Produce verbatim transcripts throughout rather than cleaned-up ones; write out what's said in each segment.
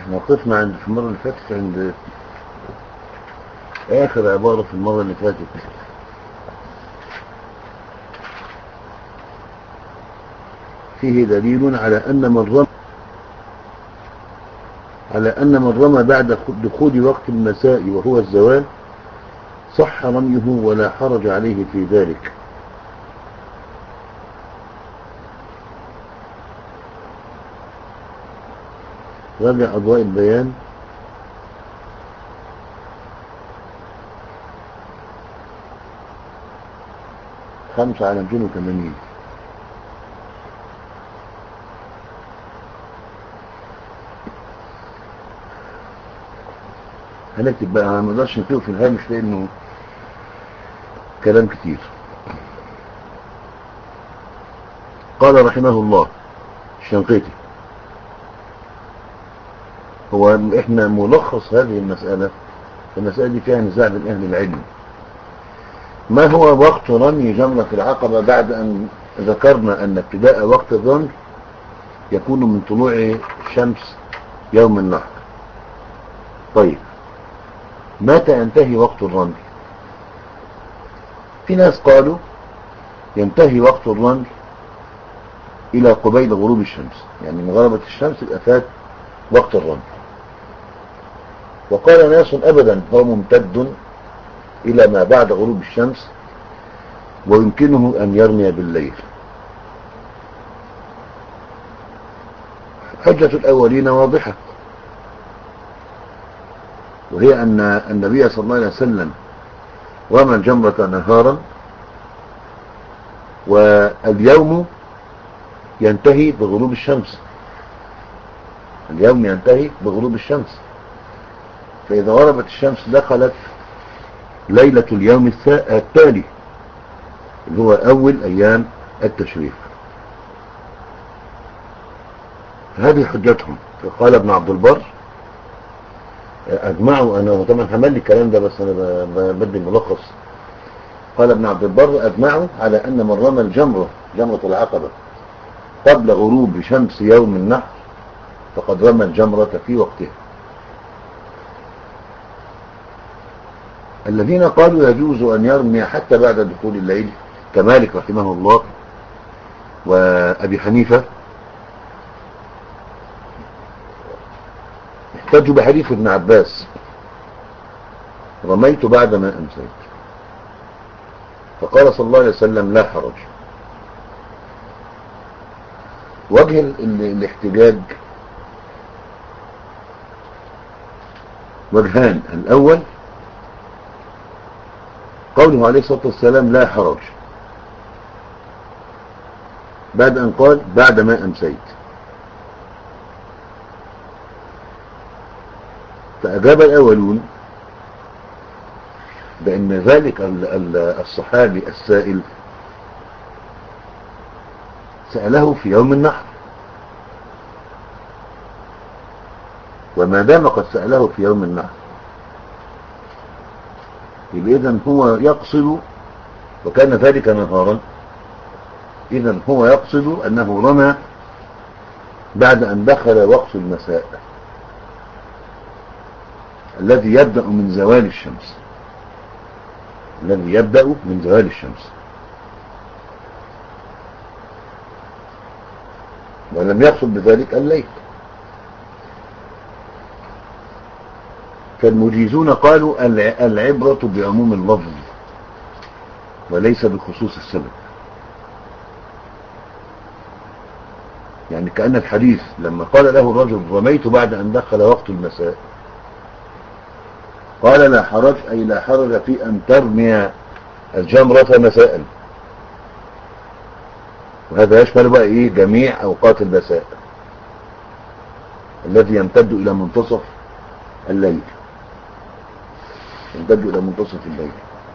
احنا وقفنا عند في المرة اللي فاتت عند آخر عبارة في المرة اللي فاتت. فيه دليل على أن من رمى على أن من رمى بعد دخول وقت المساء وهو الزوال صح رميه ولا حرج عليه في ذلك. راجع أضواء البيان خمسة على مئتين وثمانين. هنكتب بقى، ما نقدرش نكتبه في الهامش لأنه كلام كتير. قال رحمه الله الشنقيطي، هو احنا ملخص هذه المسألة، المسألة دي فيها نزاع بين أهل العلم. ما هو وقت رمي جمرة العقبة بعد أن ذكرنا أن ابتداء وقت الرمي يكون من طلوع الشمس يوم النحر؟ طيب متى ينتهي وقت الرمي؟ في ناس قالوا ينتهي وقت الرمي إلى قبيل غروب الشمس، يعني من غربت الشمس يبقى فات وقت الرمي. وقال ناس أبدا هو ممتد إلى ما بعد غروب الشمس ويمكنه أن يرمي بالليل. حجة الأولين واضحة، وهي أن النبي صلى الله عليه وسلم رمى الجمرة نهارا واليوم ينتهي بغروب الشمس. اليوم ينتهي بغروب الشمس، فإذا غربت الشمس دخلت ليلة اليوم التالي اللي هو أول أيام التشريق. هذه حجتهم. قال ابن عبد البر أجمعوا، أنا طبعا همل الكلام ده بس أنا بدي ملخص. قال ابن عبد البر أجمعوا على أن من رمى الجمرة جمرة العقبة قبل غروب شمس يوم النحر فقد رمى الجمرة في وقتها. الذين قالوا يجوز أن يرمي حتى بعد دخول الليل كمالك رحمه الله وأبي حنيفة احتجوا بحديث ابن عباس رميت بعد ما أمسيت، فقال صلى الله عليه وسلم لا حرج. وجه الاحتجاج وجهان. الأول قوله عليه الصلاة والسلام لا حرج بعد أن قال بعد ما أمسيت، فأجاب الأولون بأن ذلك الصحابي السائل سأله في يوم النحر، وما دام قد سأله في يوم النحر يبقى إذن هو يقصد، وكان ذلك نهارا، إذن هو يقصد أنه رمى بعد أن دخل وقت المساء الذي يبدأ من زوال الشمس الذي يبدأ من زوال الشمس ولم يقصد بذلك الليل. فالمجيزون قالوا العبرة بعموم اللفظ وليس بخصوص السبب. يعني كأن الحديث لما قال له الرجل رميت بعد أن دخل وقت المساء قال لا حرج، أي لا حرج في أن ترمي الجمرة مساء، وهذا يشمل بقى إيه جميع أوقات المساء الذي يمتد إلى منتصف الليل يمتد إلى منتصف الليل.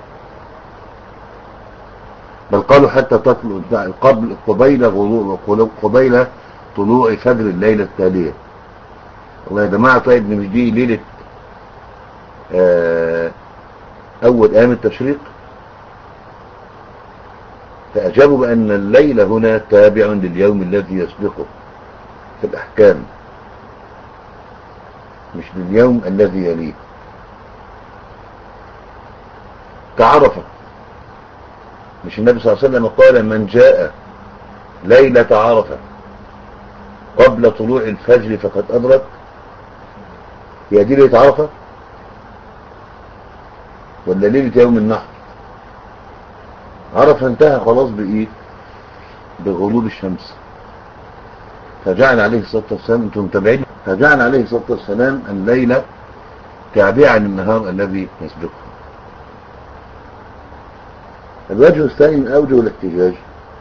بل قالوا حتى تطلع قبل قبيل غروب قبيل طلوع فجر الليلة التالية. والله يا جماعة طيب مش دي ليلة أول أيام التشريق؟ فأجابوا بأن الليل هنا تابع لليوم الذي يسبقه في الأحكام. مش لليوم الذي يليه. كعرفة، مش النبي صلى الله عليه وسلم قال من جاء ليلة عرفة قبل طلوع الفجر فقد أدرك؟ هي دي ليلة عرفة ولا ليلة يوم النحر؟ عرفة انتهى خلاص بإيه؟ بغروب الشمس. فجعل عليه الصلاة والسلام، انتم متابعين، فجعل عليه الصلاة والسلام الليلة تابعا للنهار الذي يسبقه. الوجه الثاني من أوجه الاحتجاج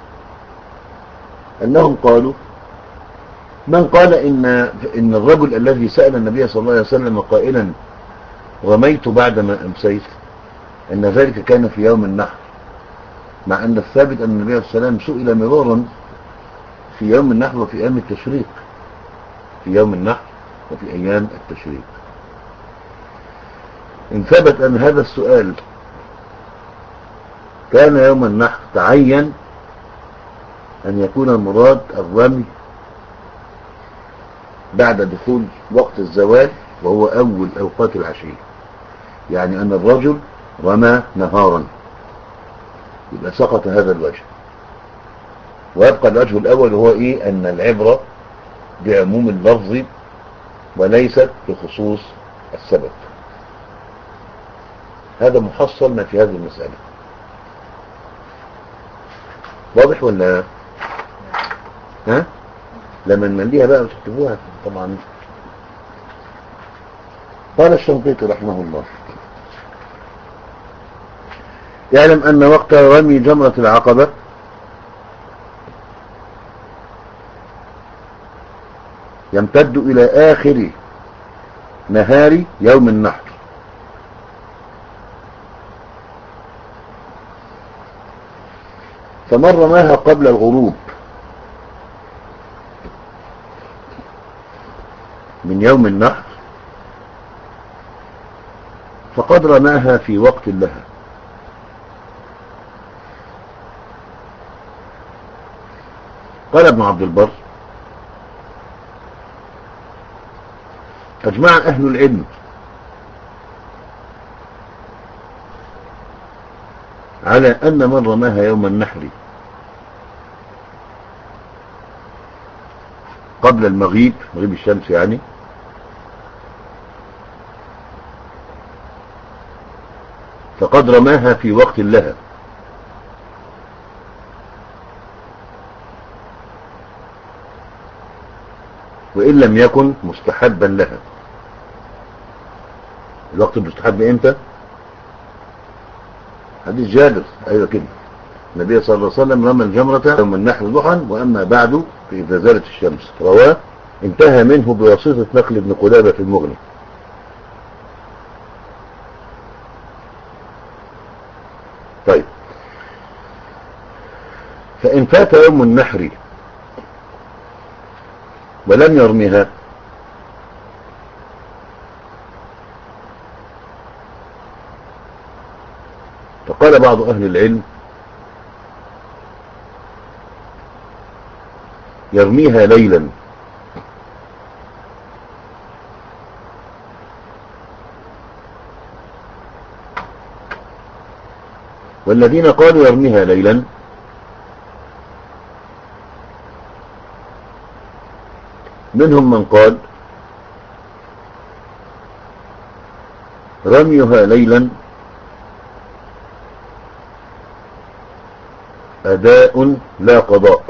أنهم قالوا: من قال إن إن الرجل الذي سأل النبي صلى الله عليه وسلم قائلا رميت بعدما أمسيت أن ذلك كان في يوم النحر، مع أن الثابت أن النبي صلى الله عليه وسلم سئل مرارا في يوم النحر وفي أيام التشريق، في يوم النحر وفي أيام التشريق. إن ثبت أن هذا السؤال كان يوم النحر تعين أن يكون المراد الرمي بعد دخول وقت الزوال وهو أول أوقات العشية، يعني أن الرجل رمى نهارا، يبقى سقط هذا الوجه. ويبقى الوجه الأول هو إيه؟ أن العبرة بعموم اللفظ وليست بخصوص السبب. هذا محصل ما في هذه المسألة. واضح ولا ها؟ لما نمليها بقى وتكتبوها طبعا. قال الشنقيطي رحمه الله: يعلم أن وقت رمي جمرة العقبة يمتد إلى آخر نهار يوم النحر، فمن رماها قبل الغروب من يوم النحر فقد رماها في وقت لها. قال ابن عبد البر: أجمع أهل العلم على أن من رماها يوم النحر قبل المغيب، مغيب الشمس يعني، فقد رماها في وقت لها، وإن لم يكن مستحبا لها. الوقت المستحب امتى؟ حديث جابر، ايوه كده، النبي صلى الله عليه وسلم رمى الجمرة يوم النحر ضحى، واما بعد فاذا زالت الشمس. رواه انتهى منه بواسطة نقل ابن قلابة في المغني. طيب، فإن فات يوم النحر ولم يرمها فقال بعض أهل العلم: يرميها ليلا، والذين قالوا يرميها ليلا منهم من قال رميها ليلا أداء لا قضاء،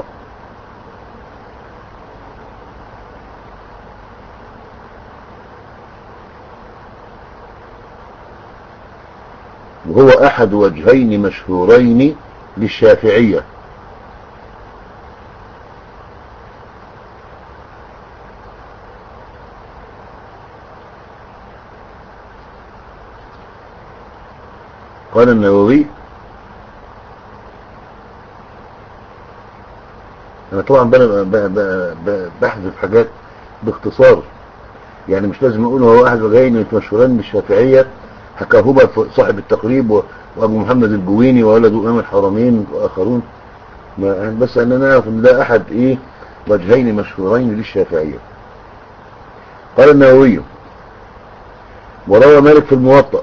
وهو أحد وجهين مشهورين للشافعية. قال النووي: أنا طبعا بحذف حاجات باختصار، يعني مش لازم أقول هو أحد وجهين مشهورين للشافعية، حكاهما صاحب التقريب وأبو محمد الجويني وولد إمام الحرمين وآخرون، بس أننا نعرف أن ده أحد إيه وجهين مشهورين للشافعية. قال النووي: وروى مالك في الموطأ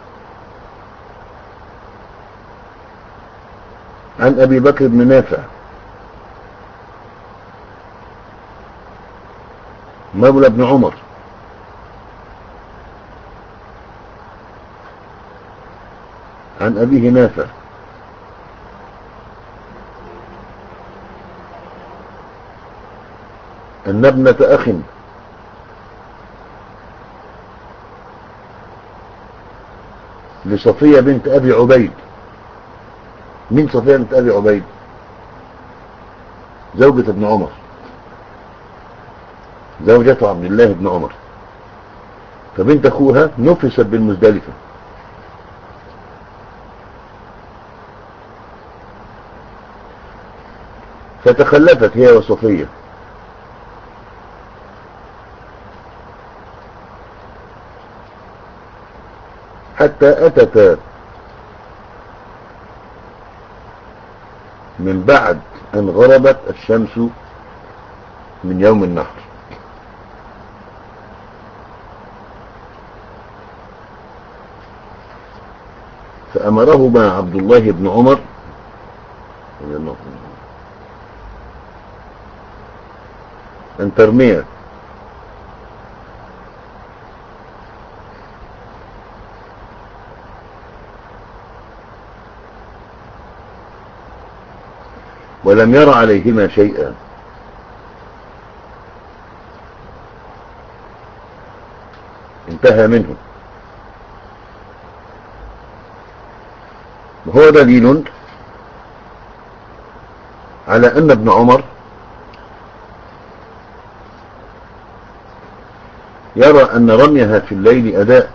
عن أبي بكر بن نافع مولى بن عمر عن أبيه نافع أن ابنة أخ لصفية بنت أبي عبيد. من صفية بنت أبي عبيد؟ زوجة ابن عمر، زوجة عبد الله بن عمر. فبنت أخوها نفست بالمزدلفة، فتخلفت هي وصفية، حتى أتتا من بعد أن غربت الشمس من يوم النحر. فأمرهما عبد الله بن عمر أن ترميا، ولم ير عليهما شيئا. انتهى منه. وهو دليل على أن ابن عمر يرى أن رميها في الليل أداء،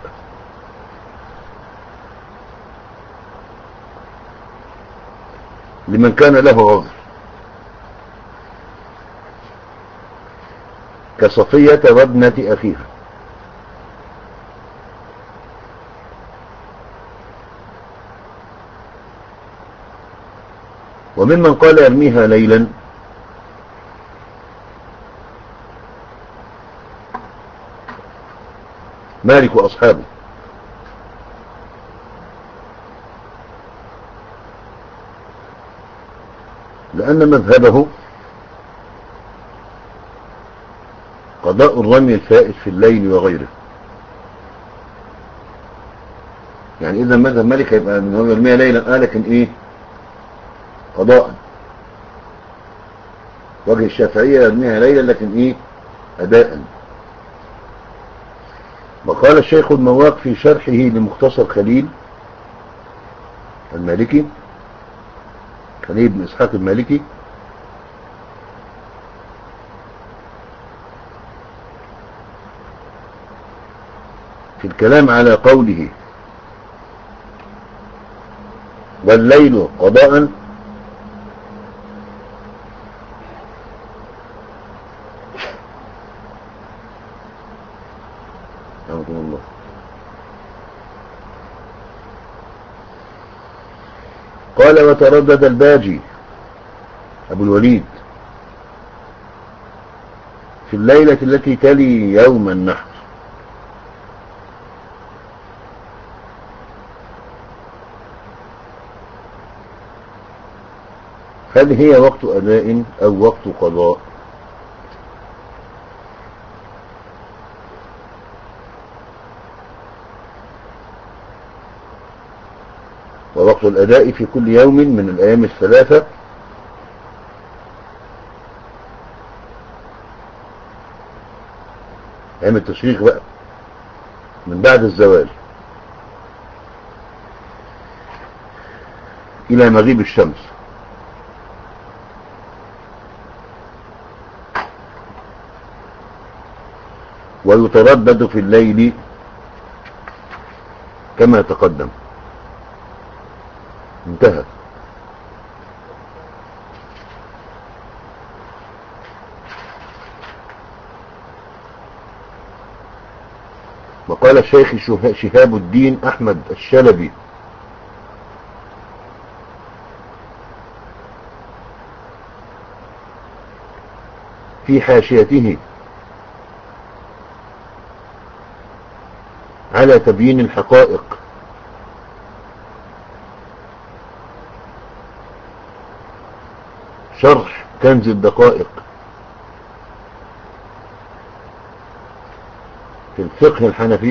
لمن كان له عذر كصفية وابنة أخيها. وممن قال يرميها ليلا مالك وأصحابه، لأن مذهبه قضاء الرمي الفائت في الليل وغيره. يعني إذا مذهب مالك هيبقى من هو يرميها ليلا، آه لكن إيه قضاء. وجه الشافعية يرميها ليلا لكن إيه أداء. وقال الشيخ المواق في شرحه لمختصر خليل المالكي، خليل بن إسحاق المالكي، في الكلام على قوله والليل قضاء، الله قال وتردد الباجي أبو الوليد في الليلة التي تلي يوم النحر، هل هي وقت أداء أو وقت قضاء؟ ووقت الأداء في كل يوم من الأيام الثلاثة أيام التشريق بقى، من بعد الزوال إلى مغيب الشمس. ويتردد في الليل كما تقدم. انتهى. وقال الشيخ شهاب الدين أحمد الشلبي في حاشيته على تبيين الحقائق، شرح كنز الدقائق في الفقه الحنفي،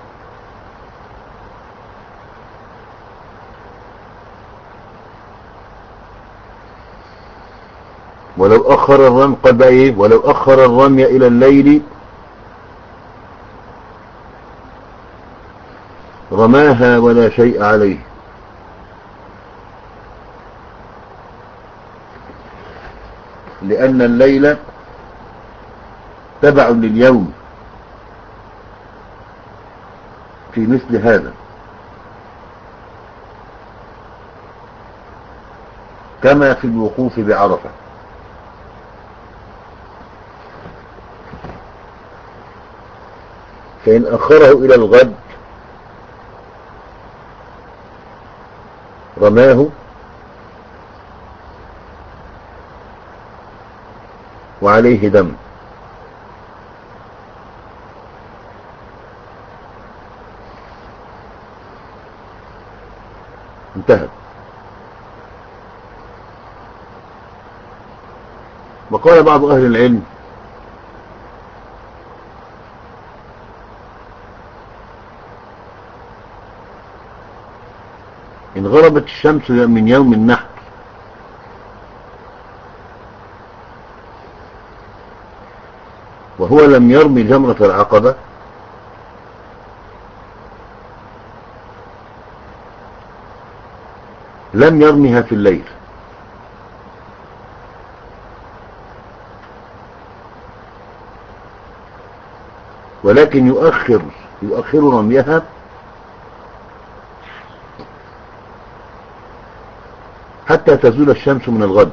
ولو أخر الرمي، قال بقى إيه؟ ولو أخر الرمي إلى الليل رماها ولا شيء عليه، لأن الليل تبع لليوم في مثل هذا، كما في الوقوف بعرفة. فإن أخره إلى الغد رماه وعليه دم. انتهى. وقال بعض أهل العلم إن غربت الشمس من يوم النحر وهو لم يرمي جمرة العقبة لم يرميها في الليل، ولكن يؤخر يؤخر رميها حتى تزول الشمس من الغد.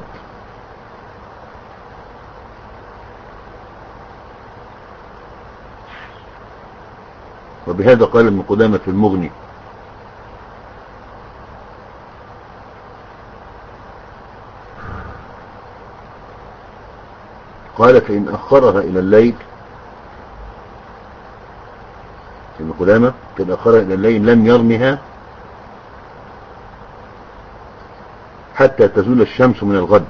وبهذا قال ابن قدامة في المغني. قال فإن أخرها إلى الليل، ابن قدامة فإن أخرها إلى الليل لم يرمها حتى تزول الشمس من الغد.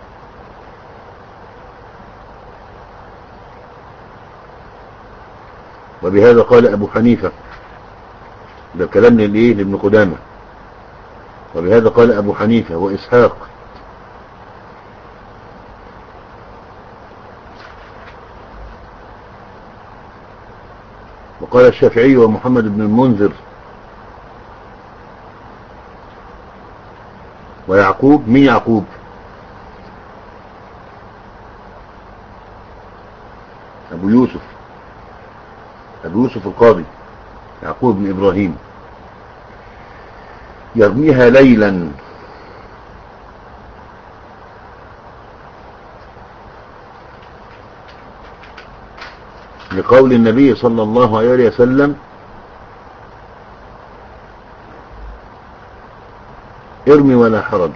وبهذا قال أبو حنيفة، ده كلام لإيه؟ لابن قدامة. وبهذا قال أبو حنيفة وإسحاق وقال الشافعي ومحمد بن المنذر ويعقوب. مين يعقوب؟ أبو يوسف أبو يوسف القاضي يعقوب بن إبراهيم. يرميها ليلا لقول النبي صلى الله عليه وسلم ارمي ولا حرج.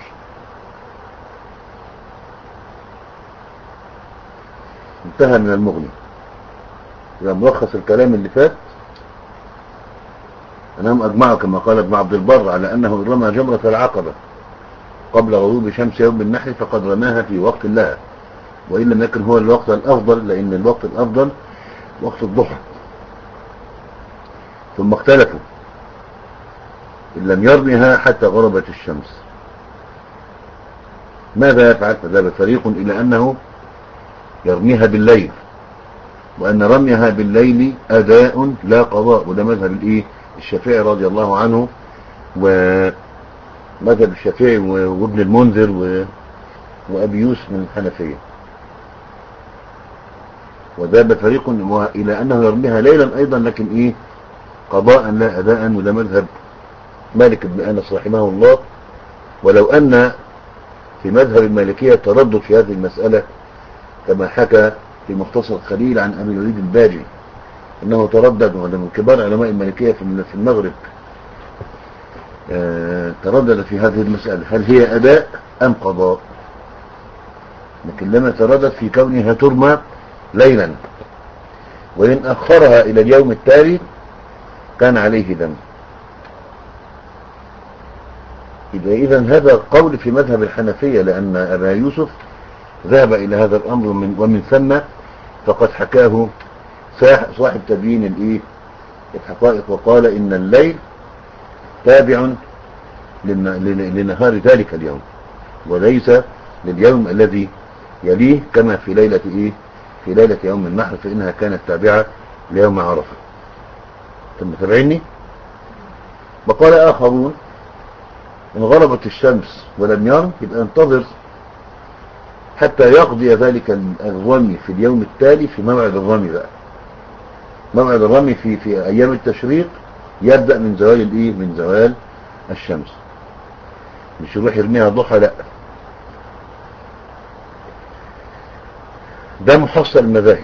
انتهى من المغني. إذا ملخص الكلام اللي فات أنهم أجمعوا كما قال ابن عبد البر على أنه إن رمى جمرة العقبة قبل غروب شمس يوم النحر فقد رماها في وقت لها، وإن لم يكن هو الوقت الأفضل، لأن الوقت الأفضل وقت الضحى. ثم اختلفوا إن لم يرمها حتى غربت الشمس ماذا يفعل؟ فذهب فريق إلى أنه يرميها بالليل، وأن رميها بالليل أداء لا قضاء، وده مذهب الإيه؟ الشافعي رضي الله عنه، ومذهب الشافعي وابن المنذر و... وأبي يوسف من الحنفية. وذهب فريق إلى أنه يرميها ليلا أيضا، لكن إيه؟ قضاء لا أداء، وده مذهب مالك بن أنس رحمه الله. ولو أن في مذهب المالكية تردد في هذه المسألة كما حكى في مختصر خليل عن أبي الوليد الباجي أنه تردد، وهذا من كبار علماء المالكية في المغرب، آه تردد في هذه المسألة هل هي أداء أم قضاء، لكن لما تردد في كونها ترمى ليلا، وإن أخرها إلى اليوم التالي كان عليه ذنب. إذا إذن هذا قول في مذهب الحنفية، لأن أبا يوسف ذهب إلى هذا الأمر، ومن, ومن ثم فقد حكاه صاحب تبيين الإيه الحقائق، وقال إن الليل تابع لنهار ذلك اليوم وليس لليوم الذي يليه، كما في ليلة إيه في ليلة يوم النحر، فإنها كانت تابعة ليوم عرفة. ثم تابعني. وقال آخرون إن غربت الشمس ولم يرم يبقى انتظر حتى يقضي ذلك الرمي في اليوم التالي في موعد الرمي بقى. موعد الرمي في في أيام التشريق يبدأ من زوال الإيه من زوال الشمس، مش يروح يرميها ضحى، لا. ده محصل المذاهب.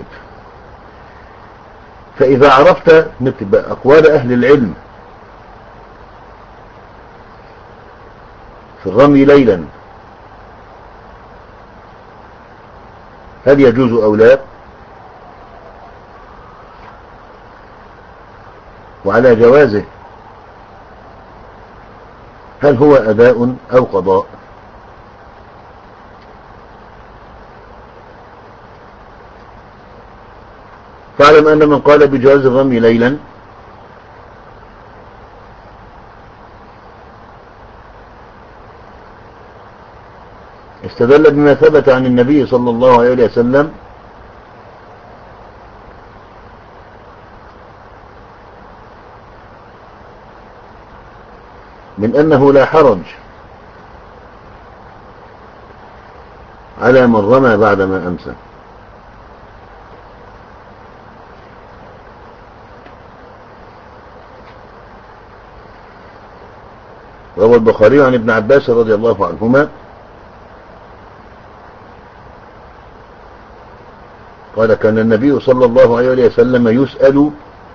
فإذا عرفت نكتب أقوال أهل العلم في الرمي ليلا، هل يجوز أو لا، وعلى جوازه هل هو أداء أو قضاء. فاعلم أن من قال بجواز الرمي ليلا استدل بما ثبت عن النبي صلى الله عليه وسلم من أنه لا حرج على من رمى بعدما أمسى. روى البخاري عن ابن عباس رضي الله عنهما قال كان النبي صلى الله عليه وسلم يسأل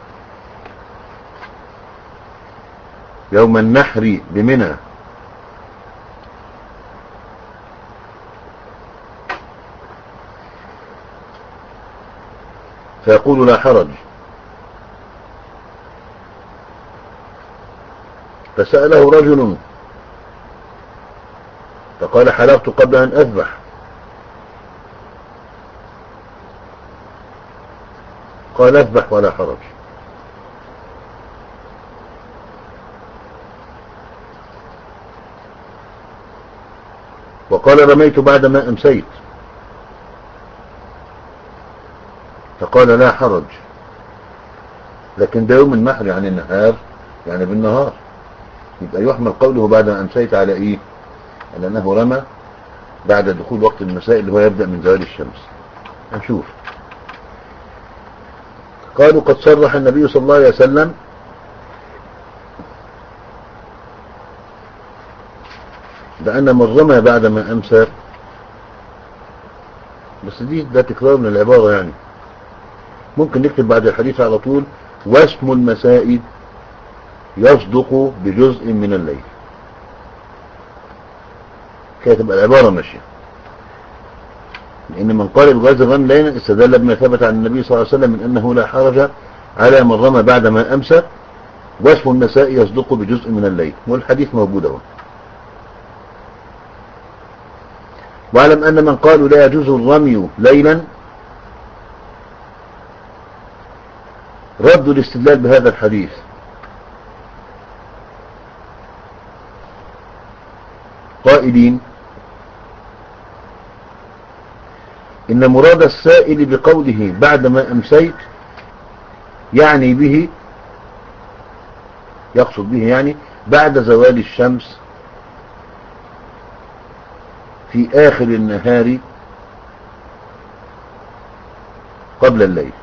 يوم النحر بمنى فيقول لا حرج، فسأله رجل فقال حلقت قبل أن أذبح، قال اذبح ولا حرج. وقال رميت بعدما أمسيت، فقال لا حرج، لكن ده يوم النحر يعني النهار، يعني بالنهار، يبقى يحمل قوله بعد ما أمسيت على إيه؟ على أنه رمى بعد دخول وقت المساء اللي هو يبدأ من زوال الشمس. هنشوف. قالوا قد صرح النبي صلى الله عليه وسلم بأن من رمى بعد ما أمسى، بس دي ده تكرار من العبارة، يعني ممكن نكتب بعد الحديث على طول واسم المساء يصدق بجزء من الليل، كده تبقى العبارة ماشية. لأن من قال بجواز الرمي ليلا استدل بما ثبت عن النبي صلى الله عليه وسلم من أنه لا حرج على من رمى بعد ما أمسى، واسم المساء يصدق بجزء من الليل، والحديث موجود اهو. واعلم أن من قالوا لا يجوز الرمي ليلا ردوا الاستدلال بهذا الحديث، قائلين إن مراد السائل بقوله بعدما أمسيت يعني به، يقصد به يعني بعد زوال الشمس في آخر النهار قبل الليل.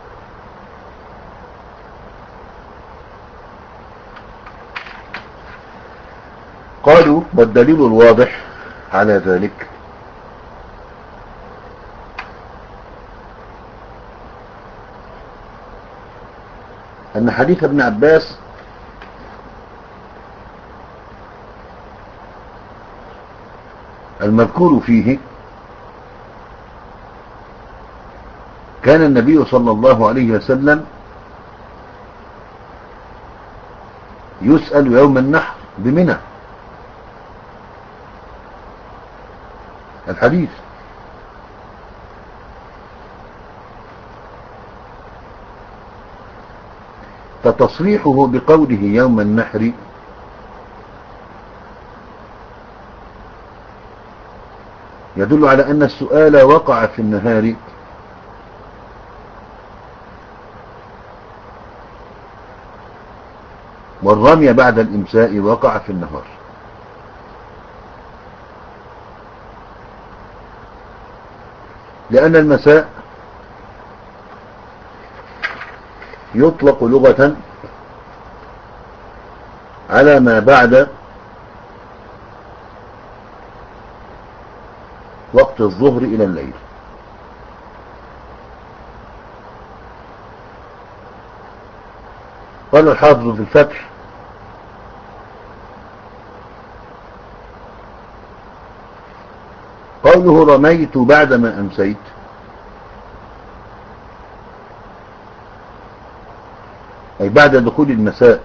قالوا والدليل الواضح على ذلك أن حديث ابن عباس المذكور فيه كان النبي صلى الله عليه وسلم يسأل يوم النحر بمنى، الحديث. فتصريحه بقوله يوم النحر يدل على أن السؤال وقع في النهار، والرمي بعد الإمساء وقع في النهار. لأن المساء يطلق لغة على ما بعد وقت الظهر إلى الليل. قال الحافظ في الفتح: قوله رميت بعدما أمسيت أي بعد دخول المساء،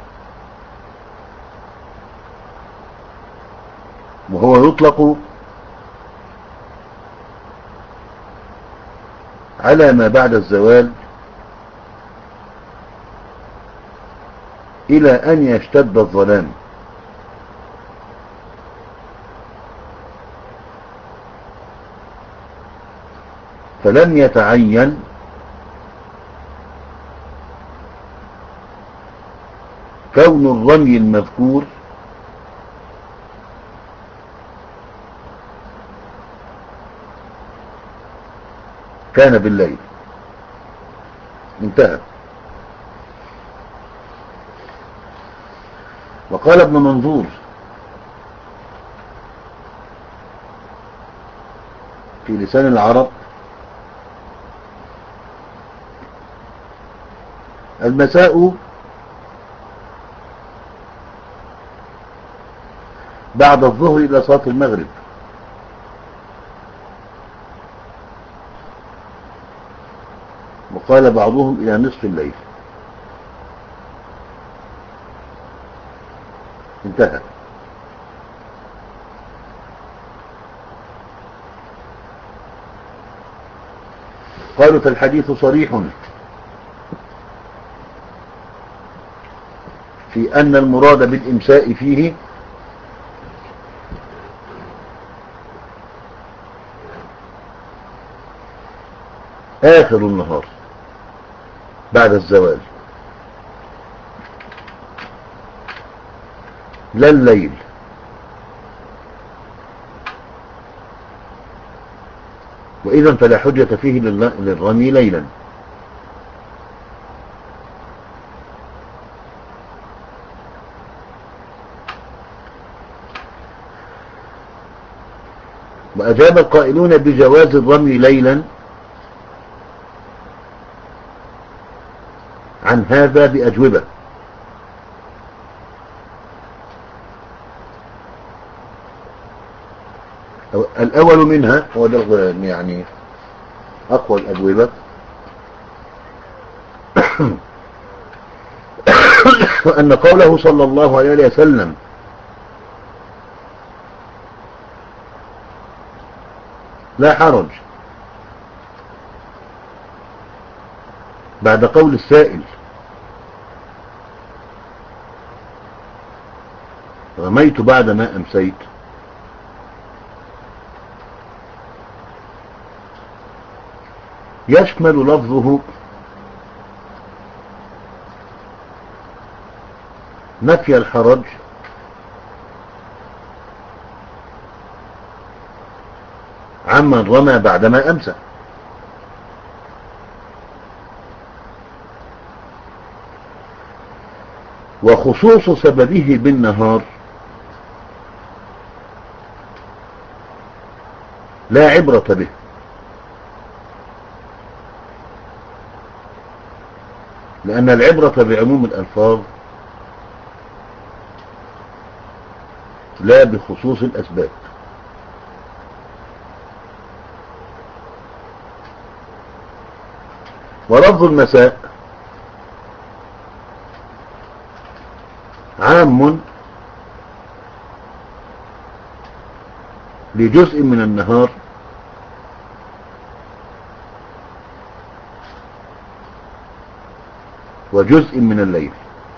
وهو يطلق على ما بعد الزوال إلى أن يشتد الظلام. فلم يتعين كون الرمي المذكور كان بالليل. انتهى. وقال ابن منظور في لسان العرب: المساء بعد الظهر إلى صلاة المغرب، وقال بعضهم إلى نصف الليل. انتهى. قالوا: فالحديث صريح في أن المراد بالإمساء فيه آخر النهار بعد الزوال، لا الليل. وإذا فلا حجة فيه للرمي ليلا. وأجاب القائلون بجواز الرمي ليلا عن هذا بأجوبة. الأول منها هو ده يعني أقوى الأجوبة وأن قوله صلى الله عليه وسلم: لا حرج، بعد قول السائل: رميت بعد ما أمسيت، يشمل لفظه نفي الحرج عمن رمى بعدما أمسى، وخصوص سببه بالنهار لا عبرة به، لأن العبرة بعموم الألفاظ لا بخصوص الأسباب. ولفظ المساء عام لجزء من النهار وجزء من الليل.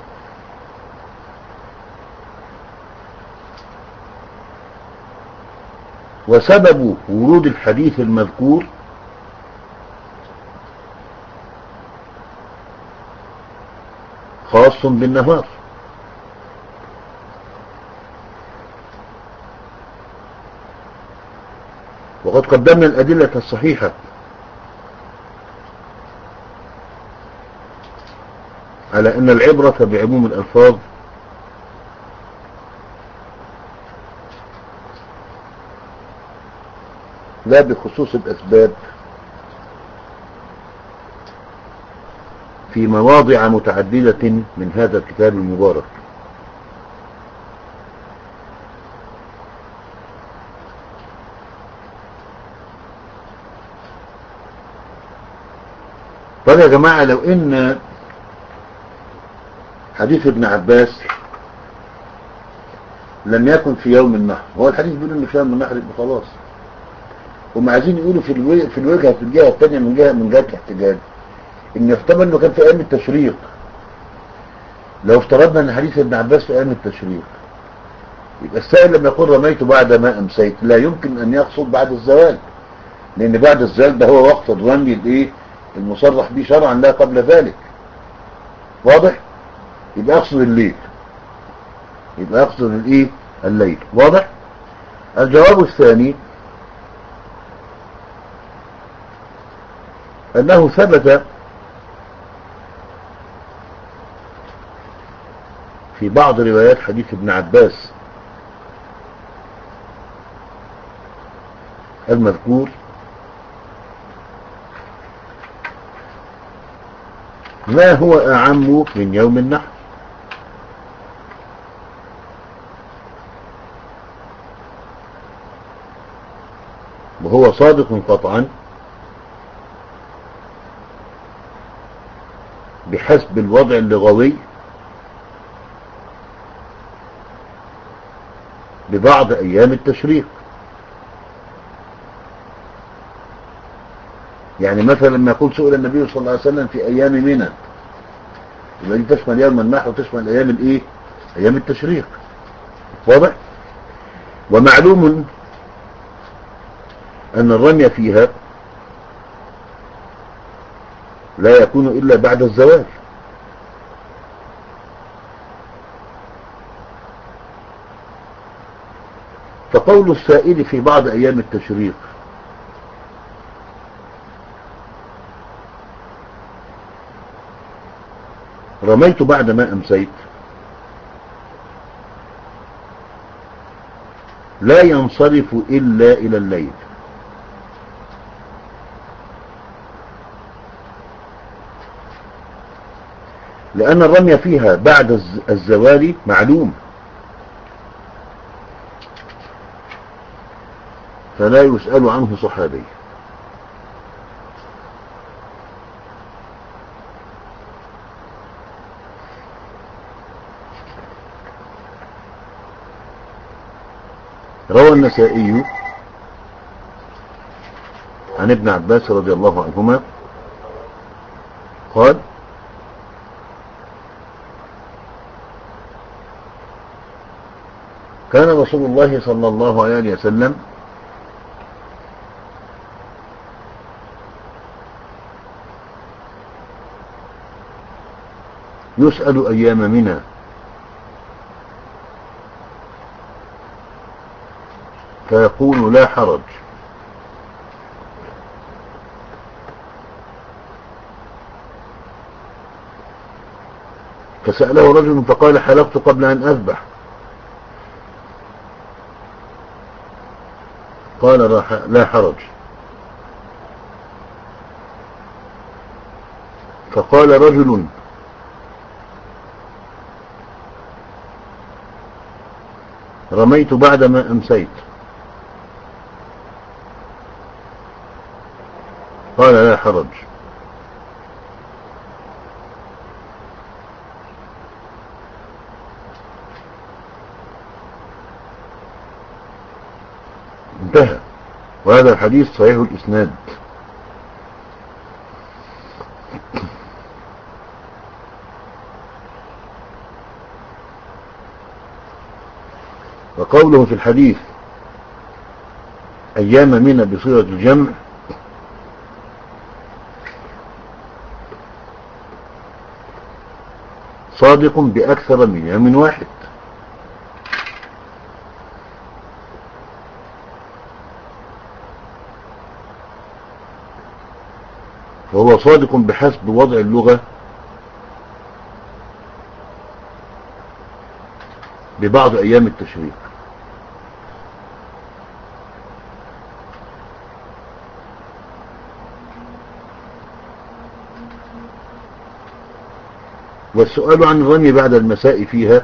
وسبب ورود الحديث المذكور خاص بالنهار، وقد قدمنا الأدلة الصحيحة على أن العبرة بعموم الألفاظ لا بخصوص الأسباب في مواضع متعددة من هذا الكتاب المبارك. طيب يا جماعة، لو ان حديث ابن عباس لم يكن في يوم النحر، هو الحديث بيقول انه في يوم النحر يبقى خلاص، هم عايزين يقولوا في الوجه في الوجهه في الجهه الثانيه من جهه من جهه الاحتجاج ان يحتمل انه كان في ايام التشريق. لو افترضنا ان حديث ابن عباس في ايام التشريق، يبقى السائل لما يقول رميت بعد ما امسيت لا يمكن ان يقصد بعد الزوال، لان بعد الزوال ده هو وقت الرمي الايه المصرح به شرعا لا قبل ذلك. واضح؟ يبقى يقصد الليل، يبقى يقصد الايه الليل. واضح؟ الجواب الثاني انه ثبت في بعض روايات حديث ابن عباس المذكور ما هو اعم من يوم النحر، وهو صادق قطعا بحسب الوضع اللغوي ببعض ايام التشريق. يعني مثلا لما يقول سئل النبي صلى الله عليه وسلم في ايام منى، يبقى دي تشمل يوم النحر وتشمل ايام الايه ايام التشريق. واضح؟ ومعلوم ان الرمي فيها لا يكون الا بعد الزوال، فقول السائل في بعض ايام التشريق رميت بعد ما امسيت لا ينصرف الا الى الليل، لان الرمي فيها بعد الزوال معلوم، فلا يسأل عنه صحابي. روى النسائي عن ابن عباس رضي الله عنهما قال: كان رسول الله صلى الله عليه وسلم يسأل أيام منى فيقول لا حرج، فسأله رجل فقال: حلقت قبل أن أذبح، قال: لا حرج. فقال رجل: رميت بعد ما أمسيت، قال: لا حرج. انتهى. وهذا الحديث صحيح الإسناد. وقوله في الحديث أيام منى بصيغة الجمع صادق بأكثر من يوم واحد، وهو صادق بحسب وضع اللغة ببعض أيام التشريق. والسؤال عن الرمي بعد المساء فيها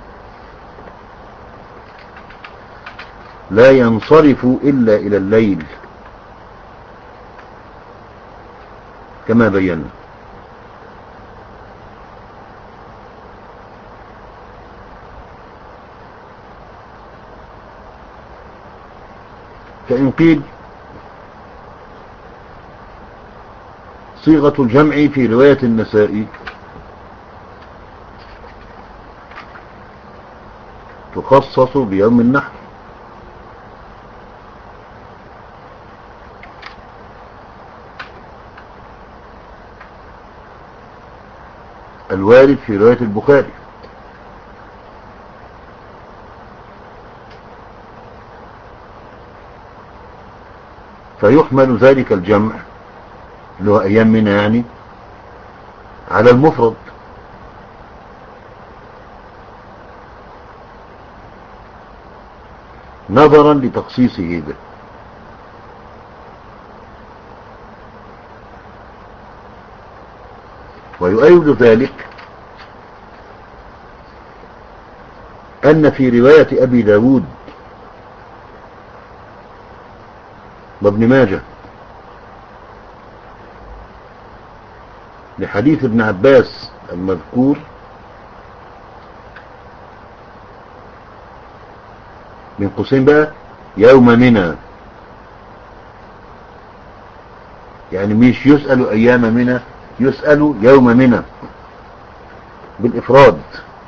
لا ينصرف إلا إلى الليل كما بينا. فإن قيل صيغة الجمع في رواية النسائي تخصص بيوم النحر، الوارد في رواية البخاري، فيحمل ذلك الجمع اللي هو أيام منى يعني على المفرد، نظرا لتخصيصه به. ويؤيد ذلك أن في رواية أبي داود وابن ماجه لحديث ابن عباس المذكور من قوسين بقى يوم منى، يعني مش يسأل أيام منى، يسأل يوم منى بالإفراد.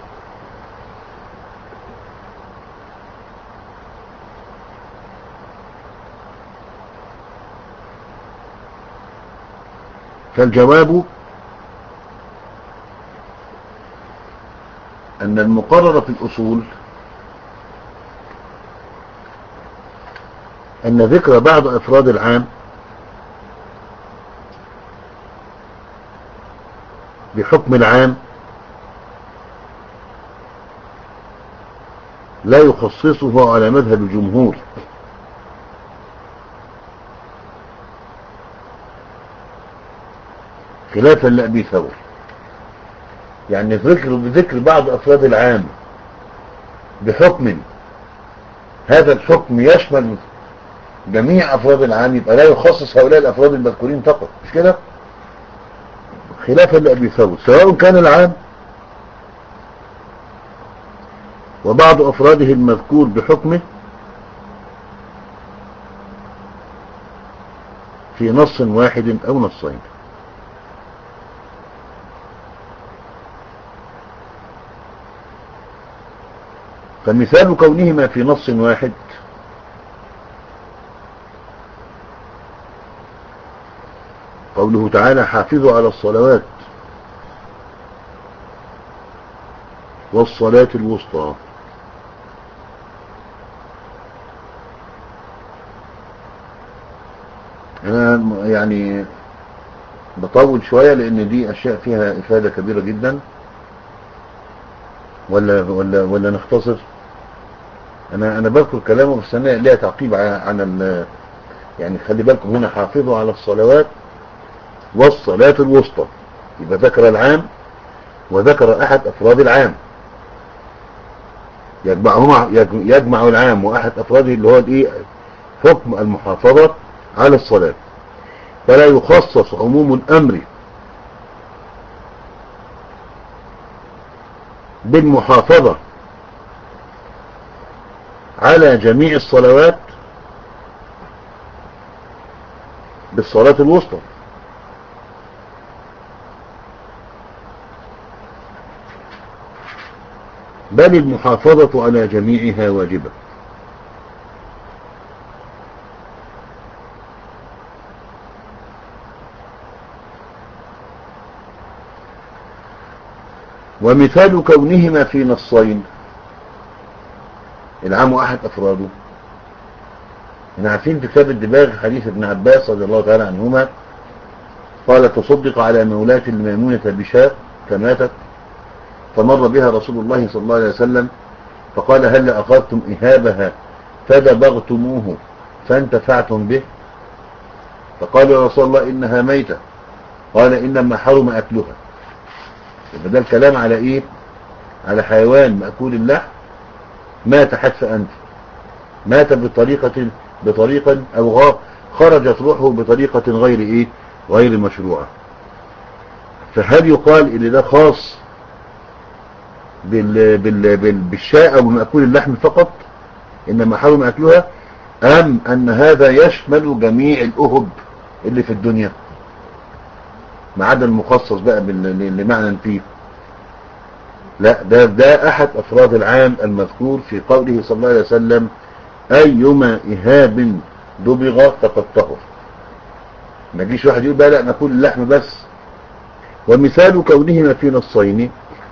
فالجواب أن المقرر في الأصول أن ذكر بعض أفراد العام بحكم العام لا يخصصه على مذهب الجمهور، خلافا لأبي ثور. يعني ذكر بذكر بعض أفراد العام بحكم هذا الحكم يشمل جميع أفراد العام، يبقى لا يخصص هؤلاء الأفراد المذكورين فقط، مش كده؟ خلافا لأبي ثور، سواء كان العام وبعض أفراده المذكور بحكمه في نص واحد أو نصين. فمثال كونهما في نص واحد قوله تعالى حافظوا على الصلوات والصلاة الوسطى. أنا يعني بطول شوية لأن دي أشياء فيها إفادة كبيرة جدا، ولا ولا ولا نختصر؟ أنا أنا بذكر كلامه بس أنا ليها تعقيب عن ال يعني خلي بالكم هنا حافظوا على الصلوات والصلاة الوسطى، يبقى ذكر العام وذكر أحد أفراد العام، يجمعهما يجمع العام وأحد أفراده اللي هو الإيه حكم المحافظة على الصلاة، فلا يخصص عموم الأمر بالمحافظة على جميع الصلوات بالصلاة الوسطى. بل المحافظة على جميعها واجبة. ومثال كونهما في نصين، العام أحد أفراده. احنا عارفين في كتاب الدباغ حديث ابن عباس رضي الله تعالى عنهما قال: تصدق على مولاة الميمونة بشاة فماتت، فمر بها رسول الله صلى الله عليه وسلم فقال: هل أخذتم إهابها فدبغتموه فانتفعتم به؟ فقال: يا رسول الله إنها ميتة. قال: إنما حرم أكلها. يبقى ده الكلام على إيه؟ على حيوان مأكول اللحم مات حتف أنف، مات بطريقة بطريقة أو غا خرجت روحه بطريقة غير إيه؟ غير مشروعة. فهل يقال إن ده خاص بال بال بال بالشاء أو بمأكول اللحم فقط إنما حرم أكلها، أم أن هذا يشمل جميع الأهب اللي في الدنيا ما عدا المخصص بقى اللي معنى فيه؟ لا، ده ده أحد أفراد العام المذكور في قوله صلى الله عليه وسلم: أيما إهاب دبغ فقد طهر. ما يجيش واحد يقول بقى لا ناكل اللحم بس. ومثال كونهما في نصين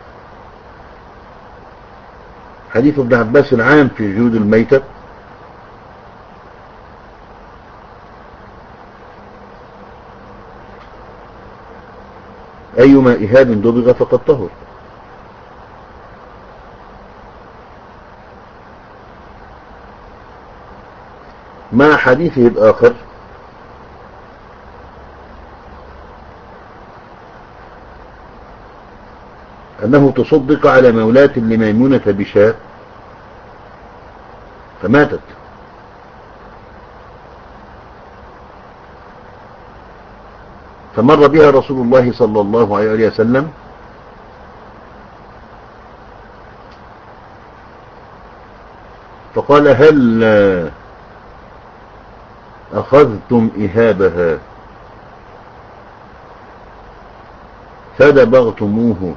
حديث ابن عباس العام في جلود الميتة: أيما إهاب دبغ فقد طهر. مع حديثه الآخر أنه تصدق على مولاة لميمونة بشاة فماتت، فمر بها رسول الله صلى الله عليه وسلم فقال: هل أخذتم إهابها فدبغتموه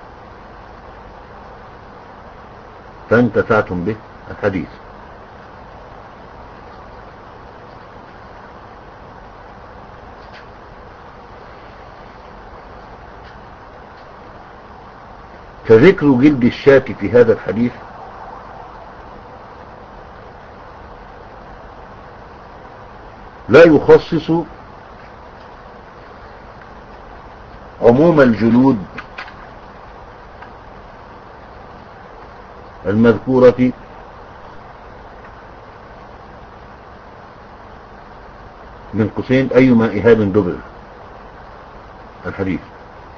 فانتفعتم به؟ الحديث. فذكر جلد الشاة في هذا الحديث لا يخصص عموم الجلود المذكورة من قوسين أيما إهاب دبغ الحديث.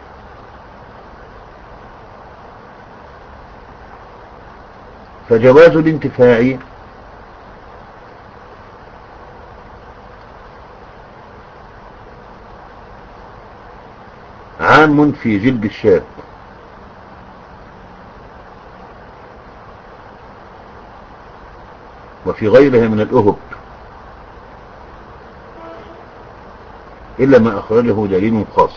فجواز الانتفاع عام في جلد الشاة وفي غيرها من الأهب إلا ما أخرجه دليل خاص.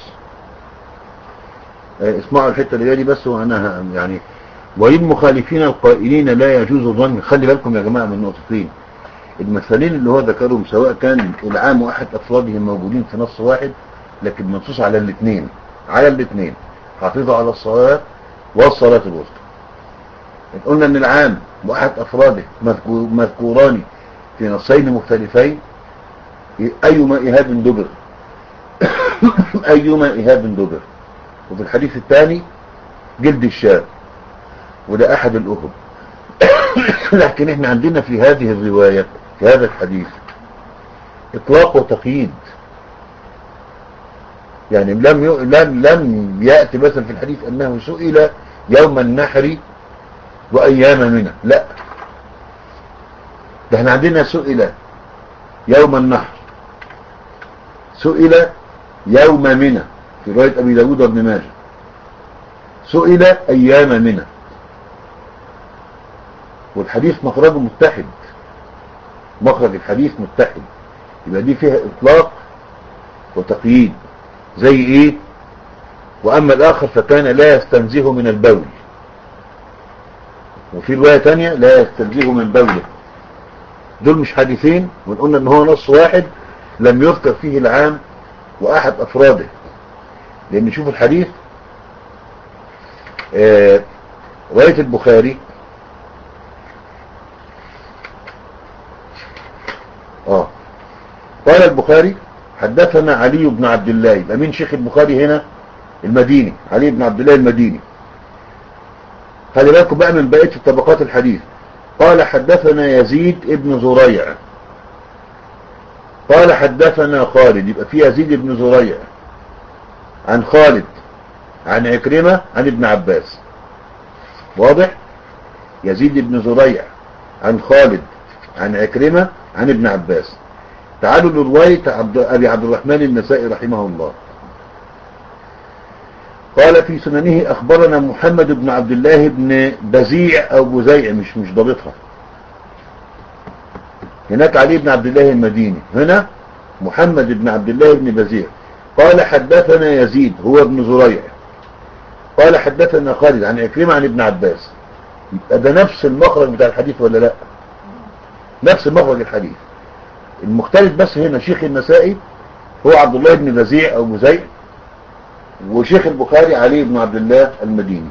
اسمعوا الحتة اللي دي بس وأنا يعني: وللمخالفين القائلين لا يجوز الظن. خلي بالكم يا جماعة من نقطتين. المثالين اللي هو ذكرهم سواء كان العام واحد أفرادهم موجودين في نص واحد لكن منصوص على الاثنين على الاثنين حافظوا على الصلاة والصلاة الوسطى. قلنا ان العام واحد أفراده مذكوران في نصين مختلفين: أيما إهاب دبر أيما إهاب دبر. وفي الحديث الثاني جلد الشاة، وده أحد الأهب. لكن احنا عندنا في هذه الرواية في هذا الحديث إطلاق وتقييد. يعني لم ي... لم لم يأتي مثلا في الحديث أنه سئل يوم النحر وأيام منى، لا، ده احنا عندنا سئل يوم النحر، سئل يوم منى في رواية أبي داود وابن ماجه، سئل أيام منى. والحديث مخرجه متحد، مخرج الحديث متحد، يبقى دي فيها إطلاق وتقييد. زي ايه؟ واما الاخر فكان لا يستنزه من البول، وفي رواية تانية لا يستنزه من بوله. دول مش حديثين، ونقولنا ان هو نص واحد لم يذكر فيه العام واحد افراده. لان شوف الحديث، آه رواية البخاري اه قال البخاري حدثنا علي بن عبد الله. يبقى مين شيخ البخاري هنا؟ المديني، علي بن عبد الله المديني. خلي بالكم بقى من بقية طبقات الحديث. قال حدثنا يزيد ابن زريع قال حدثنا خالد. يبقى في يزيد بن زريع عن خالد عن عكرمة عن ابن عباس. واضح؟ يزيد بن زريع عن خالد عن عكرمة عن ابن عباس. تعالوا لرواية عبد أبي عبد الرحمن النسائي رحمه الله. قال في سننه أخبرنا محمد بن عبد الله بن بزيع أو بزيع، مش مش ضابطها. هناك علي بن عبد الله المديني، هنا محمد بن عبد الله بن بزيع. قال حدثنا يزيد هو ابن زريع قال حدثنا خالد عن عكرمة عن ابن عباس. يبقى ده نفس المخرج بتاع الحديث ولا لا؟ نفس مخرج الحديث. المختلف بس هنا شيخ النسائي هو عبد الله بن بزيع او بزيع، وشيخ البخاري علي بن عبد الله المديني.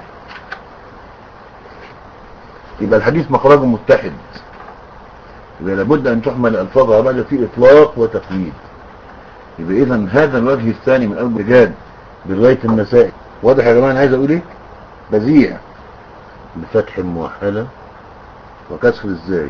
يبقى الحديث مخرجه متحد. يبقى لابد ان تحمل الفاظها بعد في اطلاق وتقييد. يبقى اذا هذا الوجه الثاني من البجاد برواية النسائي. واضح يا جماعة انا عايز اقول ايه؟ بزيع بفتح موحلة وكسر الزاي،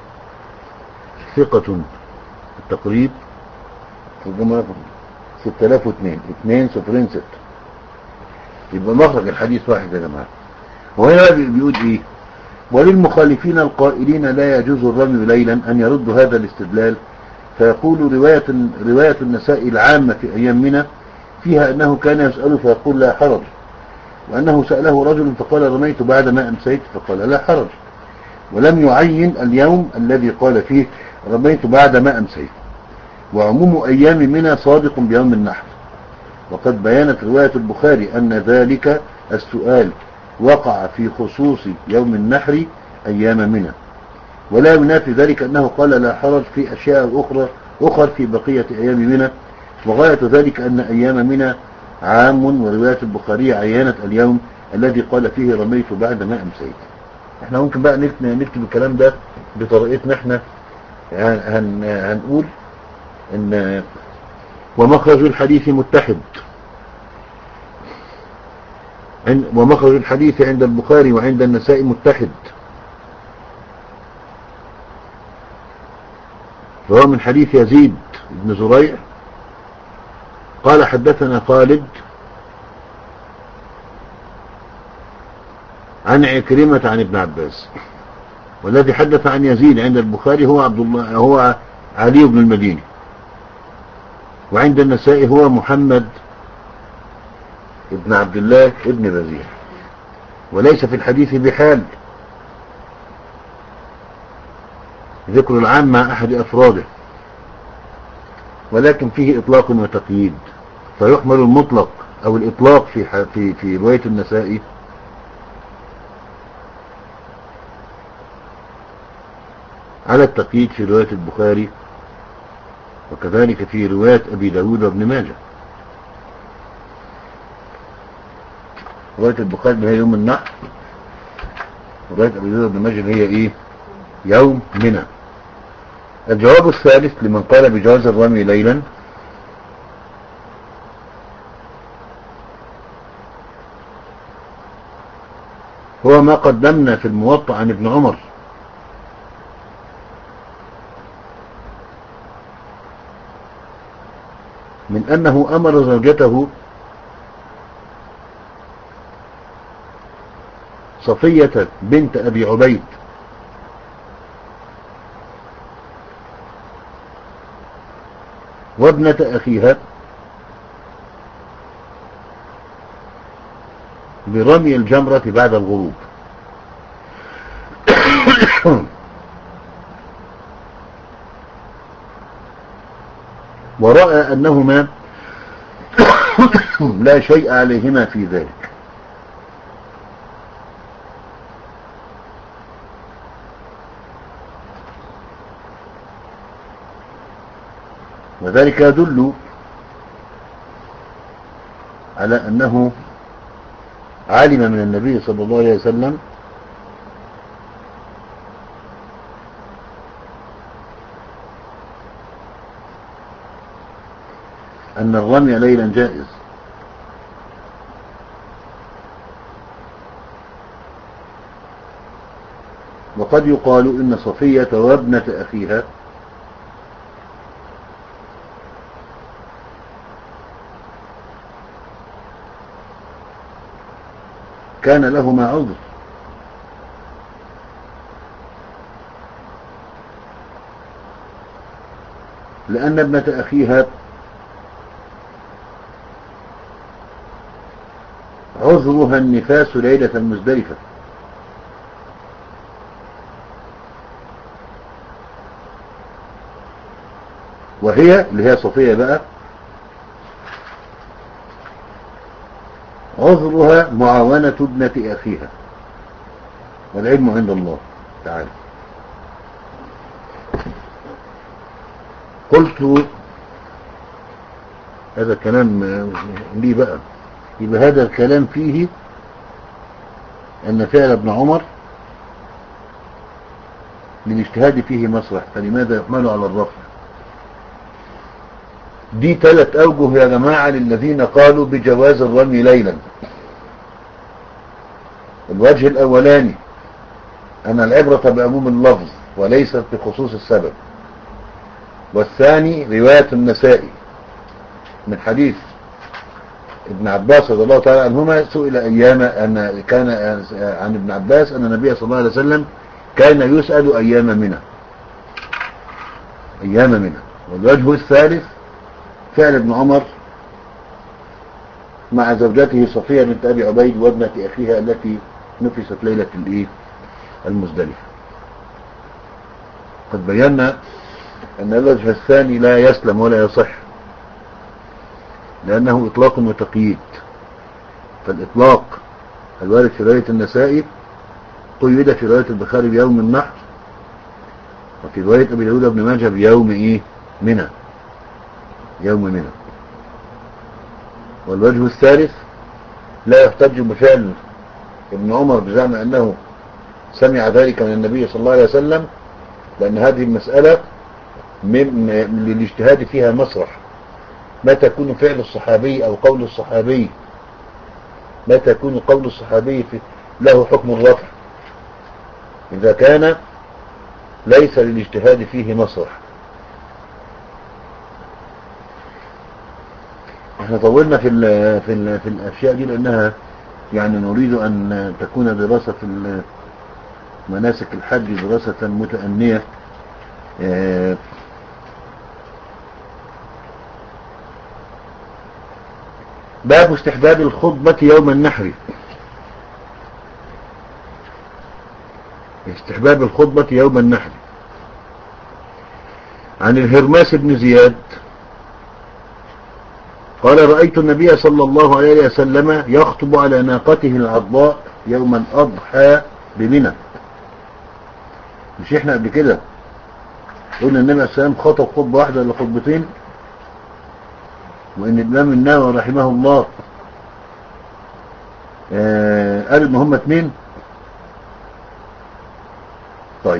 ثقة التقريب الجمعة ستة آلاف واثنين اثنين صفرين ستة. يبقى مخرج الحديث واحد يا جماعة. وهنا بيقول ايه؟ وللمخالفين القائلين لا يجوز الرمي ليلا ان يردوا هذا الاستدلال، فيقول رواية رواية النسائي العامة في ايام منى فيها انه كان يسأل فيقول لا حرج، وانه سأله رجل فقال رميت بعد ما امسيت فقال لا حرج، ولم يعين اليوم الذي قال فيه رميت بعد ما امسيت. وعموم ايام منى صادق بيوم النحر. وقد بيانت رواية البخاري ان ذلك السؤال وقع في خصوص يوم النحر ايام منى، ولا ينافي ذلك انه قال لا حرج في اشياء اخرى اخر في بقية ايام منى. وغاية ذلك ان ايام منى عام، ورواية البخاري عينت اليوم الذي قال فيه رميت بعد ما امسيت. احنا ممكن بقى نكتب الكلام ده بطريقتنا احنا. هن هنقول ان ومخرج الحديث متحد، ومخرج الحديث عند البخاري وعند النسائي متحد، فهو من حديث يزيد بن زريع قال حدثنا خالد عن عكرمة عن ابن عباس. والذي حدث عن يزيد عند البخاري هو عبد الله هو علي بن المديني، وعند النسائي هو محمد ابن عبد الله ابن بزيع. وليس في الحديث بحال ذكر العام مع احد افراده، ولكن فيه اطلاق وتقييد، فيحمل المطلق او الاطلاق في في في رواية النسائي على التقييد في رواية البخاري، وكذلك في رواية ابي داود وابن ماجه. رواية البخاري اللي هي يوم النحر، ورواية ابي داود وابن ماجه اللي هي ايه؟ يوم منى. الجواب الثالث لمن قال بجواز الرمي ليلا هو ما قدمنا في الموطأ عن ابن عمر من أنه أمر زوجته صفية بنت أبي عبيد وابنة أخيها برمي الجمرة بعد الغروب. ورأى أنهما لا شيء عليهما في ذلك. وذلك يدل على أنه علم من النبي صلى الله عليه وسلم أن الرمي ليلا جائز، وقد يقال إن صفية وابنة أخيها كان لهما عذر، لأن ابنة أخيها عذرها النفاس ليلة المزدلفة، وهي اللي هي صفية بقى عذرها معاونة ابنة أخيها، والعلم عند الله تعالى. قلت هذا الكلام ليه بقى؟ يبقى هذا الكلام فيه أن فعل ابن عمر للاجتهاد فيه مسرح، فلماذا يحمل على الرفع؟ دي ثلاث أوجه يا جماعة للذين قالوا بجواز الرمي ليلا. الوجه الأولاني أن العبرة بعموم اللفظ وليست بخصوص السبب. والثاني رواية النسائي من حديث ابن عباس رضي الله تعالى عنهما، سئل أيام أن كان عن ابن عباس أن النبي صلى الله عليه وسلم كان يسأل أيام منى أيام منى. والوجه الثالث فعل ابن عمر مع زوجته صفية بنت أبي عبيد وابنة أخيها التي نفست ليلة الإيه المزدلفة. قد بينا أن الوجه الثاني لا يسلم ولا يصح، لأنه إطلاق وتقييد. فالإطلاق الوارد في رواية النسائي قيد في رواية البخاري بيوم النحر، وفي رواية أبي داود بن ماجه بيوم إيه منى يوم منى. والوجه الثالث لا يحتج بفعل ابن عمر بزعم أنه سمع ذلك من النبي صلى الله عليه وسلم، لأن هذه المسألة من للاجتهاد فيها مسرح. متى يكون فعل الصحابي أو قول الصحابي متى يكون قول الصحابي له حكم الرفع؟ إذا كان ليس للاجتهاد فيه مسرح. احنا طولنا في ال في ال في الأشياء دي لأنها يعني نريد أن تكون دراسة في مناسك الحج دراسة متأنية. باب استحباب الخطبة يوم النحر. استحباب الخطبة يوم النحر. عن الهرماس بن زياد قال رأيت النبي صلى الله عليه وسلم يخطب على ناقته العضاء يوم الأضحى بمنى. مش احنا قبل كده قلنا النبي عليه السلام خطب خطبة واحدة ولا خطبتين، وان الإمام النووي رحمه الله آه قال ان هم اتنين. طيب،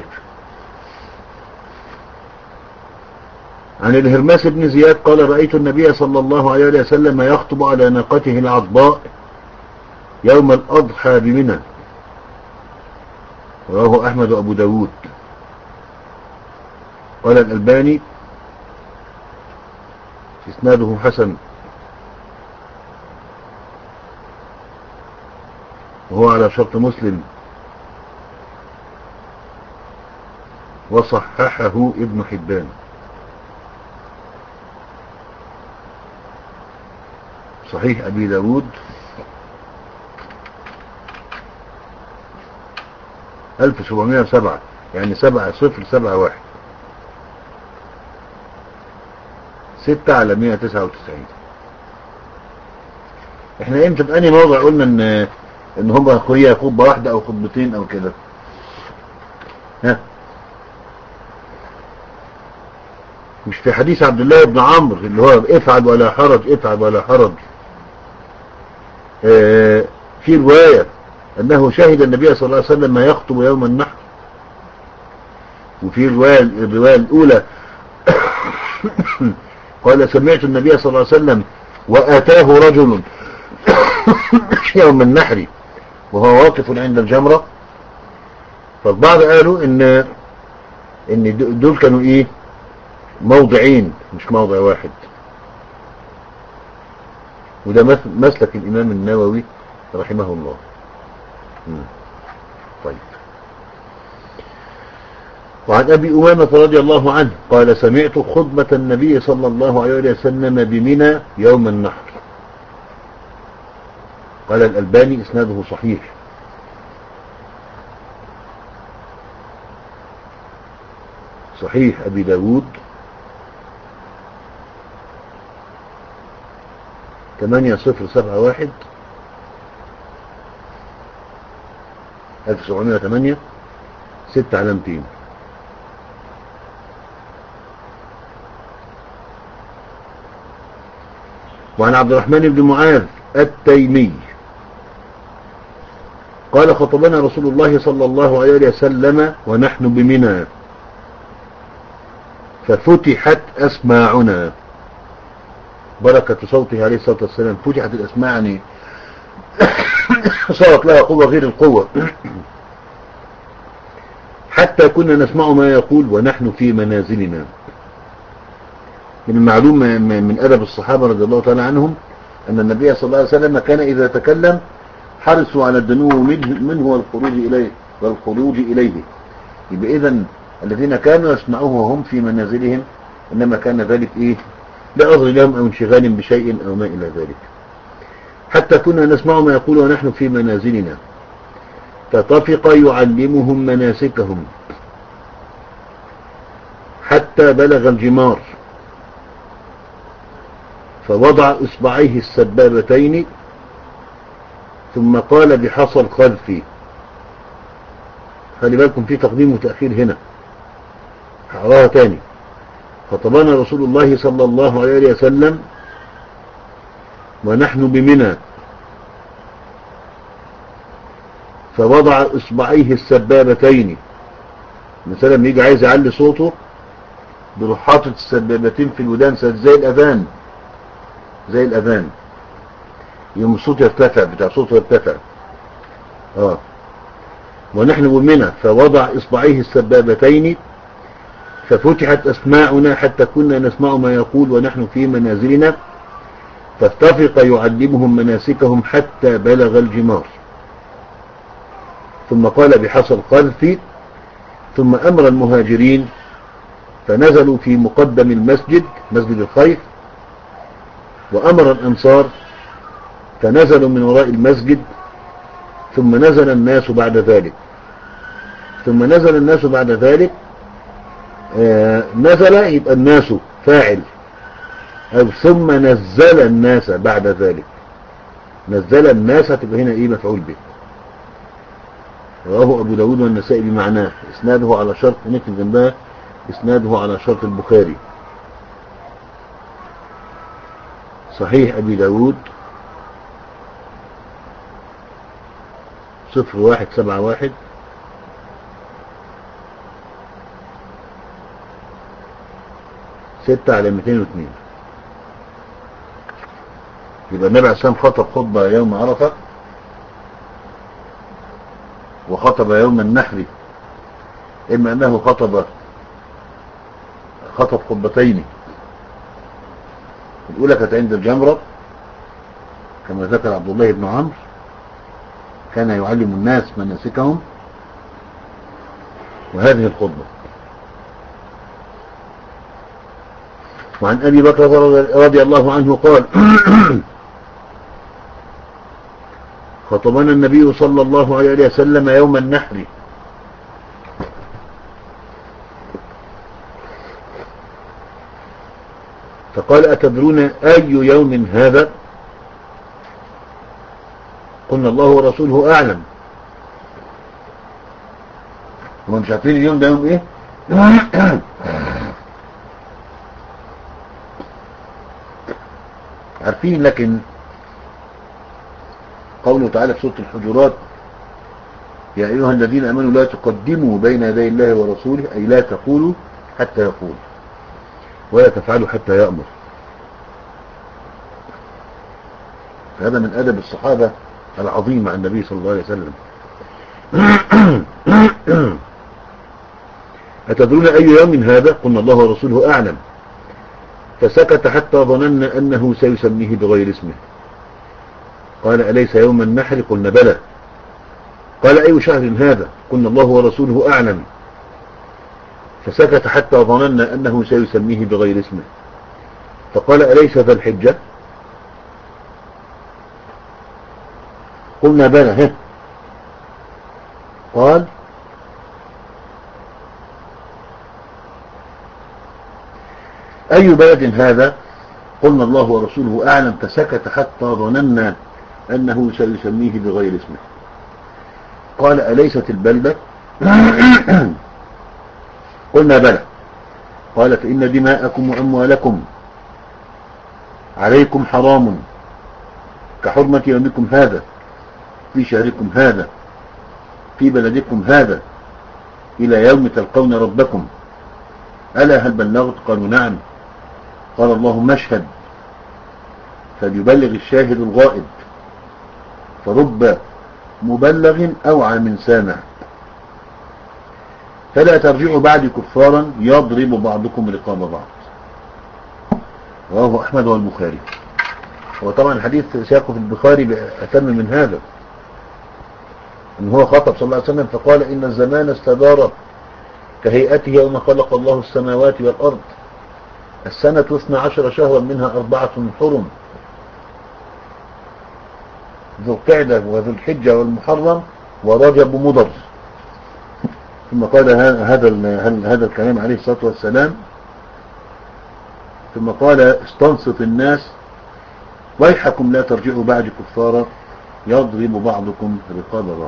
عن الهرماس بن زياد قال رأيت النبي صلى الله عليه وسلم يخطب على ناقته العضباء يوم الأضحى بمنى، رواه أحمد وأبو داود. قال الألباني إسناده حسن، وهو على شرط مسلم، وصححه ابن حبان. صحيح أبي داود ألف وسبعمائة وسبعة، يعني سبعة صفر سبعة واحد ستة على مئة وتسعة وتسعين. احنا امتى في انهي موضع قلنا ان ان هم هي خطبة واحدة او خطبتين او كده؟ ها، مش في حديث عبد الله بن عمرو اللي هو افعل ولا حرج افعل ولا حرج؟ اه في رواية انه شهد النبي صلى الله عليه وسلم ما يخطب يوم النحر، وفي الرواية الرواية الاولى قال سمعت النبي صلى الله عليه وسلم واتاه رجل يوم النحر وهو واقف عند الجمرة. فالبعض قالوا ان ان دول كانوا ايه، موضعين مش موضع واحد، وده مسلك الامام النووي رحمه الله. مم. طيب. وعن ابي امامة رضي الله عنه قال سمعت خطبة النبي صلى الله عليه وسلم بمنى يوم النحر. قال الألباني اسناده صحيح. صحيح ابي داود ثمانية صفر سبعة واحد ألف وسبعمائة وثمانية ستة على مئتين. وعن عبد الرحمن بن معاذ التيمي قال خطبنا رسول الله صلى الله عليه وسلم ونحن بمنى ففتحت أسماعنا، بركة صوته عليه الصلاة والسلام. فتحت الأسماع يعني صارت لها قوة غير القوة، حتى كنا نسمع ما يقول ونحن في منازلنا. من المعلوم من أدب الصحابة رضي الله تعالى عنهم أن النبي صلى الله عليه وسلم كان إذا تكلم حرصوا على الدنو منه والخروج إليه والخروج إليه. يبقى إذن الذين كانوا يسمعوه وهم في منازلهم إنما كان ذلك إيه، لعذر لهم أو انشغال بشيء أو ما إلى ذلك. حتى كنا نسمع ما يقول ونحن في منازلنا فطفق يعلمهم مناسكهم حتى بلغ الجمار فوضع إصبعيه السبابتين ثم قال بحصى الخلف. خلي بالكم في تقديم وتأخير هنا، هقراها تاني. خطبنا رسول الله صلى الله عليه وسلم ونحن بمنى فوضع إصبعيه السبابتين. مثلا يجي عايز يعلي صوته بيروح حاطط السبابتين في الودان زي الأذان، زي الأذان يوم الصوت يرتفع، بتاع صوته يرتفع. اه ونحن بمنى فوضع إصبعيه السبابتين ففتحت أسماعنا حتى كنا نسمع ما يقول ونحن في منازلنا فاتفق يعلمهم مناسكهم حتى بلغ الجمار. ثم قال بحصى الخلف ثم أمر المهاجرين فنزلوا في مقدم المسجد مسجد الخيف، وأمر الأنصار فنزلوا من وراء المسجد، ثم نزل الناس بعد ذلك. ثم نزل الناس بعد ذلك آه نزل يبقى الناس فاعل، أو ثم نزل الناس بعد ذلك. نزل الناس تبقى هنا إيه، مفعول به. رواه أبو داود والنسائي بمعناه، إسناده على شرط، نكتب جنبها إسناده على شرط البخاري. صحيح أبي داود صفر واحد سبعة واحد ستة على مئتين واثنين. يبقى النبي عليه الصلاة والسلام خطب خطبة يوم عرفة وخطب يوم النحر، إما أنه خطب خطب خطبتين. الأولى كانت عند الجمرة كما ذكر عبد الله بن عمرو، كان يعلم الناس مناسكهم، وهذه الخطبة. وعن أبي بكر رضي الله عنه قال خطبنا النبي صلى الله عليه وسلم يوم النحر فقال أتدرون أي يوم هذا؟ قلنا الله ورسوله أعلم. هم مش عارفين اليوم ده يوم ايه؟ عارفين، لكن قوله تعالى في سورة الحجرات يا أيها الذين آمنوا لا تقدموا بين يدي الله ورسوله، أي لا تقولوا حتى يقول ولا تفعلوا حتى يأمر. هذا من أدب الصحابة العظيم مع النبي صلى الله عليه وسلم. أتدرون أي يوم هذا؟ قلنا الله ورسوله أعلم. فسكت حتى ظننا أنه سيسميه بغير اسمه. قال أليس يوم النحر؟ قلنا بلى. قال أي شهر هذا؟ قلنا الله ورسوله أعلم. فسكت حتى ظننا أنه سيسميه بغير اسمه. فقال أليس ذا الحجة؟ قلنا بلى. قال أي بلد هذا؟ قلنا الله ورسوله أعلم. فسكت حتى ظننا أنه سيسميه بغير اسمه. قال أليست البلدة؟ قلنا بلى. قال فإن دماءكم وأموالكم عليكم حرام كحرمة يومكم هذا في شهركم هذا في بلدكم هذا إلى يوم تلقون ربكم. ألا هل بلغت؟ قالوا نعم. قال اللهم اشهد فليبلغ الشاهد الغائب، فرب مبلغ أوعى من سامع. فلا ترجعوا بعد كفارا يضرب بعضكم رقاب بعض. رواه أحمد والبخاري. وطبعا الحديث سياقه في البخاري أتم من هذا، ان هو خطب صلى الله عليه وسلم فقال إن الزمان استدار كهيئته يوم خلق الله السماوات والأرض. السنة اثنا عشر شهرا منها أربعة حرم، ذو القعدة وذو الحجة والمحرم ورجب مضر. ثم قال هذا هذا الكلام عليه الصلاة والسلام. ثم قال استنصت الناس ويحكم لا ترجعوا بعد كفارا يضرب بعضكم رقاب بعض.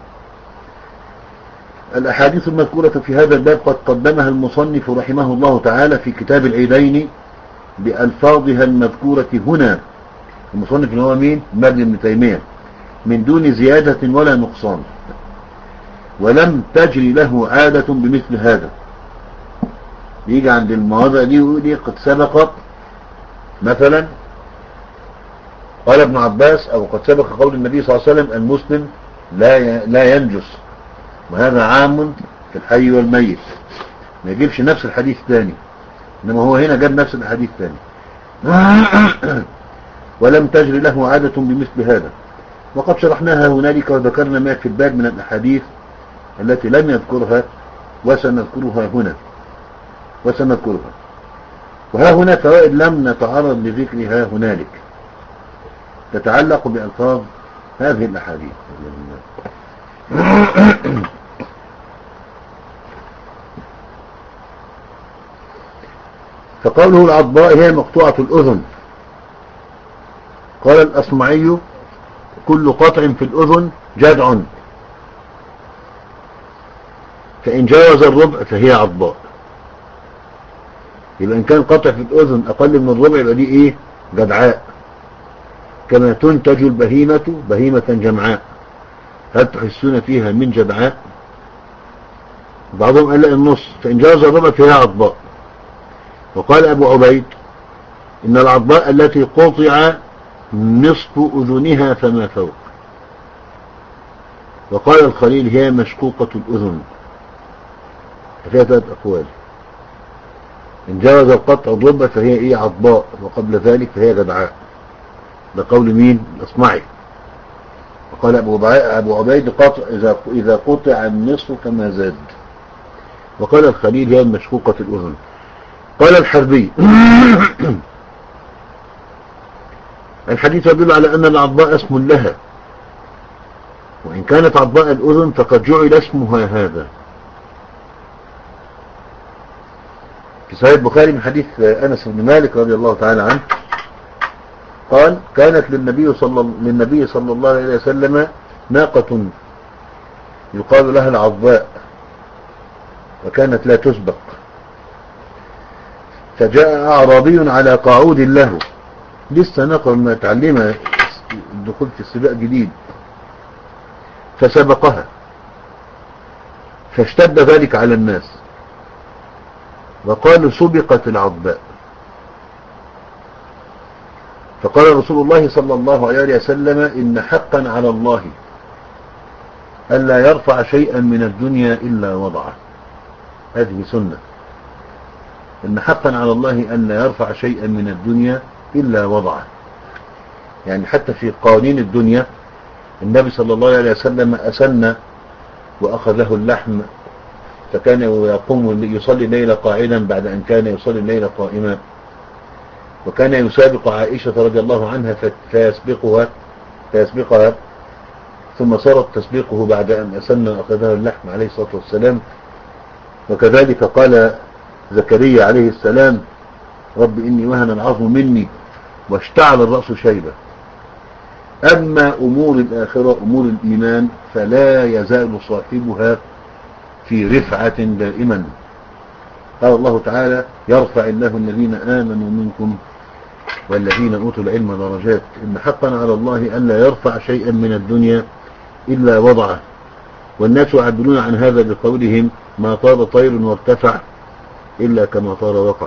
الأحاديث المذكورة في هذا الباب قد قدمها المصنف رحمه الله تعالى في كتاب العيدين بألفاظها المذكورة هنا. المصنف اللي هو مين؟ ابن ابن تيمية، من دون زيادة ولا نقصان، ولم تجري له عادة بمثل هذا. يجي عند المواضع دي ويقول قد سبقت مثلا قال ابن عباس أو قد سبق قول النبي صلى الله عليه وسلم المسلم لا لا ينجس، وهذا عام في الحي والميت. ما يجيبش نفس الحديث ثاني، إنما هو هنا جاب نفس الحديث ثاني. ولم تجري له عادة بمثل هذا. وقد شرحناها هنالك وذكرنا ما في الباب من الأحاديث التي لم يذكرها وسنذكرها هنا وسنذكرها وها هنا فوائد لم نتعرض لذكرها هنالك تتعلق بألفاظ هذه الأحاديث. فقوله العضباء هي مقطوعة الأذن. قال الأصمعي كل قطع في الأذن جدع، فإن جاوز الربع فهي عضباء. يبقى إن كان قطع في الأذن أقل من الربع يبقى دي إيه؟ جدعاء. كما تنتج البهيمة بهيمة جمعاء، هل تحسون فيها من جدعاء؟ بعضهم قال لا النص، فإن جاوز الربع فهي عضباء. وقال أبو عبيد إن العضباء التي قطع نصف أذنها فما فوق. وقال الخليل هي مشقوقة الأذن. فيها ثلاث أقوال. إن جاوز القطع الربع فهي إيه؟ عضباء، وقبل ذلك فهي جدعاء. ده قول مين؟ الأصمعي. وقال أبو عبيد قطع إذا إذا قطع النصف فما زاد. وقال الخليل هي مشقوقة الأذن. قال الحربي الحديث يدل على أن العضباء اسم لها، وإن كانت عضباء الأذن فقد جعل اسمها هذا. في صحيح البخاري من حديث أنس بن مالك رضي الله تعالى عنه قال كانت للنبي صلى للنبي صلى الله عليه وسلم ناقة يقال لها العضباء وكانت لا تسبق، فجاء أعرابي على قعود له، لسه ناقة ما تعلمها الدخول في السباق جديد، فسبقها، فاشتد ذلك على الناس وقالوا سبقت العضباء. فقال رسول الله صلى الله عليه وسلم إن حقا على الله ألا يرفع شيئا من الدنيا إلا وضعه. هذه سنة، إن حقا على الله ألا يرفع شيئا من الدنيا إلا وضعه. يعني حتى في قوانين الدنيا النبي صلى الله عليه وسلم أسن وأخذه اللحم، فكان يقوم يصلي الليل قاعدا بعد أن كان يصلي الليل قائما، وكان يسابق عائشة رضي الله عنها فيسبقها فيسبقها ثم صارت تسبقه بعد أن أسن وأخذه اللحم عليه الصلاة والسلام. وكذلك قال زكريا عليه السلام رب إني وهن العظم مني واشتعل الرأس شيبة. أما أمور الآخرة أمور الإيمان فلا يزال صاحبها في رفعة دائما. قال الله تعالى يرفع الله الذين آمنوا منكم والذين أوتوا العلم درجات. إن حقا على الله ألا يرفع شيئا من الدنيا إلا وضعه. والناس يعبرون عن هذا بقولهم ما طار طير وارتفع إلا كما طار وقع.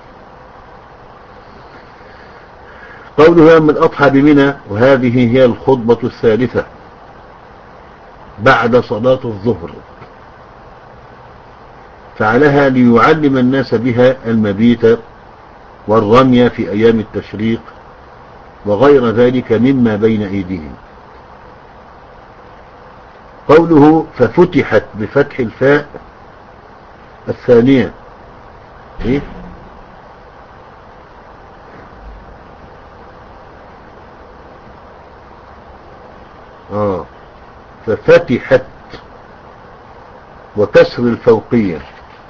قوله يوم الأضحى بمنى، وهذه هي الخطبة الثالثة بعد صلاة الظهر، فعلها ليعلم الناس بها المبيت والرمي في أيام التشريق وغير ذلك مما بين أيديهم. قوله ففتحت بفتح الفاء الثانية، إيه؟ آه ففتحت وكسر الفوقية.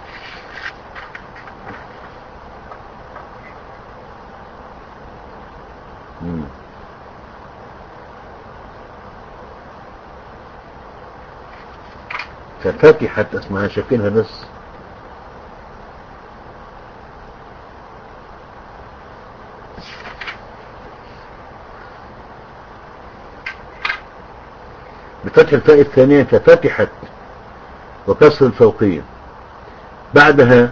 مم. ففتحت اسمها شكلها بس. بفتح الفاء الثانية ففتحت وكسر الفوقية. بعدها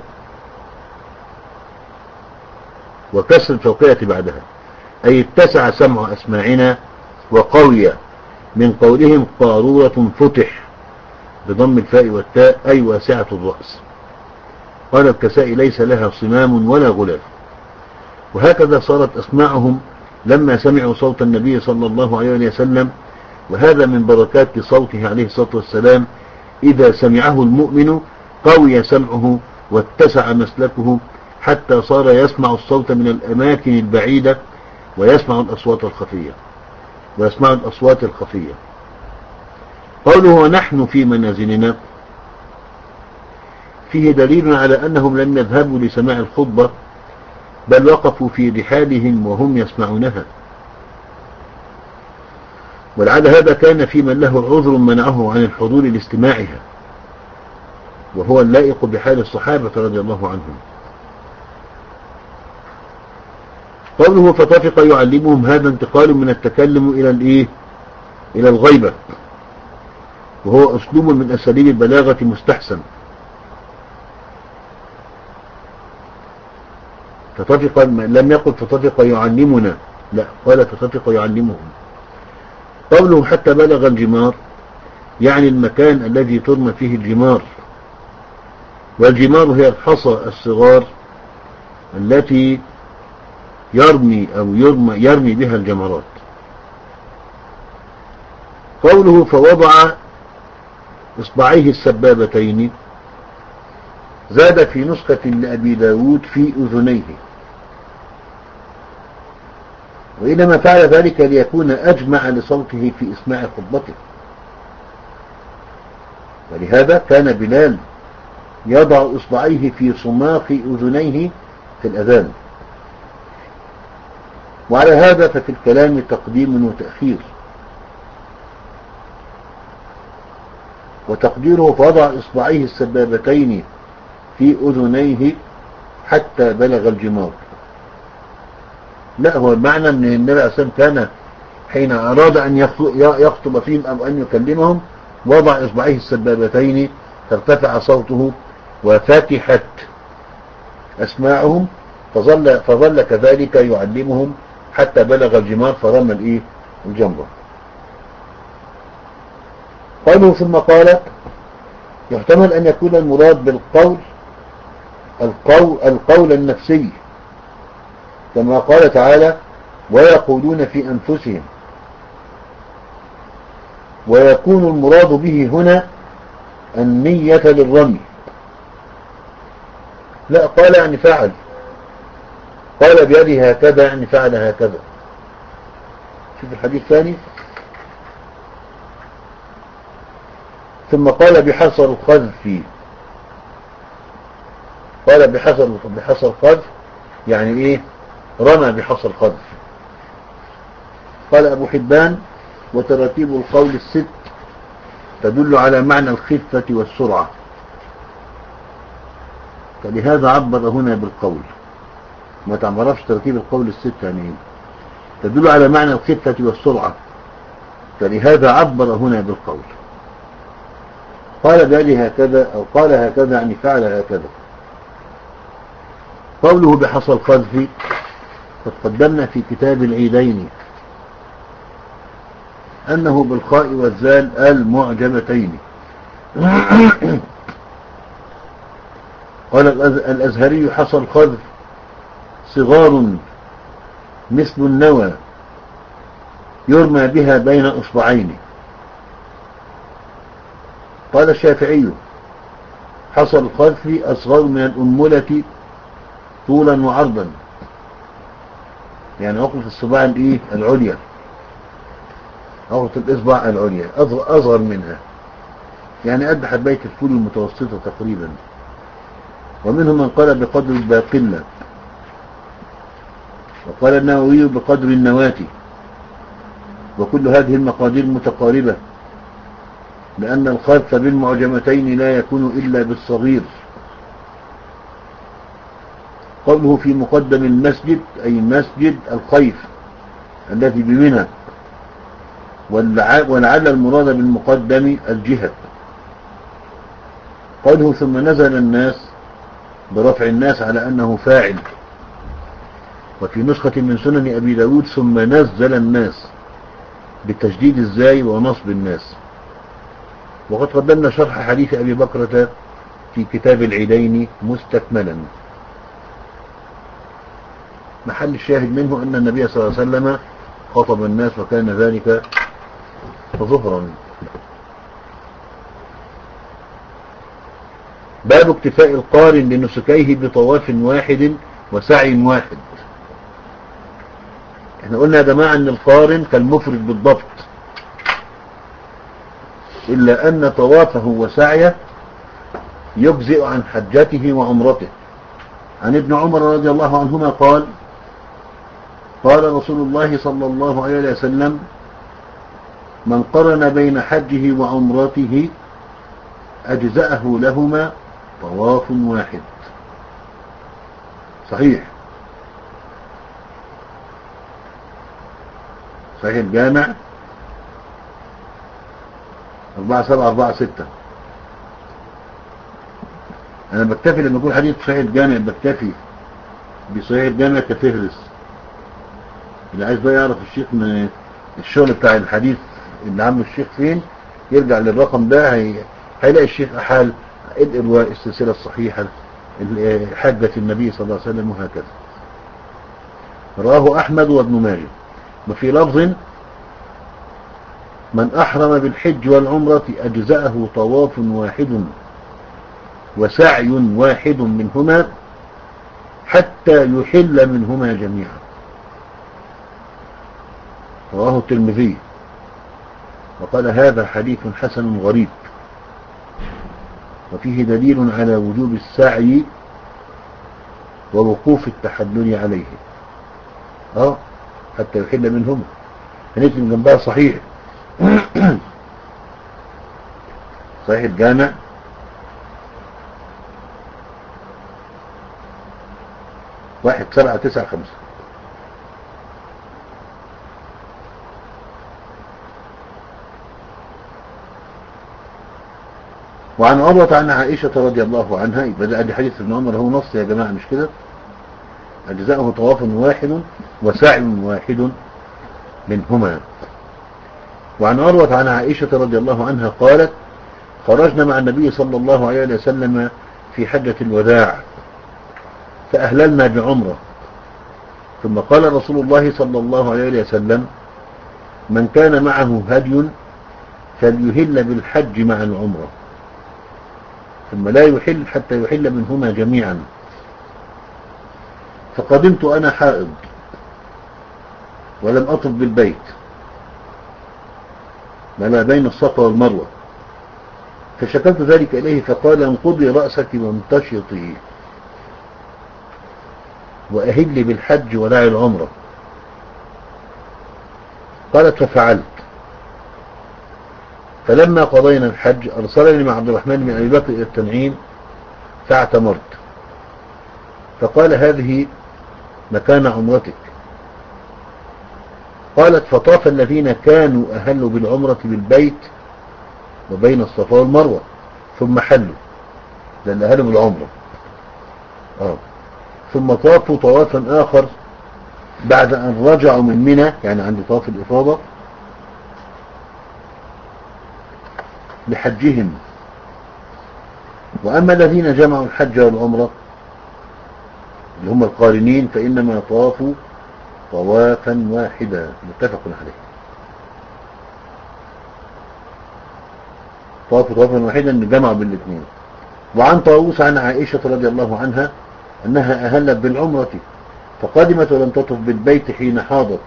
وكسر الفوقية بعدها أي اتسع سمع أسماعنا وقوي من قولهم قارورة فتح بضم الفاء والتاء أي واسعة الرأس. قال الكسائي ليس لها صمام ولا غلاف. وهكذا صارت أسماعهم لما سمعوا صوت النبي صلى الله عليه وسلم، وهذا من بركات صوته عليه الصلاة والسلام. إذا سمعه المؤمن قوي سمعه واتسع مسلكه حتى صار يسمع الصوت من الأماكن البعيدة ويسمع الأصوات الخفية ويسمع الأصوات الخفية. قوله ونحن في منازلنا فيه دليل على أنهم لم يذهبوا لسماع الخطبة، بل وقفوا في رحالهم وهم يسمعونها. ولعل هذا كان في من له عذر منعه عن الحضور لاستماعها، وهو اللائق بحال الصحابة رضي الله عنهم. قوله فطفق يعلمهم، هذا انتقال من التكلم إلى الإيه؟ إلى الغيبة، وهو أسلوب من أساليب البلاغة مستحسن. فطفق لم يقل فطفق يعلمنا، لا، قال فطفق يعلمهم. قوله حتى بلغ الجمار يعني المكان الذي ترمى فيه الجمار، والجمار هي الحصى الصغار التي يرمي أو يرمي, يرمي بها الجمرات. قوله فوضع إصبعيه السبابتين، زاد في نسخة لأبي داود في أذنيه، وإنما فعل ذلك ليكون أجمع لصوته في إسماع خطبته. ولهذا كان بلال يضع إصبعيه في صماخ أذنيه في الأذان. وعلى هذا ففي الكلام تقديم وتأخير، وتقديره فوضع إصبعيه السبابتين في أذنيه حتى بلغ الجمار. لا، هو المعنى أن النبي عليه الصلاة والسلام كان حين أراد أن يخطب فيهم أو أن يكلمهم وضع إصبعيه السبابتين فارتفع صوته وفتحت أسماعهم، فظل, فظل كذلك يعلمهم حتى بلغ الجمار فرمى الإيه الجمرة. قالوا ثم قال يحتمل أن يكون المراد بالقول القول, القول النفسي كما قال تعالى ويقولون في أنفسهم، ويكون المراد به هنا النية للرمي. لا، قال يعني فعل، قال بيده هكذا يعني فعل هكذا. شوف الحديث الثاني. ثم قال بحصر القذف، قال بحصر بحصر القذف يعني ايه؟ رمى بحصر القذف. قال أبو حبان وتراتيب القول الست تدل على معنى الخفة والسرعة، فلهذا عبر هنا بالقول. ما تعرفش ترتيب القول الست يعني ايه؟ تدل على معنى الخفة والسرعة، فلهذا عبر هنا بالقول. قال بيده هكذا أو قال هكذا يعني فعل هكذا. قوله بحصى القذف قد قدمنا في كتاب العيدين أنه بالخاء والزال المعجمتين. قال الأزهري حصى القذف صغار مثل النوى يرمى بها بين أصبعين. قال الشافعي حصى القذف أصغر من الأنملة طولا وعرضا، يعني عقلة الصباع الايه العليا، عقلة الإصبع العليا أصغر منها، يعني قد حباية الفول المتوسطة تقريبا. ومنهم من قال بقدر الباقلة، وقال النووي بقدر النواة، وكل هذه المقادير متقاربة، لأن الخذف بالمعجمتين لا يكون إلا بالصغير. قوله في مقدم المسجد أي مسجد الخيف الذي بمنى، ولعل المراد بالمقدم الجهة. قوله ثم نزل الناس برفع الناس على أنه فاعل، وفي نسخة من سنن أبي داود ثم نزل الناس بتشديد الزاي ونصب الناس. وقد قدمنا شرح حديث أبي بكرة في كتاب العيدين مستكملا. محل الشاهد منه أن النبي صلى الله عليه وسلم خطب الناس وكان ذلك ظهرا. باب اكتفاء القارن لنسكيه بطواف واحد وسعي واحد. احنا قلنا يا جماعة ان القارن كالمفرد بالضبط، إلا أن طوافه وسعيه يجزئ عن حجته وعمرته. عن ابن عمر رضي الله عنهما قال قال رسول الله صلى الله عليه وسلم من قرن بين حجه وعمرته أجزأه لهما طواف واحد. صحيح صحيح الجامع أربعة سبعة أربعة ستة. أنا بكتفي لما أقول حديث صحيح الجامع بكتفي بصحيح الجامع كفهرس. اللي عايز بقى يعرف الشيخ من الشغل بتاع الحديث اللي عامله الشيخ فين يرجع للرقم ده، هي... هيلاقي الشيخ أحال الإرواء السلسلة الصحيحة حجة النبي صلى الله عليه وسلم وهكذا. رواه أحمد وابن ماجه. وفي لفظ من أحرم بالحج والعمرة أجزأه طواف واحد وسعي واحد منهما حتى يحل منهما جميعا. رواه الترمذي وقال هذا حديث حسن غريب. وفيه دليل على وجوب السعي ووقوف التحلل عليه اه حتى يحل منهم. هنكتب جنبها صحيح صحيح الجامع واحد سبعة تسعة خمسة. وعن عروة عن عائشة رضي الله عنها، بدأ دي حديث ابن عمر هو نص يا جماعة مش كده؟ أجزاؤه طواف واحد وسعي واحد منهما. وعن عروة عن عائشة رضي الله عنها قالت خرجنا مع النبي صلى الله عليه وسلم في حجة الوداع فأهللنا بعمرة، ثم قال رسول الله صلى الله عليه وسلم من كان معه هدي فليهل بالحج مع العمرة ثم لا يحل حتى يحل منهما جميعا. فقدمت أنا حائض ولم أطف بالبيت ما بين الصفا والمروة، فشكلت ذلك إليه فقال انقضي رأسك وامتشطي وأهلي بالحج ودعي العمرة. قالت ففعلت، فلما قضينا الحج أرسلني مع عبد الرحمن بن أبي بكر إلى التنعيم فاعتمرت، فقال هذه مكان عمرتك. قالت فطاف الذين كانوا أهلوا بالعمرة بالبيت وبين الصفا والمروة ثم حلوا لأن أهلوا بالعمرة آه. ثم طافوا طوافا آخر بعد أن رجعوا من منى يعني عند طواف الإفاضة لحجهم. وأما الذين جمعوا الحج والعمرة اللي هم القارنين فإنما طافوا طوافا واحدا متفق عليه. طافوا طوافا واحدا جمعوا بالاثنين. وعن طاووس عن عائشة رضي الله عنها أنها أهلت بالعمرة فقدمت ولم تطف بالبيت حين حاضت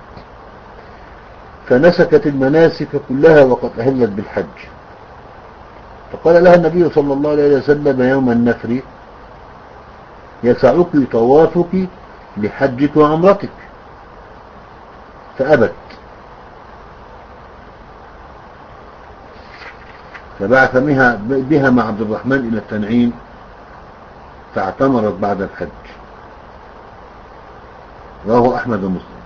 فنسكت المناسك كلها وقد أهلت بالحج، فقال لها النبي صلى الله عليه وسلم يوم النفر يسعك طوافك لحجك وعمرتك، فأبت، فبعث بها مع عبد الرحمن إلى التنعيم فاعتمرت بعد الحج. رواه أحمد ومسلم.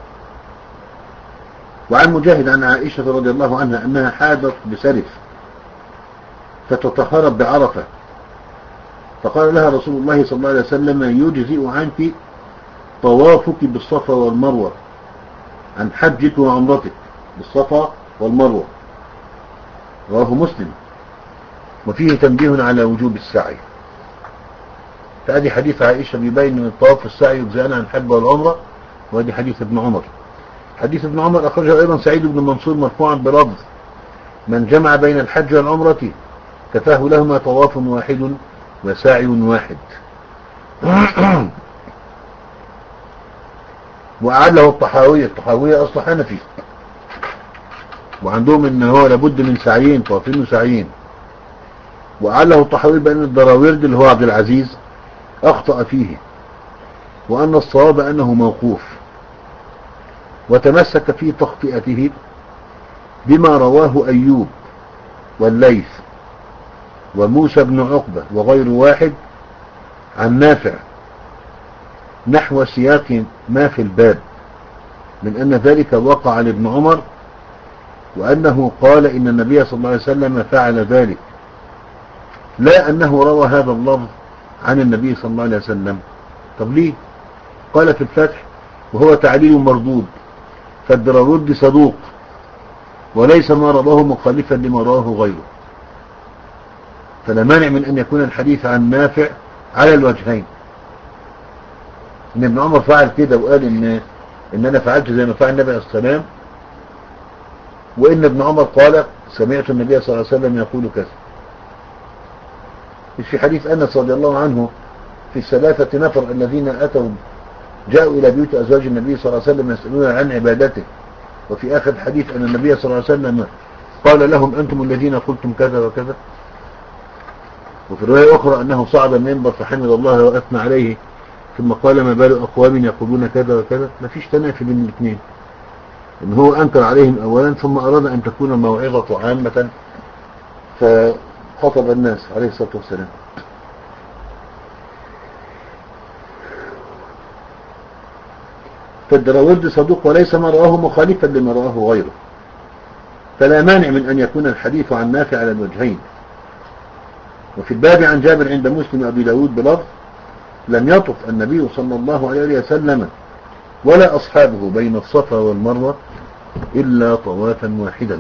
وعن مجاهد عن عائشة رضي الله عنها أنها حادت بسرف فتطهرت بعرفة، فقال لها رسول الله صلى الله عليه وسلم يجزئ عنك طوافك بالصفا والمروة عن حجك وعمرتك بالصفا والمروة. رواه مسلم. وفيه تنبيه على وجوب السعي. فهذه حديث عائشة بيبين ان الطواف والسعي يجزئان عن الحج والعمرة، وهذه حديث ابن عمر. حديث ابن عمر أخرجه أيضا سعيد بن منصور مرفوعا بلفظ من جمع بين الحج والعمرة كفاه لهما طواف واحد وسعي واحد. وأعله الطحاوية، الطحاوية أصل حنفي وعندهم ان هو لابد من سعيين طوافين وسعيين. وأعله الطحاوي بأن الدراويرد اللي هو عبد العزيز أخطأ فيه وأن الصواب أنه موقوف، وتمسك في تخطئته بما رواه أيوب والليث وموسى بن عقبة وغير واحد عن نافع نحو سياق ما في الباب من أن ذلك وقع لابن عمر وأنه قال إن النبي صلى الله عليه وسلم فعل ذلك، لا أنه روى هذا اللفظ عن النبي صلى الله عليه وسلم. طب ليه؟ قال في الفتح وهو تعليل مردود، فالدراوردي صدوق وليس ما رواه مخالفا لما رواه غيره، فلا مانع من أن يكون الحديث عن نافع على الوجهين، إن ابن عمر فعل كده وقال إن, إن أنا فعلت زي ما فعل النبي عليه الصلاة والسلام، وإن ابن عمر قال سمعت النبي صلى الله عليه وسلم يقول كذا. في حديث أنس رضي الله عنه في الثلاثة نفر الذين أتوا جاءوا إلى بيوت أزواج النبي صلى الله عليه وسلم يسألون عن عبادته، وفي آخر الحديث أن النبي صلى الله عليه وسلم قال لهم أنتم الذين قلتم كذا وكذا. وفي الرواية الأخرى أنه صعد المنبر فحمد الله وأثنى عليه ثم قال ما بال أقوام يقولون كذا وكذا. ما فيش تنافي بين الاثنين، إن هو أنكر عليهم أولا ثم أراد أن تكون الموعظة عامة فخطب الناس عليه الصلاة والسلام. فالدراوردي صدوق وليس ما رآه مخالفا لما رآه غيره، فلا مانع من أن يكون الحديث عن نافع على الوجهين. وفي الباب عن جابر عند مسلم أبي داود بلفظ لم يطف النبي صلى الله عليه وسلم ولا أصحابه بين الصفا والمروة إلا طوافا واحدا.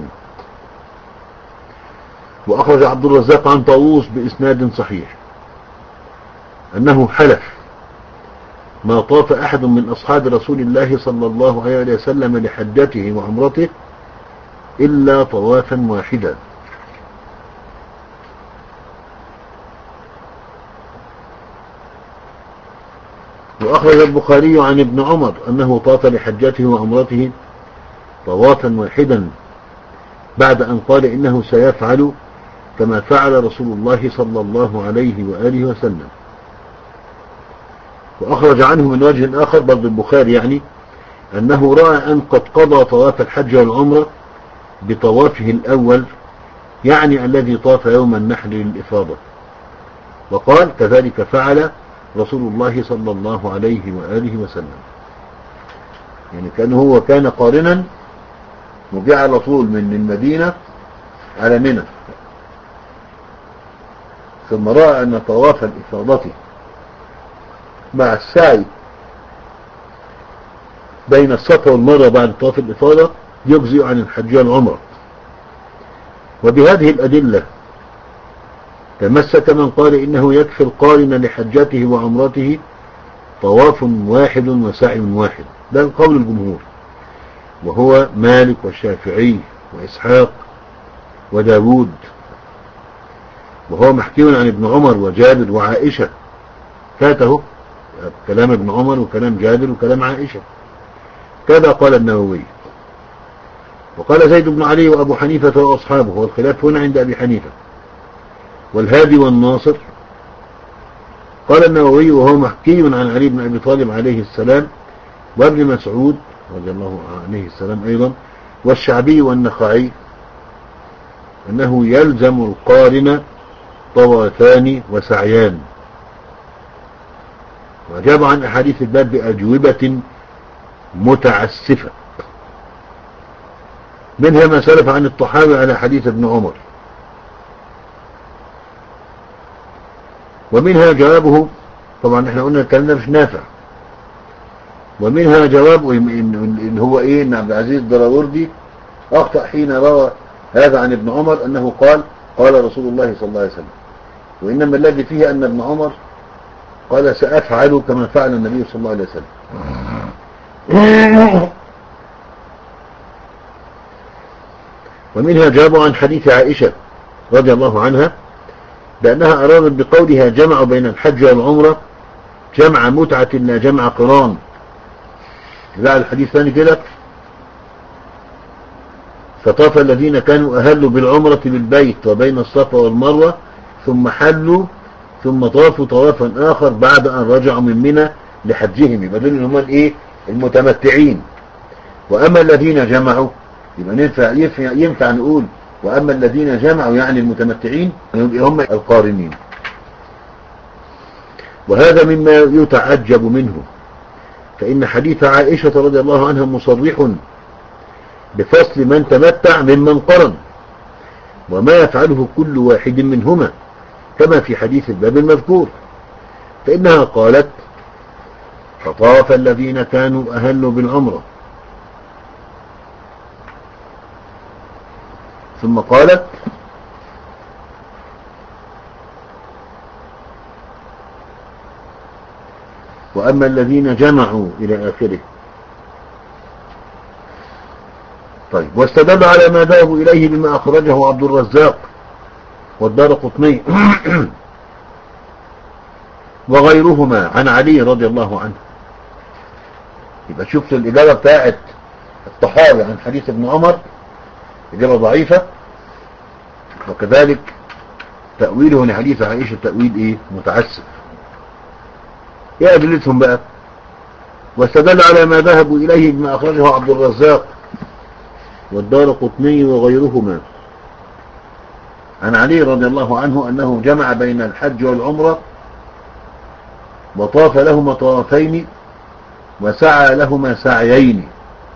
وأخرج عبد الرزاق عن طاووس بإسناد صحيح أنه حلف ما طاف أحد من أصحاب رسول الله صلى الله عليه وسلم لحجته وعمرته إلا طوافا واحدا. وأخرج البخاري عن ابن عمر أنه طاف لحجته وعمرته طوافا واحدا بعد أن قال إنه سيفعل كما فعل رسول الله صلى الله عليه وآله وسلم. وأخرج عنه من وجه آخر برضو البخاري يعني أنه رأى أن قد قضى طواف الحج والعمرة بطوافه الأول، يعني الذي طاف يوم النحر للإفاضة، وقال كذلك فعل رسول الله صلى الله عليه وآله وسلم. يعني كان هو كان قارنا وجاء على طول من المدينة على منى، ثم رأى أن طواف الإفاضة مع السعي بين الصفا والمروة بعد طواف الإفاضة يجزئ عن الحج والعمرة. وبهذه الأدلة تمسك من قال إنه يكفي القارن لحجته وعمرته طواف واحد وسعي واحد. ده القول الجمهور، وهو مالك والشافعي وإسحاق وداود، وهو محكي عن ابن عمر وجابر وعائشة. فاته كلام ابن عمر وكلام جابر وكلام عائشة. كذا قال النووي. وقال زيد بن علي وأبو حنيفة وأصحابه، والخلاف هنا عند أبي حنيفة والهادي والناصر. قال النووي وهو محكي عن علي بن أبي طالب عليه السلام وابن مسعود رضي الله عليه السلام أيضا والشعبي والنخعي أنه يلزم القارن طوافان وسعيان. وأجاب عن أحاديث الباب بأجوبة متعسفة، منها ما سلف عن الطحاوي على حديث ابن عمر، ومنها جوابه، طبعا احنا قلنا الكلام ده مش نافع، ومنها جواب اللي هو ايه ان عبد العزيز الدراوردي اخطأ حين روى هذا عن ابن عمر انه قال قال رسول الله صلى الله عليه وسلم، وانما الذي فيه ان ابن عمر قال سأفعل كما فعل النبي صلى الله عليه وسلم. ومنها جاب عن حديث عائشة رضي الله عنها بأنها أرادت بقولها جمع بين الحج والعمرة جمع متعة لا جمع قران. لا الحديث ثاني كده فطاف الذين كانوا أهلوا بالعمرة بالبيت وبين الصفا والمروة ثم حلوا ثم طافوا طوافا آخر بعد أن رجعوا من منى لحجهم. يبقى دول هم الايه المتمتعين. وأما الذين جمعوا يبقى ينفع, ينفع, ينفع نقول وأما الذين جمعوا يعني المتمتعين هم القارنين. وهذا مما يتعجب منه، فإن حديث عائشة رضي الله عنها مصرح بفصل من تمتع ممن قرن وما يفعله كل واحد منهما كما في حديث الباب المذكور، فإنها قالت فطاف الذين كانوا أهلوا بالعمرة، ثم قالت وأما الذين جمعوا إلى آخره. طيب، واستدل على ما ذهبوا إليه بما أخرجه عبد الرزاق والدارقطني وغيرهما عن علي رضي الله عنه. يبقى شفت الإجابة بتاعت الطحاوي عن حديث ابن عمر إجابة ضعيفة، وكذلك تأويله لحديث عائشة تأويل ايه متعسف. ايه ادلتهم بقى؟ واستدل على ما ذهبوا اليه بما اخرجه عبد الرزاق والدارقطني وغيرهما عن علي رضي الله عنه انه جمع بين الحج والعمرة وطاف لهما طوافين وسعى لهما سعيين،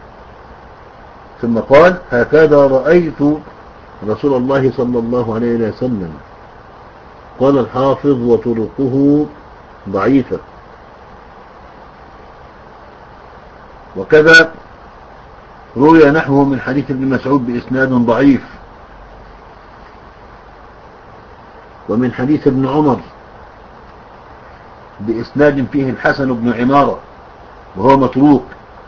ثم قال هكذا رأيت رسول الله صلى الله عليه وسلم. قال الحافظ وطرقه ضعيفة. وكذا روي نحوه من حديث ابن مسعود بإسناد ضعيف، ومن حديث ابن عمر بإسناد فيه الحسن بن عمارة وهو متروك.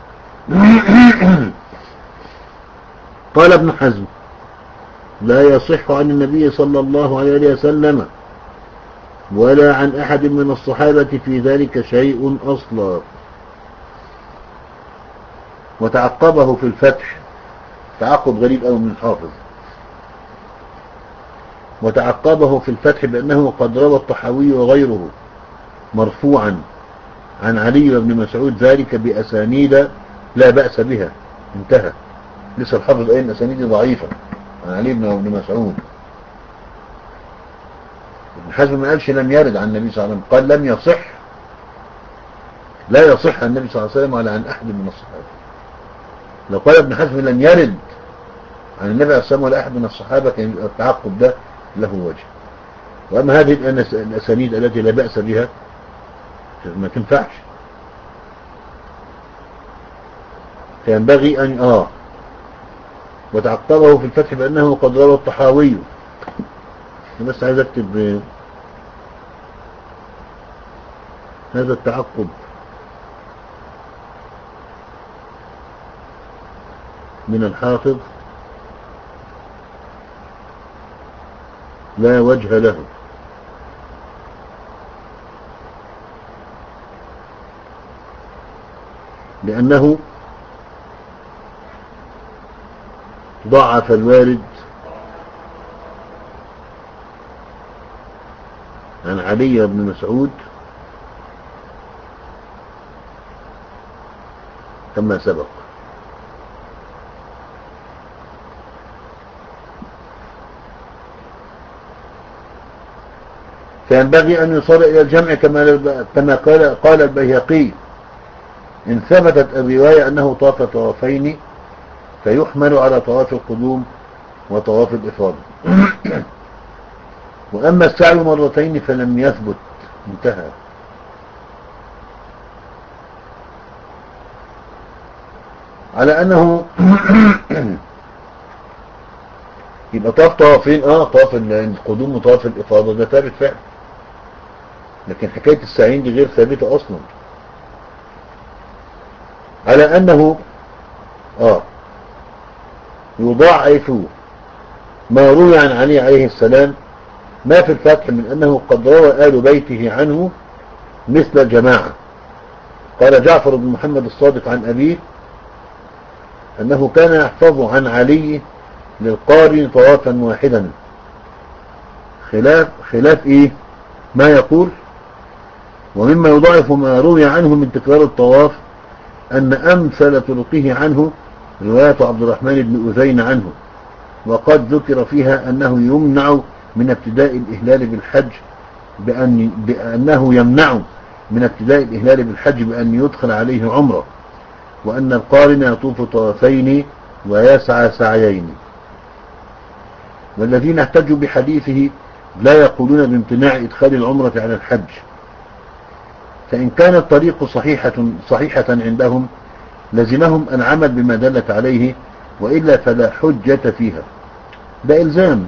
قال ابن حزم لا يصح عن النبي صلى الله عليه وسلم ولا عن أحد من الصحابة في ذلك شيء أصلا. وتعقبه في الفتح تعقب غريب أو من حافظ، وتعقبه في الفتح بأنه قد روى الطحاوي وغيره مرفوعا عن علي وابن مسعود ذلك بأسانيد لا بأس بها. انتهى. لسه الحافظ أين أسانيد ضعيفة عن علي وابن مسعود. ابن حزم ما قالش لم يرد عن النبي صلى الله عليه وسلم، قال لم يصح، لا يصح عن النبي صلى الله عليه وسلم ولا عن أحد من الصحابة. لو قال ابن حزم لم يرد عن النبي صلى الله عليه وسلم ولا أحد من الصحابة كان التعقب ده له وجه. وأما هذه الأسانيد التي لا بأس بها ما تنفعش. فينبغي أن آه وتعقبه في الفتح بأنه قد روى الطحاوي. بس عايز أكتب هذا التعقب من الحافظ لا وجه له، لأنه ضعف الوارد عن علي بن مسعود كما سبق. فينبغي أن يصار إلى الجمع كما كما قال قال البيهقي إن ثبتت الرواية أنه طاف طوافين فيحمل على طواف القدوم وطواف الإفاضة. وأما السعي مرتين فلم يثبت. انتهى. على أنه يبقى طاف طوافين اه طواف القدوم وطواف الإفاضة ده ثابت فعلا، لكن حكاية السعيين دي غير ثابتة أصلا. على أنه اه يضاعف ما روي عن علي عليه السلام ما في الفتح من أنه قد روى آل بيته عنه مثل الجماعة. قال جعفر بن محمد الصادق عن أبيه أنه كان يحفظ عن علي للقارن طوافا واحدا، خلاف خلاف إيه ما يقول. ومما يضاعف ما روي عنه من تكرار الطواف أن أمثل طرقه عنه رواية عبد الرحمن بن أذين عنه، وقد ذكر فيها أنه يمنع من ابتداء الإهلال بالحج بأن بأنه يمنع من ابتداء الإهلال بالحج بأن يدخل عليه عمره، وأن القارن يطوف طوافين ويسعى سعيين. والذين احتجوا بحديثه لا يقولون بامتناع إدخال العمرة على الحج، فإن كانت الطريق صحيحة, صحيحة عندهم لزمهم العمل بما دلت عليه، وإلا فلا حجة فيها. ده إلزام.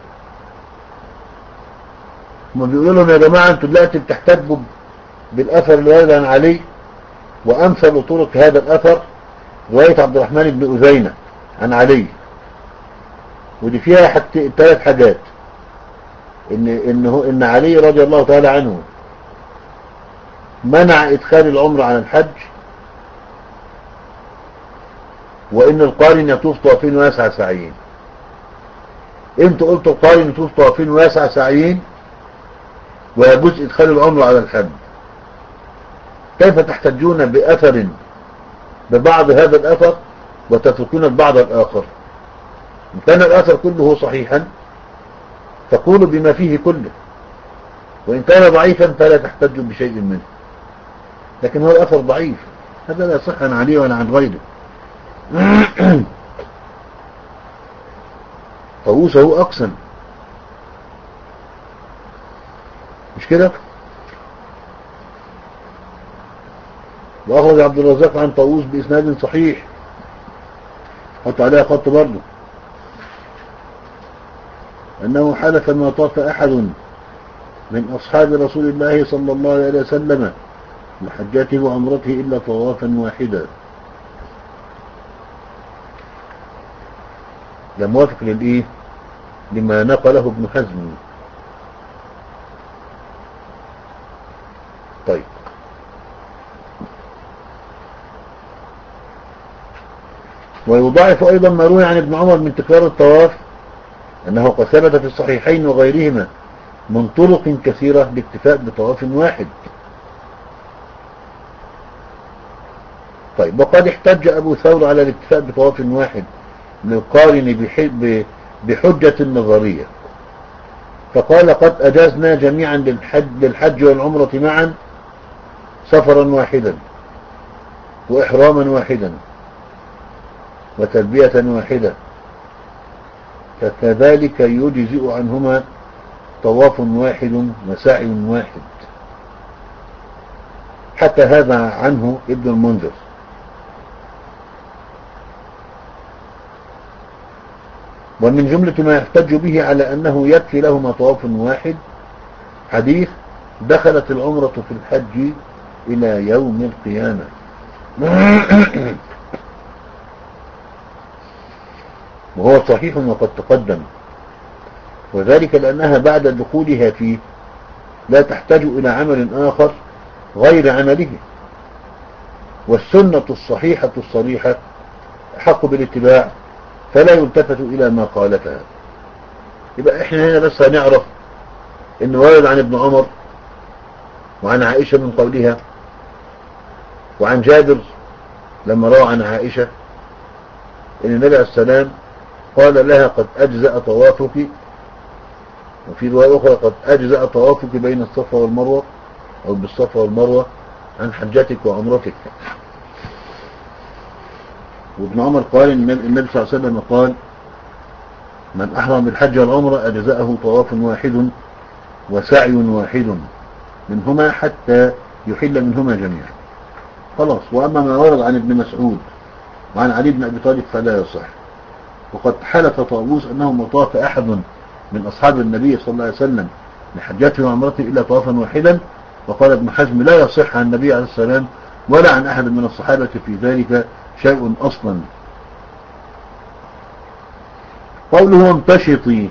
هم بيقولوا لهم يا جماعة انتوا دلوقتي بتحتجوا بالأثر الوارد عن علي، وأمثل طرق هذا الأثر رواية عبد الرحمن بن أذينة عن علي، ودي فيها حتى ثلاث حاجات. إن, إنه إن علي رضي الله تعالى عنه منع إدخال العمر على الحج، وإن القارن يطوف طوافين ويسعى سعيين. انتوا قلتوا قارن طول طوافين واسع سعيين ويجوز ادخال العمر على الحج، كيف تحتجون بأثر ببعض هذا الأثر وتتركون البعض الآخر؟ إن كان الأثر كله صحيحا فقولوا بما فيه كله، وإن كان ضعيفا فلا تحتجوا بشيء منه. لكن هو الأثر ضعيف، هذا لا صح عن علي ولا عن غيره. طاووس هو أقسم، مش كده؟ وأخرج عبد الرزاق عن طاووس بإسناد صحيح، حط عليها خط برضه، أنه حلف ما طاف أحد من أصحاب رسول الله صلى الله عليه وسلم لحجته وعمرته إلا طوافا واحدا. ده موافق للإيه؟ لما نقله ابن حزم. طيب، ويضاعف أيضا ما روي عن ابن عمر من تكرار الطواف أنه قد ثبت في الصحيحين وغيرهما من طرق كثيرة باكتفاء بطواف واحد. طيب، وقد احتج أبو ثور على الاكتفاء بطواف واحد للقارن بحجة نظرية، فقال قد أجازنا جميعا للحج, للحج والعمرة معا سفرا واحدا وإحراما واحدا وتلبية واحدة، فكذلك يجزئ عنهما طواف واحد وسعي واحد. حتى هذا عنه ابن المنذر. ومن جملة ما يحتج به على أنه يكفي لهما طواف واحد حديث دخلت العمرة في الحج إلى يوم القيامة. وهو صحيح وقد تقدم، وذلك لأنها بعد دخولها فيه لا تحتاج إلى عمل آخر غير عمله، والسنة الصحيحة الصريحة حق بالاتباع فلا يلتفت إلى ما قالتها. يبقى احنا هنا بس هنعرف إنه ورد عن ابن عمر وعن عائشة من قولها، وعن جابر لما روى عن عائشة إن النبي عليه السلام قال لها قد أجزأ طوافك، وفي رواية أخرى قد أجزأ طوافك بين الصفا والمروة أو بالصفا والمروة عن حجتك وعمرتك. وابن عمر قال إن النبي صلى الله عليه وسلم قال من أحرم بالحج والعمرة أجزأه طواف واحد وسعي واحد منهما حتى يحل منهما جميعا. خلاص. وأما ما ورد عن ابن مسعود وعن علي بن أبي طالب فلا يصح. وقد حلف طاووس أنه ما طاف أحد من أصحاب النبي صلى الله عليه وسلم لحجته وعمرته إلا طوافا واحدا. وقال ابن حزم لا يصح عن النبي عليه السلام ولا عن أحد من الصحابة في ذلك شيء أصلا. قوله امتشطي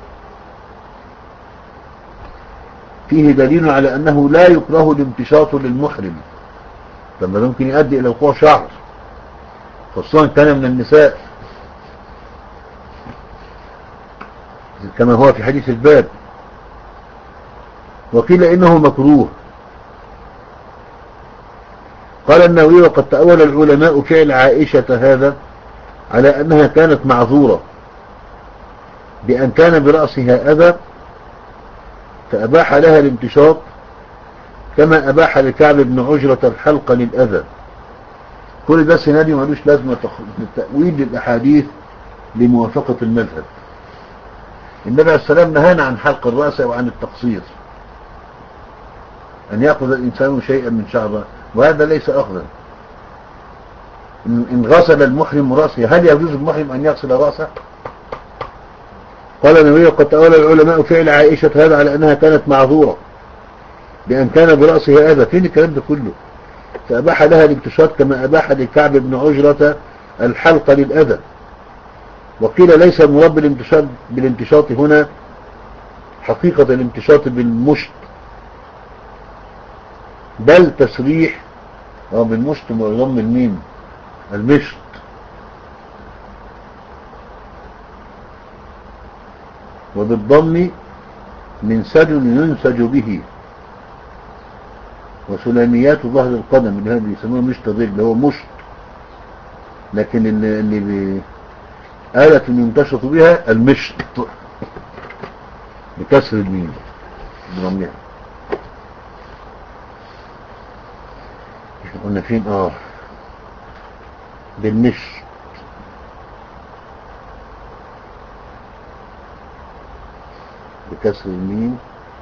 فيه دليل على أنه لا يكره الامتشاط للمحرم، لما ممكن يؤدي إلى وقوع شعر خصوصا كان من النساء كما هو في حديث الباب. وقيل إنه مكروه. قال النووي وقد تأول العلماء فعل عائشة هذا على أنها كانت معذورة بأن كان برأسها أذى فأباح لها الامتشاط كما أباح لكعب بن عجرة الحلق للأذى. كل ده سيناريو مالوش لازمة تأويل للأحاديث لموافقة المذهب. النبي عليه السلام نهانا عن حلق الرأس وعن التقصير، أن يأخذ الإنسان شيئا من شعره، وهذا ليس أخذا. إن غسل المحرم رأسه هل يجوز المحرم أن يغسل رأسه؟ قال النبي قد تأول العلماء فعل عائشة هذا على أنها كانت معذورة بأن كان برأسها أذى. فين الكلام ده كله؟ فأباح لها الامتشاط كما أباح لكعب بن عجرة الحلق للأذى. وقيل ليس المراد بالامتشاط بالامتشاط هنا حقيقة الامتشاط بالمشط، بل تسريح أو بالمشط وضم الميم المشط. وبالضم منسج ينسج به، وسلاميات ظهر القدم اللي هي بيسموها مشط الرجل هو مشط، لكن اللي, اللي بي... آلة ينتشط بها المشط بكسر الميم بضمها. قلنا فين؟ اه بالمشط بكسر الميم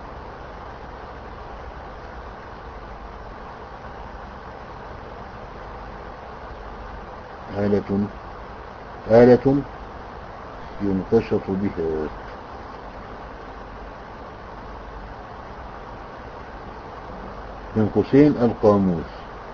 آلة آلة ينتشط بها. من قوسين القاموس.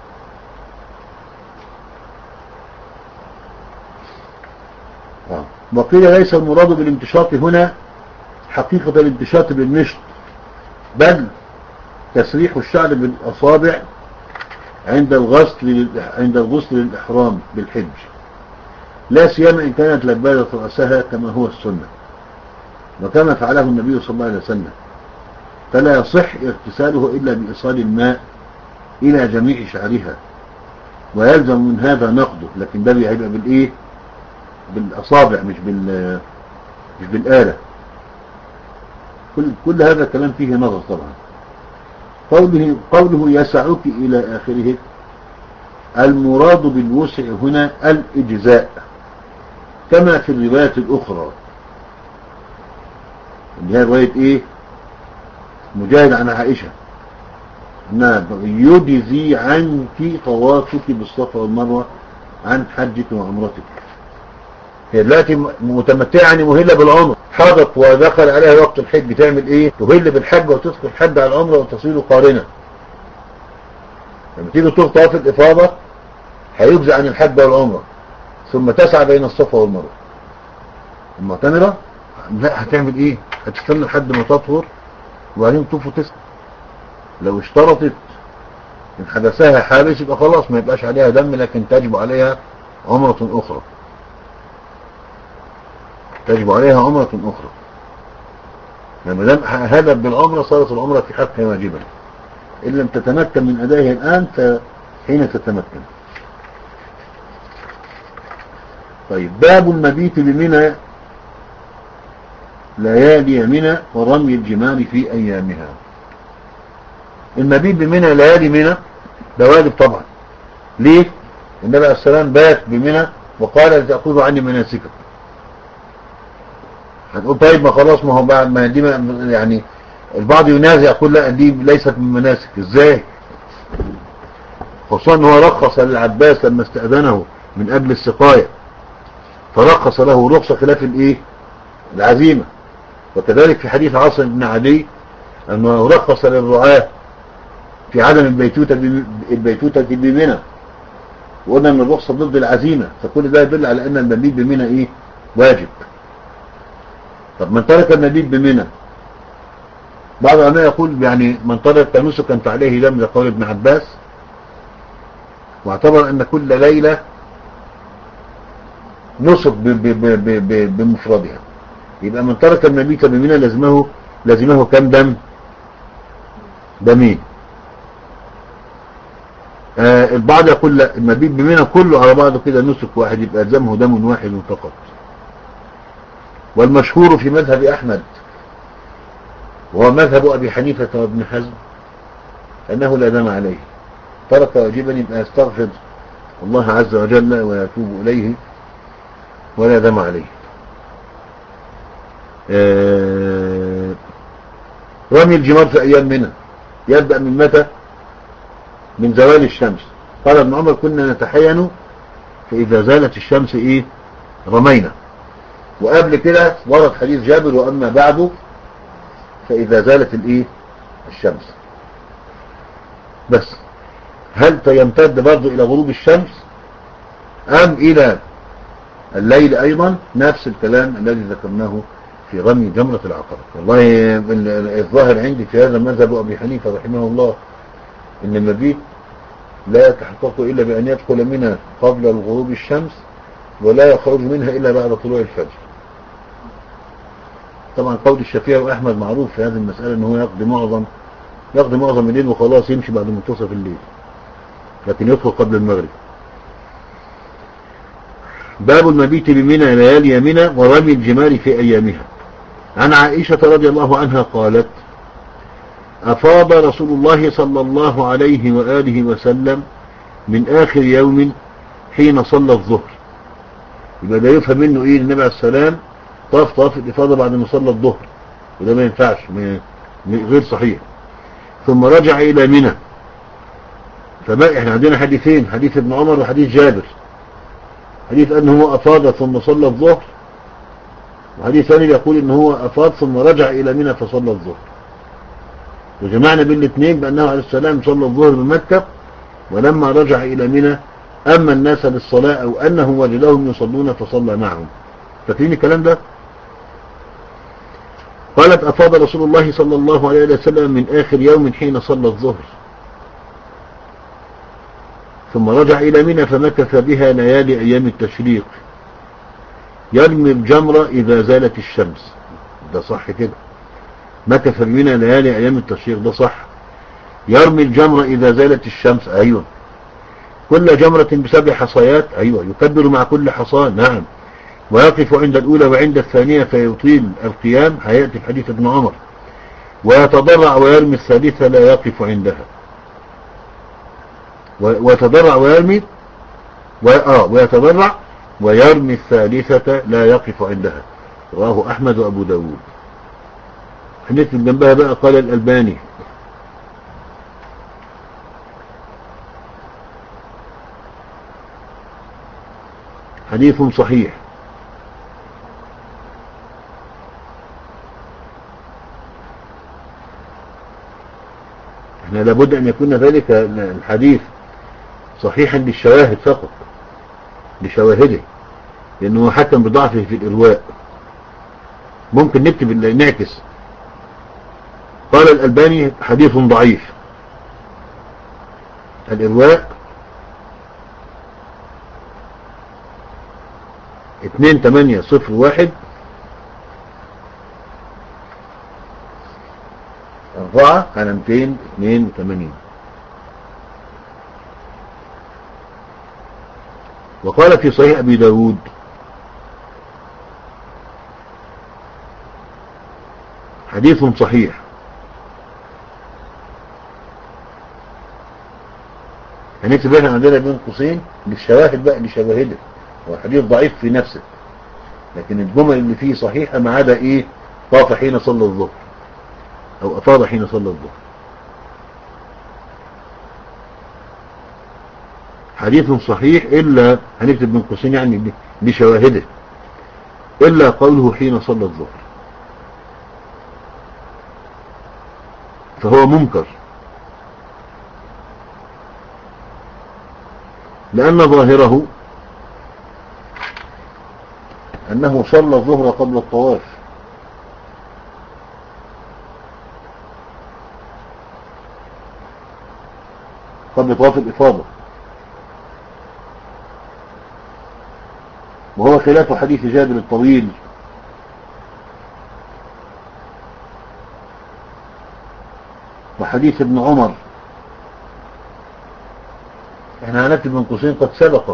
آه. وقيل ليس المراد بالانتشاط هنا حقيقة الانتشاط بالمشط، بل تسريح الشعر بالأصابع عند الغسل عند الغسل للإحرام بالحج، لا سيما إن كانت لبادة رأسها كما هو السنة، وكما فعله النبي صلى الله عليه وسلم، فلا يصح اغتساله إلا بإيصال الماء إلى جميع شعرها، ويلزم من هذا نقضه، لكن ده هيبقى بالإيه؟ بالأصابع مش بال مش بالآلة. كل كل هذا كلام فيه نظر طبعا. قوله قوله يسعك إلى آخره، المراد بالوسع هنا الإجزاء، كما في الروايات الأخرى اللي هي رواية إيه؟ مجاهد عن عائشة أنها يجزي عنك طوافك بالصفا والمروة عن حجك وعمرتك. هي دلوقتي متمتعة يعني مهلة بالعمر، حضت ودخل عليها وقت الحج، تعمل ايه؟ تهل بالحج وتدخل الحج على العمرة وتصير قارنة. لما تيجي تطوف طواف الإفاضة هيجزى عن الحج والعمرة، ثم تسعى بين الصفا والمروة. المعتمرة لا، هتعمل ايه؟ هتستنى لحد ما تطهر وبعدين تطوف وتسعى. لو اشترطت ان حدثها حابس يبقى خلاص ما يبقاش عليها دم، لكن تجب عليها عمرة اخرى، تجب عليها عمرة اخرى. لما دام هذا بالعمرة صارت العمرة في حقها واجبا، ان لم تتمكن من ادائها الان فحين تتمكن. طيب، باب المبيت بمنى ليالي منى ورمي الجمار في ايامها. المبيت بمنى ليالي منى ده واجب طبعا. ليه؟ النبي عليه السلام بات بمنى وقال لتأخذوا عني مناسككم. هنقول طيب ما خلاص، ما هو بعد ما دي يعني البعض ينازع يقول لا دي ليست من مناسك. ازاي؟ خصوصا ان هو رخص للعباس لما استأذنه من اجل السقاية، فرخص له رخصة خلاف الايه؟ العزيمة. وكذلك في حديث عاصم بن عدي انه رخص للرعاة في عدم البيتوتة البيتوتة بمنى، وقلنا ان الرخصة ضد العزيمة، فكل ده يدل على ان المبيت بمنى ايه؟ واجب. طب من ترك المبيت بمنى، بعض العلماء يقول يعني من ترك نسكا فعليه دم، لقول ابن عباس، واعتبر ان كل ليلة نسك بمفردها. يبقى من ترك المبيت بمنى لازمه لازمه كم دم؟ دمين. آه البعض يقول لا، المبيت بمنى كله على بعضه كده نسك واحد، يبقى لازمه دم واحد فقط. والمشهور في مذهب احمد وهو مذهب ابي حنيفة وابن حزم انه لا دم عليه، ترك واجبا يبقى يستغفر الله عز وجل ويتوب اليه ولا دم عليه. آه رمي الجمار في ايام منى يبدأ من متى؟ من زوال الشمس. قال ابن عمر كنا نتحين فاذا زالت الشمس ايه؟ رمينا. وقبل كده ورد حديث جابر واما بعده فاذا زالت الايه؟ الشمس. بس هل يمتد برضو الى غروب الشمس ام الى الليل ايضا؟ نفس الكلام الذي ذكرناه في رمي جمرة العقبة. والله الظاهر عندي في هذا مذهب ابي حنيفة رحمه الله ان المبيت لا يتحقق الا بان يدخل منها قبل الغروب الشمس ولا يخرج منها الا بعد طلوع الفجر. طبعا قول الشافعي وأحمد معروف في هذه المسألة أنه يقضي معظم يقضي معظم الليل وخلاص يمشي بعد منتصف الليل، لكن يدخل قبل المغرب. باب المبيت بمنى ليالي منى ورمي الجمار في أيامها. عن عائشة رضي الله عنها قالت أفاض رسول الله صلى الله عليه وآله وسلم من آخر يوم حين صلى الظهر. يبقى ده يفهم منه إيه؟ النبي عليه السلام طاف طاف الإفاضة بعد ما صلى الظهر، وده ما ينفعش، غير صحيح. ثم رجع إلى منى. فما احنا عندنا حديثين، حديث ابن عمر وحديث جابر. حديث أنه هو أفاض ثم صلى الظهر، وحديث ثاني يقول أنه هو أفاض ثم رجع إلى منى فصلى الظهر. وجمعنا بين الاثنين بأنه عليه السلام صلى الظهر بمكة، ولما رجع إلى منى أما الناس للصلاة أو أنه وجدهم يصلون فصلى معهم. فاكرين الكلام ده؟ قالت أفاض رسول الله صلى الله عليه وسلم من آخر يوم حين صلى الظهر ثم رجع إلى منى فمكث بها ليالي أيام التشريق يرمي الجمرة إذا زالت الشمس. ده صح كده، مكث بمنى ليالي أيام التشريق، ده صح. يرمي الجمرة إذا زالت الشمس، أيوة. كل جمرة بسبع حصيات، أيوة. يكبر مع كل حصاة، نعم. ويقف عند الأولى وعند الثانية فيطيل القيام، هيأتي في حديث ابن عمر. ويتضرع ويرمي الثالثة لا يقف عندها. ويتضرع ويرمي و... آه ويتضرع ويرمي الثالثة لا يقف عندها. رواه أحمد وأبو داود. حديث من جنبها بقى قال الألباني حديث صحيح. احنا لابد أن يكون ذلك الحديث صحيحا للشواهد فقط، لشواهده، لأنه حكم بضعفه في الإرواء. ممكن نكتب نعكس قال الألباني حديث ضعيف. الإرواء اتنين تمانية صفر واحد أربعة على ميتين اتنين وتمانين. وقال في صحيح أبي داود حديث صحيح. هنكتب احنا عندنا بين قوسين للشواهد بقى، لشواهده. هو حديث ضعيف في نفسه، لكن الجمل اللي فيه صحيحة ما عدا ايه؟ طاف حين صلى الظهر او افاض حين صلى الظهر. حديث صحيح الا، هنكتب بين قوسين يعني لشواهده، الا قوله حين صلى الظهر فهو منكر، لأن ظاهره أنه صلى الظهر قبل الطواف، قبل طواف الإفاضة، وهو خلاف حديث جابر الطويل وحديث ابن عمر. احنا هنكتب من قوسين قد سبق،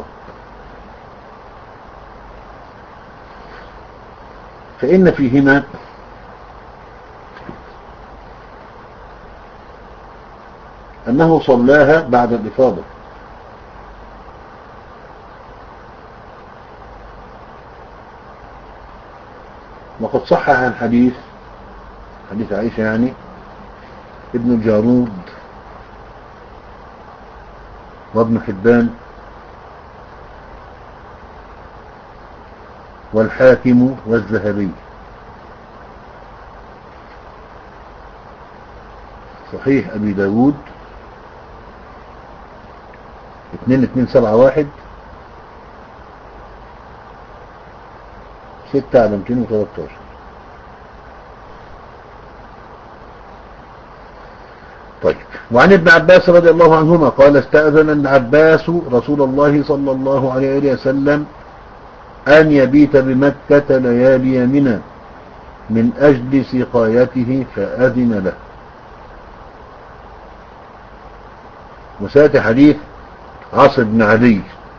فإن فيهما أنه صلاها بعد الإفاضة، وقد صح عن حديث حديث عائشة يعني ابن الجارود وابن حبان والحاكم والذهبي. صحيح أبي داود اتنين اتنين سبعة واحد ستة على ميتين وتلاتاشر. طيب. وعن ابن عباس رضي الله عنهما قال استأذن ابن عباس رسول الله صلى الله عليه وسلم أن يبيت بمكة ليالي منى من أجل سقايته فأذن له. وسيأتي حديث عاصم بن عدي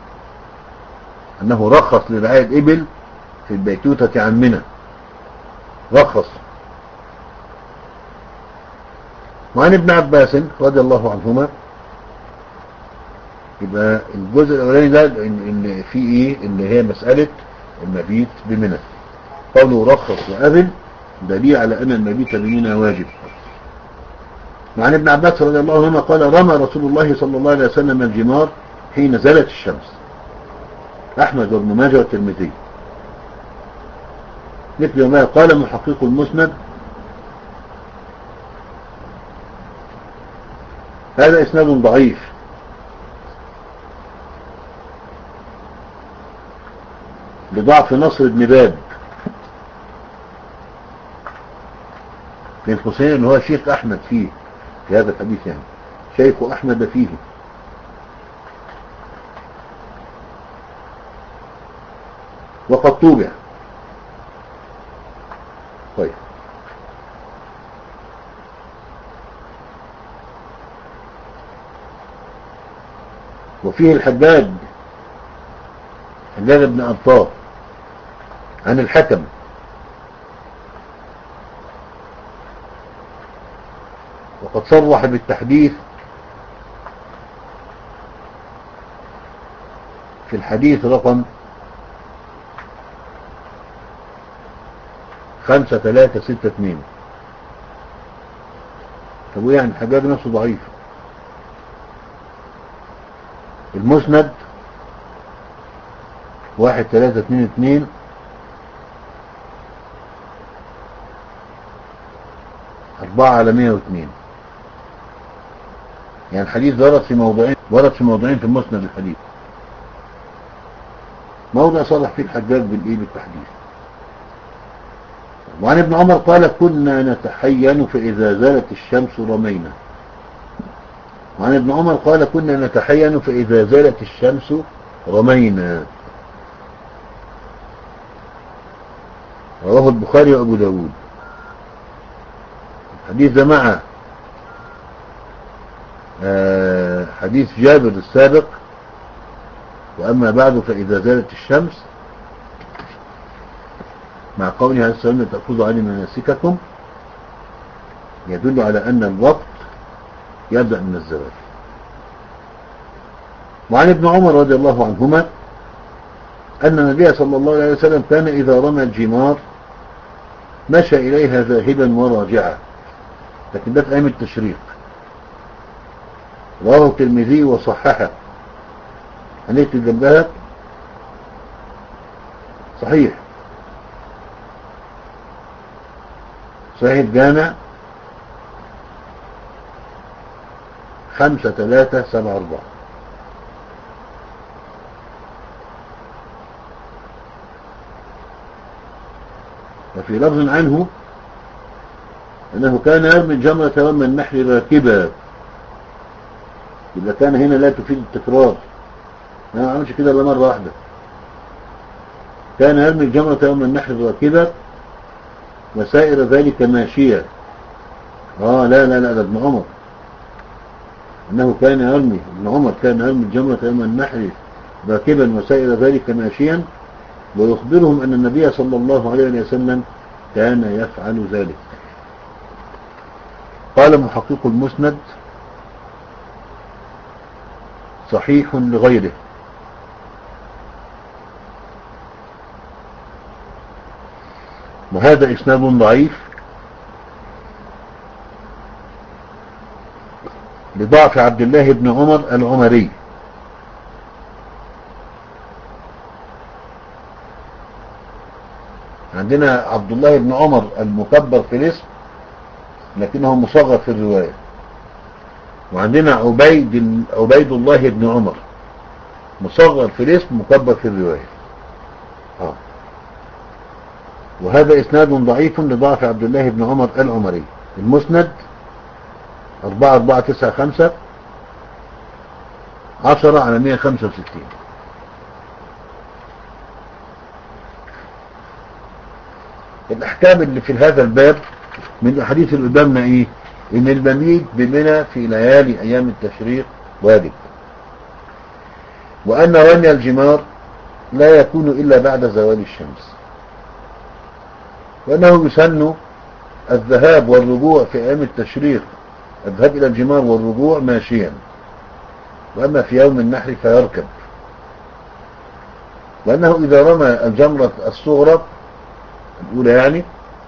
أنه رخص لرعاية الإبل في البيتوتة عن منى، رخص. وعن ابن عباس رضي الله عنهما، يبقى الجزء الأولاني ده اللي فيه إيه، اللي هي مسألة المبيت بمنى. قوله رخص وأذن دليل على أن المبيت بمنى واجب. وعن ابن عباس رضي الله عنهما قال رمى رسول الله صلى الله عليه وسلم الجمار حين زالت الشمس. أحمد وابن ماجه والترمذي. مثل ما قال محقق المسند هذا إسناد ضعيف لضعف نصر بن باب بن حسين اللي هو شيخ أحمد فيه في هذا الحديث، يعني شيخ أحمد فيه. وقد طوبع. طيب، وفيه الحداد حداد بن أبطال عن الحكم وقد صرح بالتحديث في الحديث رقم خمسة ثلاثة ستة اثنين. طب يعني الحجاج نفسه ضعيف. المسند واحد ثلاثة اثنين اثنين أربعة على مية واثنين. يعني الحديث ورد في موضعين، ورد في موضعين في المسند الحديث. موضع صرح فيه الحجاج بالإيه بالتحديث. وعن ابن عمر قال كنا نتحين فإذا زالت الشمس رمينا. وعن ابن عمر قال كنا نتحين فإذا زالت الشمس رمينا. رواه البخاري وأبو داود. الحديث ده مع حديث جابر السابق وأما بعد فإذا زالت الشمس، مع قوله عليه السلام تأخذوا عني مناسككم، يدل على أن الوقت يبدأ من الزوال. وعن ابن عمر رضي الله عنهما أن النبي صلى الله عليه وسلم كان إذا رمى الجمار مشى إليها ذاهبا وراجعا، لكن ده في أيام التشريق. رواه الترمذي وصححه. هنكتب جنبها صحيح صحيح الجامع خمسة ثلاثة سبعة أربعة. وفي لفظ عنه أنه كان يرمي الجمرة يوم النحر راكبا. إذا كان هنا لا تفيد التكرار، ما عملش كده إلا مرة واحدة. كان يرمي الجمرة يوم النحر راكبا وسائر ذلك ماشيا. آه لا لا لا ده ابن عمر، أنه كان يرمي ابن عمر كان يرمي الجمرة يوم النحر راكبا وسائر ذلك ماشيا، ويخبرهم أن النبي صلى الله عليه وسلم كان يفعل ذلك. قال محقق المسند صحيح لغيره. وهذا إسناد ضعيف لضعف عبد الله بن عمر العمري. عندنا عبد الله بن عمر المكبر في الاسم لكنه مصغر في الرواية، وعندنا عبيد عبيد الله بن عمر مصغر في الاسم مكبر في الرواية. آه. وهذا إسناد ضعيف لضعف عبد الله بن عمر العمري. المسند أربعة أربعة تسعة خمسة عشرة على مية خمسة وستين. الأحكام اللي في هذا الباب من الحديث اللي قدامنا إيه؟ إن المبيت بمنى في ليالي أيام التشريق واجب، وأن رمي الجمار لا يكون إلا بعد زوال الشمس، وأنه يسن الذهاب والرجوع في أيام التشريق، الذهاب إلى الجمار والرجوع ماشيا، وأما في يوم النحر فيركب، وأنه إذا رمى الجمرة الصغرى الأولى يعني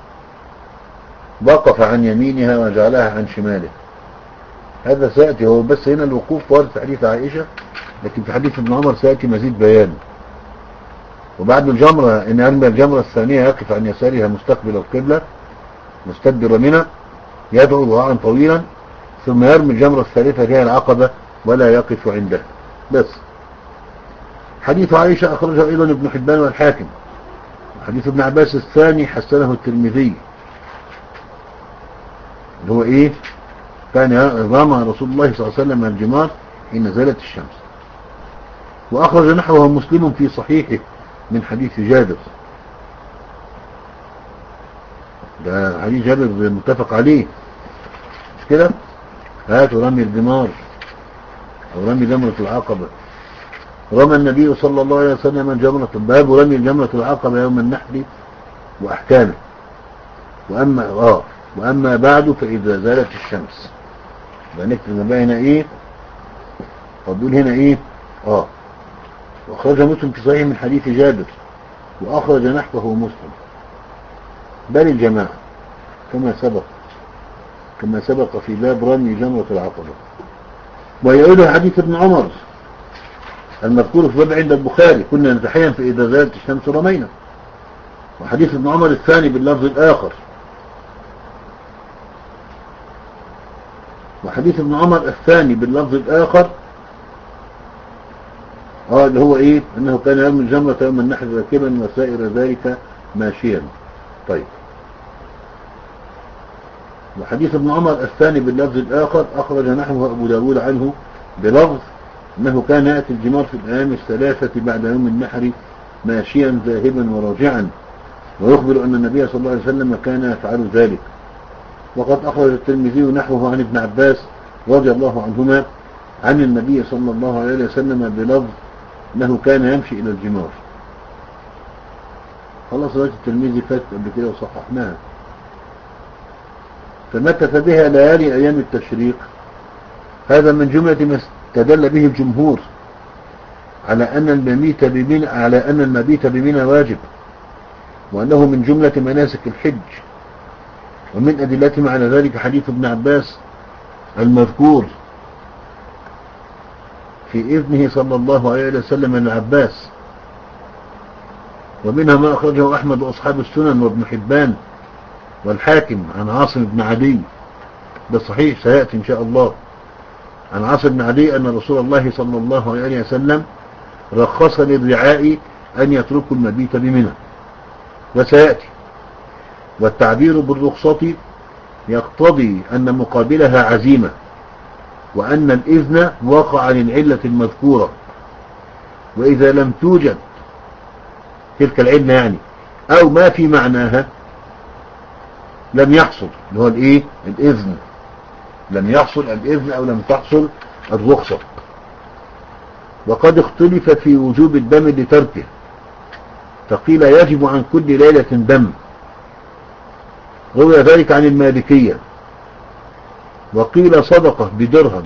وقف عن يمينها وجعلها عن شماله. هذا سيأتي، هو بس هنا الوقوف وارد في حديث عائشة، لكن في حديث ابن عمر سيأتي مزيد بيان. وبعد الجمرة إن يرمي الجمرة الثانية يقف عن يسارها مستقبل القبلة مستدبر منها يدعو دعاء طويلا، ثم يرمي الجمرة الثالثة هي العقبة ولا يقف عندها. بس حديث عائشة أخرجه أيضا ابن حبان والحاكم. حديث ابن عباس الثاني حسنه الترمذي، اللي هو إيه؟ كان رمى رسول الله صلى الله عليه وسلم الجمار حين زالت الشمس. وأخرج نحوه مسلم في صحيحه من حديث جابر، ده حديث جابر متفق عليه مش كده؟ هاتوا رمي الجمار أو رمي جمرة العقبة. رمى النبي صلى الله عليه وسلم الجمرة، باب رمي الجمرة العقبة يوم النحر وأحكامه. وأما آه وأما بعد فإذا زالت الشمس، بنكتب بقى هنا إيه؟ فبقول هنا إيه؟ آه وأخرج مسلم في صحيح من حديث جابر، وأخرج نحوه مسلم، بل الجماعة كما سبق كما سبق في باب رمي جمرة العقبة. ويعود حديث ابن عمر المذكور في باب عند البخاري، كنا نتحين في إذا زالت الشمس رمينا. وحديث ابن عمر الثاني باللفظ الآخر، وحديث ابن عمر الثاني باللفظ الآخر اه اللي هو ايه؟ انه كان يرمي الجمرة يوم النحر راكبا وسائر ذلك ماشيا. طيب، وحديث ابن عمر الثاني باللفظ الآخر أخرج نحوه أبو داود عنه بلفظ أنه كان يأتي الجمار في الأيام الثلاثة بعد يوم النحر ماشيا ذاهبا وراجعا، ويخبر أن النبي صلى الله عليه وسلم كان يفعل ذلك. وقد أخرج الترمذي نحوه عن ابن عباس رضي الله عنهما عن النبي صلى الله عليه وسلم بلفظ أنه كان يمشي إلى الجمار. خلاص رواية الترمذي فاتت قبل كده وصححناها. فمكث بها ليالي أيام التشريق، هذا من جملة ما استدل به الجمهور على أن المبيت بمنى على أن المبيت بمنى واجب، وأنه من جملة مناسك الحج. ومن أدلتهم على ذلك حديث ابن عباس المذكور في إذنه صلى الله عليه وسلم من العباس. ومنها ما أخرجه أحمد وأصحاب السنن وابن حبان والحاكم عن عاصم بن عدي، ده صحيح سيأتي إن شاء الله، عن عاصم بن عدي أن رسول الله صلى الله عليه وسلم رخص للرعاء أن يتركوا المبيت بمنى، وسيأتي. والتعبير بالرخصة يقتضي أن مقابلها عزيمة، وأن الإذن وقع للعلة المذكورة، وإذا لم توجد تلك العلة يعني أو ما في معناها لم يحصل اللي هو الإيه؟ الإذن، لم يحصل الإذن أو لم تحصل الرخصة. وقد اختلف في وجوب الدم لتركه، فقيل يجب عن كل ليلة دم، روي ذلك عن المالكية، وقيل صدقة بدرهم،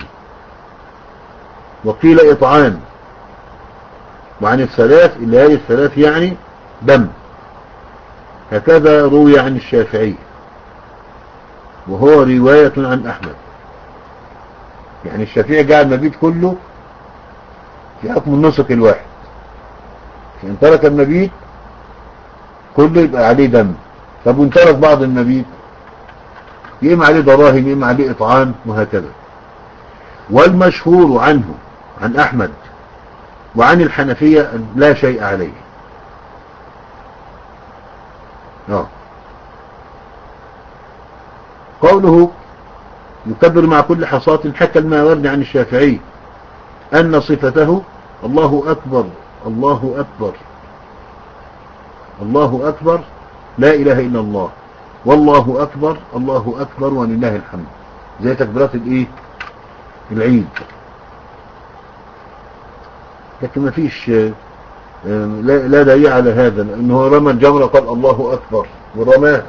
وقيل إطعام، وعن الثلاث الليالي الثلاث يعني دم. هكذا روي عن الشافعي، وهو رواية عن أحمد. يعني الشافعي جعل المبيت كله في حكم النسك الواحد، فإن ترك المبيت كله يبقى عليه دم. طب وإن ترك بعض المبيت يقيم عليه دراهم، يقيم عليه إطعام، وهكذا. والمشهور عنه عن أحمد وعن الحنفية لا شيء عليه. آه. قوله يكبر مع كل حصاة، حكى الماوردي عن الشافعي أن صفته الله أكبر الله أكبر الله أكبر لا إله إلا الله والله أكبر الله أكبر ولله الحمد، زي تكبيرات الإيه العيد. لكن ما فيش لا, لا دليل على هذا، لأنه رمى الجمرة قال الله أكبر ورماها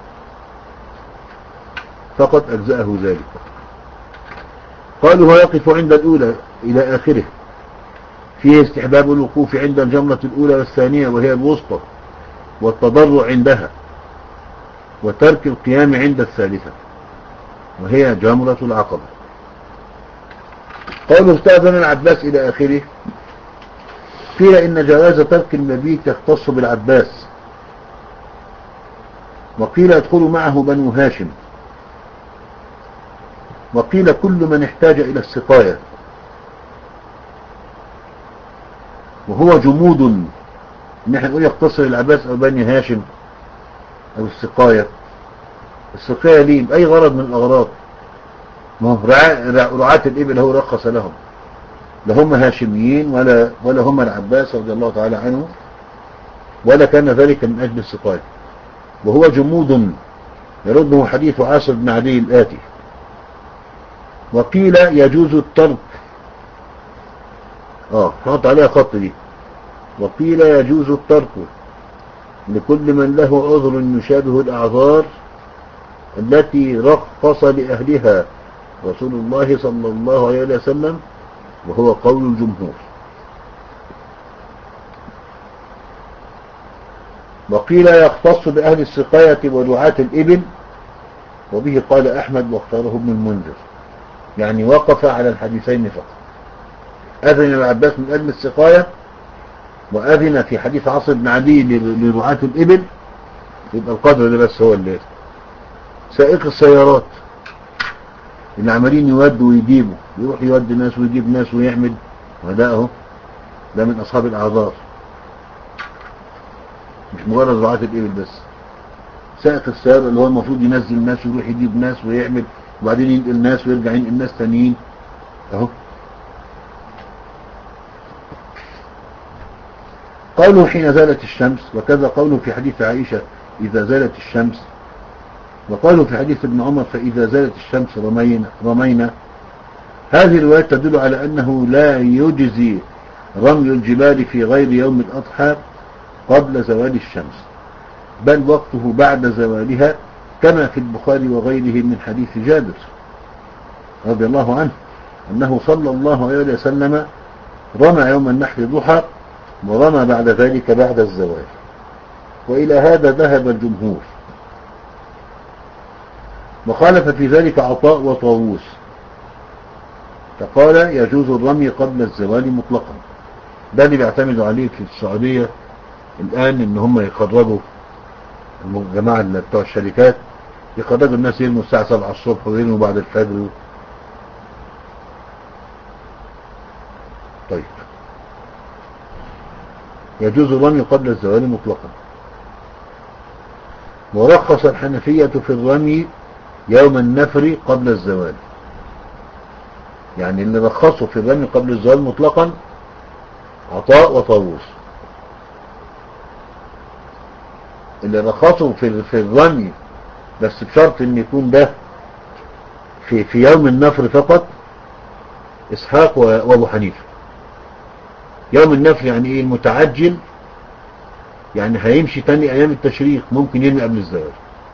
فقط أجزأه ذلك. قالوا ويقف عند الأولى إلى آخره، فيه استحباب الوقوف عند الجمرة الأولى والثانية وهي الوسطى، والتضرع عندها، وترك القيام عند الثالثة وهي جمرة العقبة. قالوا استأذن العباس إلى آخره، قيل إن جواز ترك المبيت يختص بالعباس، وقيل يدخل معه بنو هاشم، وقيل كل من احتاج إلى السقاية، وهو جمود ان احنا نقول يختصر العباس او بني هاشم او السقاية. السقاية ليه بأي غرض من الأغراض؟ ما هو رعاة الإبل هو رخص لهم، لا هم هاشميين ولا ولا هم العباس رضي الله تعالى عنه، ولا كان ذلك من أجل السقاية. وهو جمود يرده حديث عاصر بن عدي الآتي. وقيل يجوز الترك، اه حط عليها خط دي، وقيل يجوز الترك لكل من له عذر يشابه الأعذار التي رخص لأهلها رسول الله صلى الله عليه وسلم، وهو قول الجمهور. وقيل يختص بأهل السقاية ورعاة الإبل، وبه قال أحمد واختاره ابن المنذر، يعني وقف على الحديثين فقط. أذن العباس من أجل السقاية، وأذن في حديث عاصر بن عدي لرعاة الإبل، يبقى القدر ده بس هو اللي سائق السيارات اللي عمالين يودوا ويجيبوا، يروح يودي ناس ويجيب ناس ويعمل، وده اهو ده من أصحاب الأعذار، مش مجرد رعاة الإبل بس. سائق السيارة اللي هو المفروض ينزل ناس ويروح يجيب ناس ويعمل، وبعدين ينقل ناس ويرجع ينقل ناس تانيين اهو. قوله حين زالت الشمس، وكذا قوله في حديث عائشة إذا زالت الشمس، وقالوا في حديث ابن عمر فإذا زالت الشمس رمينا, رمينا. هذه الروايات تدل على أنه لا يجزي رمي الجبال في غير يوم الأضحى قبل زوال الشمس، بل وقته بعد زوالها، كما في البخاري وغيره من حديث جابر رضي الله عنه أنه صلى الله عليه وسلم رمى يوم النحر ضحى، ورمى بعد ذلك بعد الزوال. وإلى هذا ذهب الجمهور، وخالف في ذلك عطاء وطاووس، فقال يجوز الرمي قبل الزوال مطلقا. ده اللي بيعتمدوا عليه في السعودية الآن، ان هم يخرجوا الجماعة بتوع الشركات، يخرجوا الناس يرموا الساعة سبعة الصبح ويرموا بعد الفجر. طيب يجوز الرمي قبل الزوال مطلقا. ورخص الحنفية في الرمي يوم النفر قبل الزوال، يعني اللي رخصوا في الرمي قبل الزوال مطلقا عطاء وطاووس. اللي رخصوا في في الرمي بس بشرط ان يكون ده في في يوم النفر فقط اسحاق وابو حنيفه. يوم النفر يعني ايه؟ المتعجل، يعني هيمشي تاني ايام التشريق، ممكن يرمي قبل الزوال.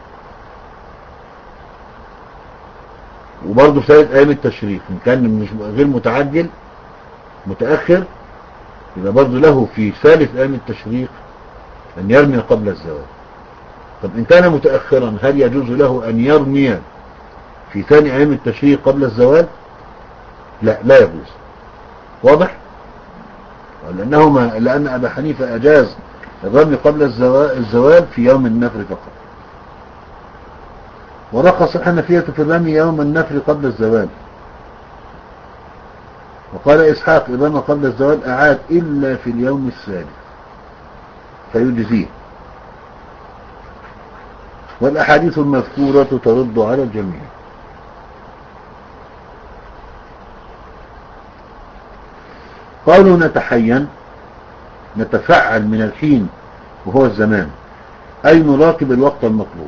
وبرضه في ثالث ايام التشريق ان كان مش غير متعجل متأخر، يبقى برضه له في ثالث ايام التشريق ان يرمي قبل الزوال. طب ان كان متأخرا هل يجوز له ان يرمي في ثاني ايام التشريق قبل الزوال؟ لا لا يجوز. واضح؟ لأنه ما لأن أبا حنيفة أجاز الرمي قبل الزوال في يوم النفر فقط. ورخص الحنفية في الرمي يوم النفر قبل الزوال. وقال إسحاق الرمي قبل الزوال أعاد إلا في اليوم الثالث فيجزيه. والأحاديث المذكورة ترد على الجميع. قالوا نتحين، نتفعل من الحين وهو الزمان، أي نراقب الوقت المطلوب.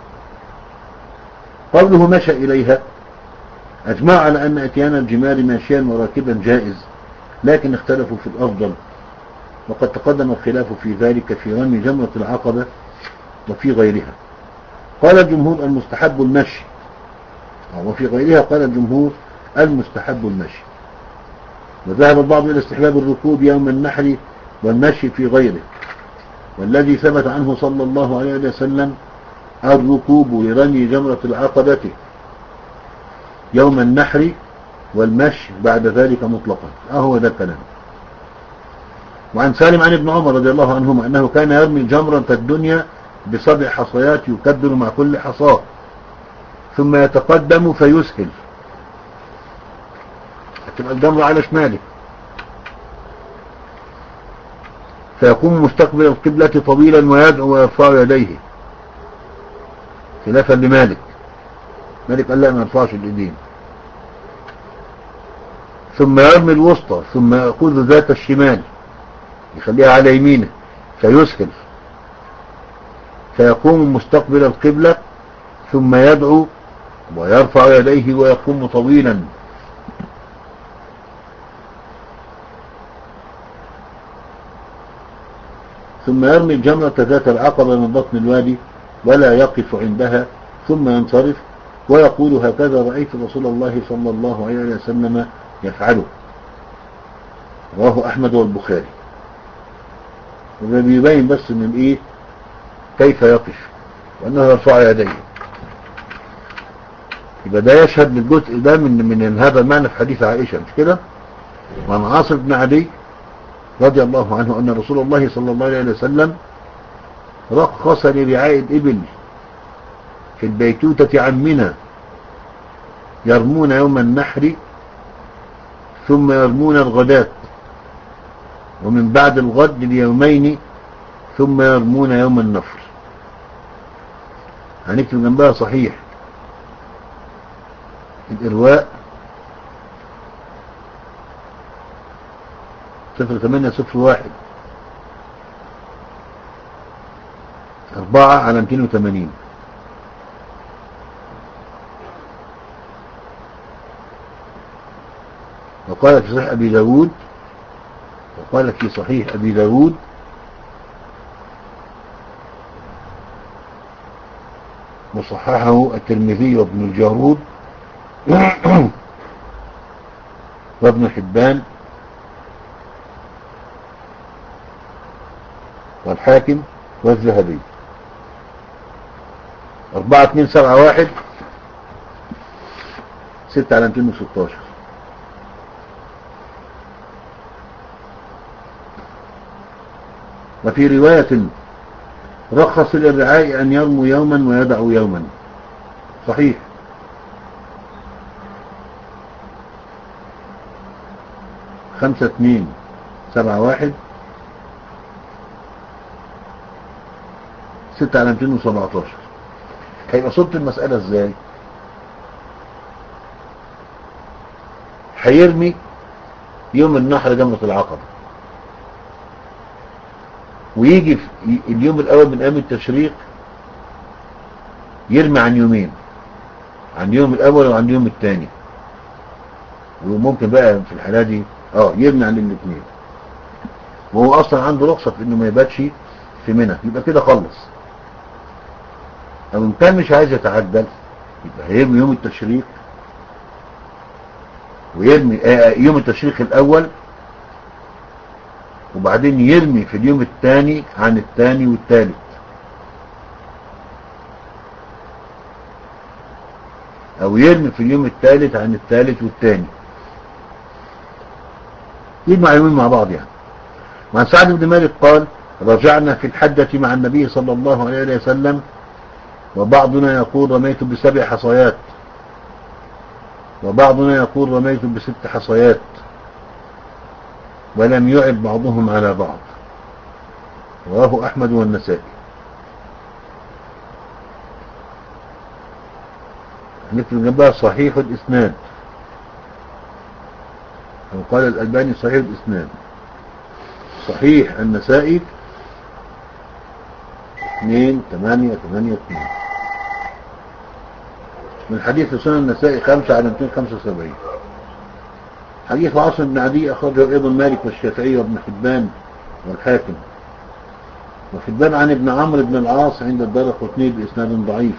قوله مشى إليها، أجمع على أن اتيان الجمال ماشيا وراكبا جائز، لكن اختلفوا في الأفضل، وقد تقدم الخلاف في ذلك في رمي جمرة العقبة وفي غيرها. قال الجمهور المستحب المشي، وفي غيرها قال الجمهور المستحب المشي. وذهب البعض إلى استحباب الركوب يوم النحر والمشي في غيره، والذي ثبت عنه صلى الله عليه وسلم الركوب لرمي جمرة العقبة يوم النحر والمشي بعد ذلك مطلقا. أهو ذا الكلام. وعن سالم عن ابن عمر رضي الله عنهما أنه كان يرمي جمرة الدنيا بسبع حصيات يكبر مع كل حصاة، ثم يتقدم فيسهل، تبقى الجمرة على شماله، فيقوم مستقبل القبلة طويلا ويدعو ويرفع يديه، خلافا لمالك. مالك قال لا ما يرفعش اليدين. ثم يرمي الوسطى، ثم يأخذ ذات الشمال يخليها على يمينه فيسهل، فيقوم مستقبل القبلة، ثم يدعو ويرفع يديه ويقوم طويلا. ثم يرمي الجمرة ذات العقبة من بطن الوادي ولا يقف عندها، ثم ينصرف ويقول هكذا رأيت رسول الله صلى الله عليه وسلم يفعله. رواه أحمد والبخاري. وده بيبين بس من ايه كيف يقف وأنه يرفع يديه. يبقى ده يشهد للجزء ده من من هذا المعنى في حديث عائشة، مش كده؟ وعن عاصم بن عدي رضي الله عنه أن رسول الله صلى الله عليه وسلم رخص لرعاء الإبل في البيتوتة عن منى، يرمون يوم النحر ثم يرمون الغداة، ومن بعد الغد اليومين ثم يرمون يوم النفر. هنكتب جنبها صحيح الإرواء صفر ثمانية صفر واحد أربعة على مئتين وثمانين. وقال في صحيح أبي داود وقال في صحيح أبي داود وصححه الترمذي وابن الجارود وابن حبان والحاكم والذهبي. أربعة اتنين سبعة واحد ستة على مئتين وستاشر. وفي رواية رخص للرعاء أن يرموا يوما ويدعوا يوما. صحيح. خمسة اتنين سبعة واحد ستة على مئتين وسبعتاشر. هيبقى صورة المسألة ازاي؟ هيرمي يوم النحر جمرة العقبة، ويجي في اليوم الأول من أيام التشريق يرمي عن يومين، عن يوم الأول وعن يوم الثاني، وممكن بقى في الحالة دي اه يرمي عن الاثنين، وهو أصلا عنده رخصة في إنه ما يباتش في منى، يبقى كده خلص. أو إن كان مش عايز يتعدل يبقى هيرمي يوم التشريق ويرمي آه يوم التشريق الأول، وبعدين يرمي في اليوم الثاني عن الثاني والثالث، او يرمي في اليوم الثالث عن الثالث والثاني، يجمع يومين مع بعض يعني. وعن سعد بن مالك قال رجعنا في الحجة مع النبي صلى الله عليه وسلم، وبعضنا يقول رميت بسبع حصيات، وبعضنا يقول رميت بست حصيات، ولم يعب بعضهم على بعض. رواه أحمد والنسائي. نكتب جنبها صحيح الإسناد، أو قال الألباني صحيح الإسناد. صحيح النسائي اثنين ثمانية ثمانية اثنين. من حديث سنن النسائي خمسة على مئتين وخمسة وسبعين. حديث عاصم بن عدي أخرجه أيضا مالك والشافعي وابن حبان والحاكم. وحبان عن ابن عمرو بن العاص عند الدارقطني بإسناد ضعيف.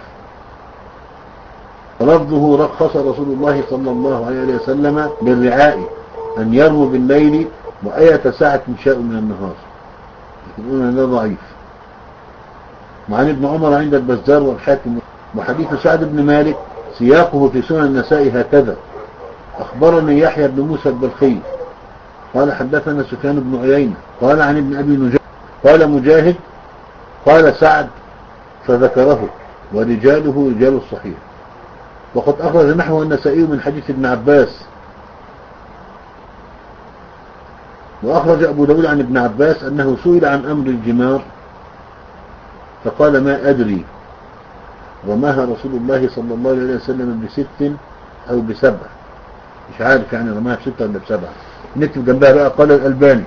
لفظه رخص رسول الله صلى الله عليه وسلم بالرعاء أن يرموا بالليل وأية ساعة شاء من النهار، يقولون هذا ضعيف. وعن ابن عمر عند البزار والحاكم. وحديث سعد بن مالك سياقه في سنن النسائي هكذا: أخبرني يحيى بن موسى البلخي قال حدثنا سفيان بن عيينة قال عن ابن أبي نجيح قال مجاهد قال سعد فذكره ورجاله رجال الصحيح. وقد أخرج نحوه النسائي من حديث ابن عباس. وأخرج أبو داود عن ابن عباس أنه سئل عن أمر الجمار فقال ما أدري، رماها رسول الله صلى الله عليه وسلم بست أو بسبع، مش عارف يعني رماها بستة ولا بسبعة. نكتب جنبها بقى قال الألباني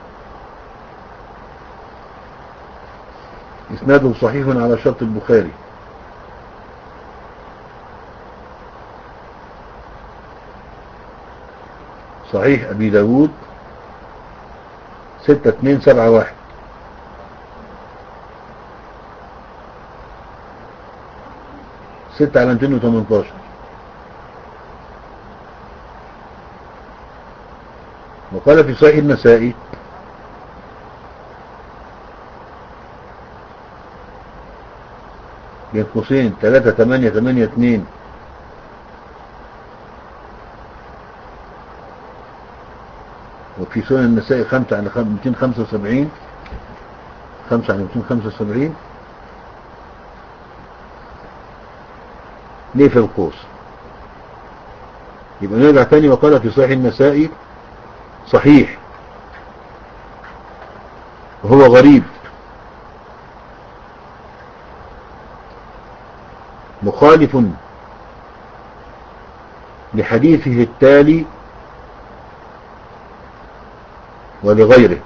إسناده صحيح على شرط البخاري. صحيح أبي داود ستة اثنين سبعة واحد. ستة على مئتين وثمانية عشر. وقال في صحيح النسائي بين قوسين ثلاثة ثمانية ثمانية اثنين. وفي سنن النسائي خمسة على مئتين وخمسة وسبعين. خمسة على مئتين وخمسة وسبعين. ليه في القوس؟ يبقى نرجع تاني. وقال في صحيح النسائي صحيح وهو غريب مخالف لحديثه التالي ولغيره.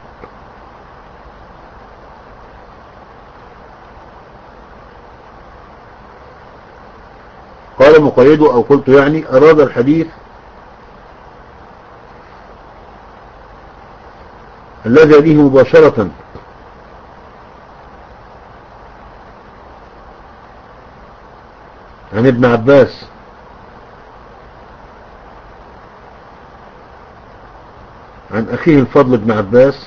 قال مقيده أو قلت يعني أراد الحديث الذي يليه مباشرة عن ابن عباس عن أخيه الفضل بن عباس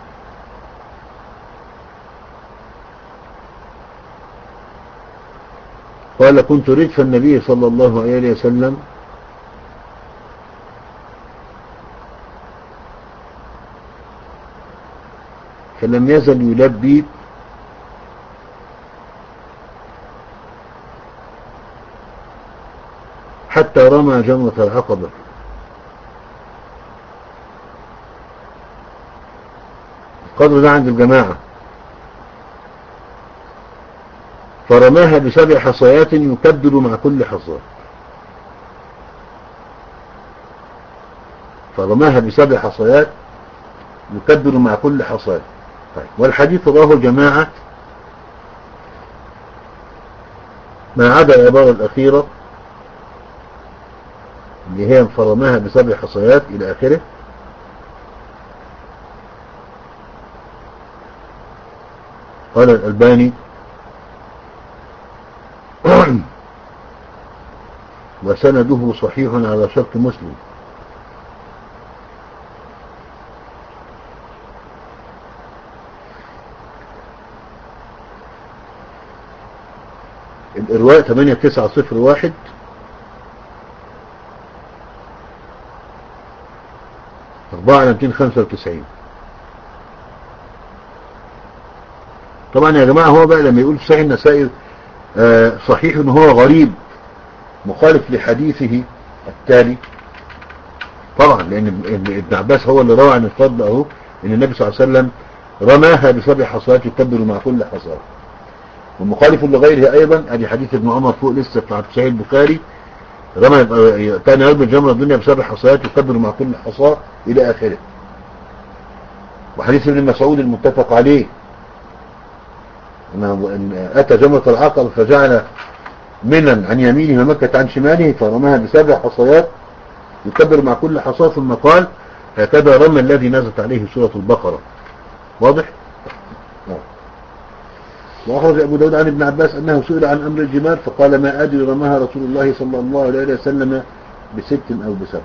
قال كنت ردف النبي صلى الله عليه وسلم فلم يزل يلبي حتى رمى جمرة العقبة. القدر ده عند الجماعة. فرماها بسبع حصيات يكبر مع كل حصاة. فرماها بسبع حصيات يكبر مع كل حصاة. طيب. والحديث رواه جماعة ما عدا العبارة الأخيرة اللي هي فرماها بسبع حصيات إلى آخره. قال الألباني وسنده صحيح على شرط مسلم. الإرواء ثمانية تسعة صفر واحد أربعة على مئتين وخمسة وتسعين. طبعا يا جماعة هو بقى لما يقول في صحيح النسائي آه صحيح ان هو غريب مخالف لحديثه التالي، طبعا لان ابن عباس هو اللي روى عن الفضل اهو ان النبي صلى الله عليه وسلم رماها بسبع حصوات يكبر مع كل حصاه. ومخالف لغيره ايضا ادي حديث ابن عمر فوق لسه في صحيح البخاري رمى كان يرمي جمر الدنيا بسبع حصوات يكبر مع كل حصاه الى اخره. وحديث ابن مسعود المتفق عليه إن أتى جمرة العقبة فجعل منى عن يمينه ومكة عن شماله فرماها بسبع حصيات يكبر مع كل حصاة ثم قال هكذا رمى الذي نزلت عليه سورة البقرة. واضح؟ وأخرج أبو داود عن ابن عباس أنه سئل عن أمر الجمال فقال ما أدري رماها رسول الله صلى الله عليه وسلم بست أو بسبع.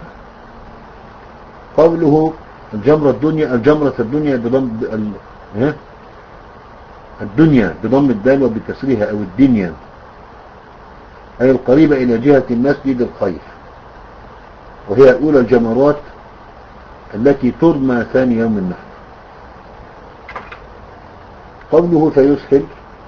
قوله الجمرة الدنيا الجمرة الدنيا بضم ال... الدنيا بضم الدال وبكسرها أو الدنيا أي القريبة إلى جهة المسجد الخير، وهي أولى الجمرات التي ترمى ثاني يوم النحر. قوله فيسهل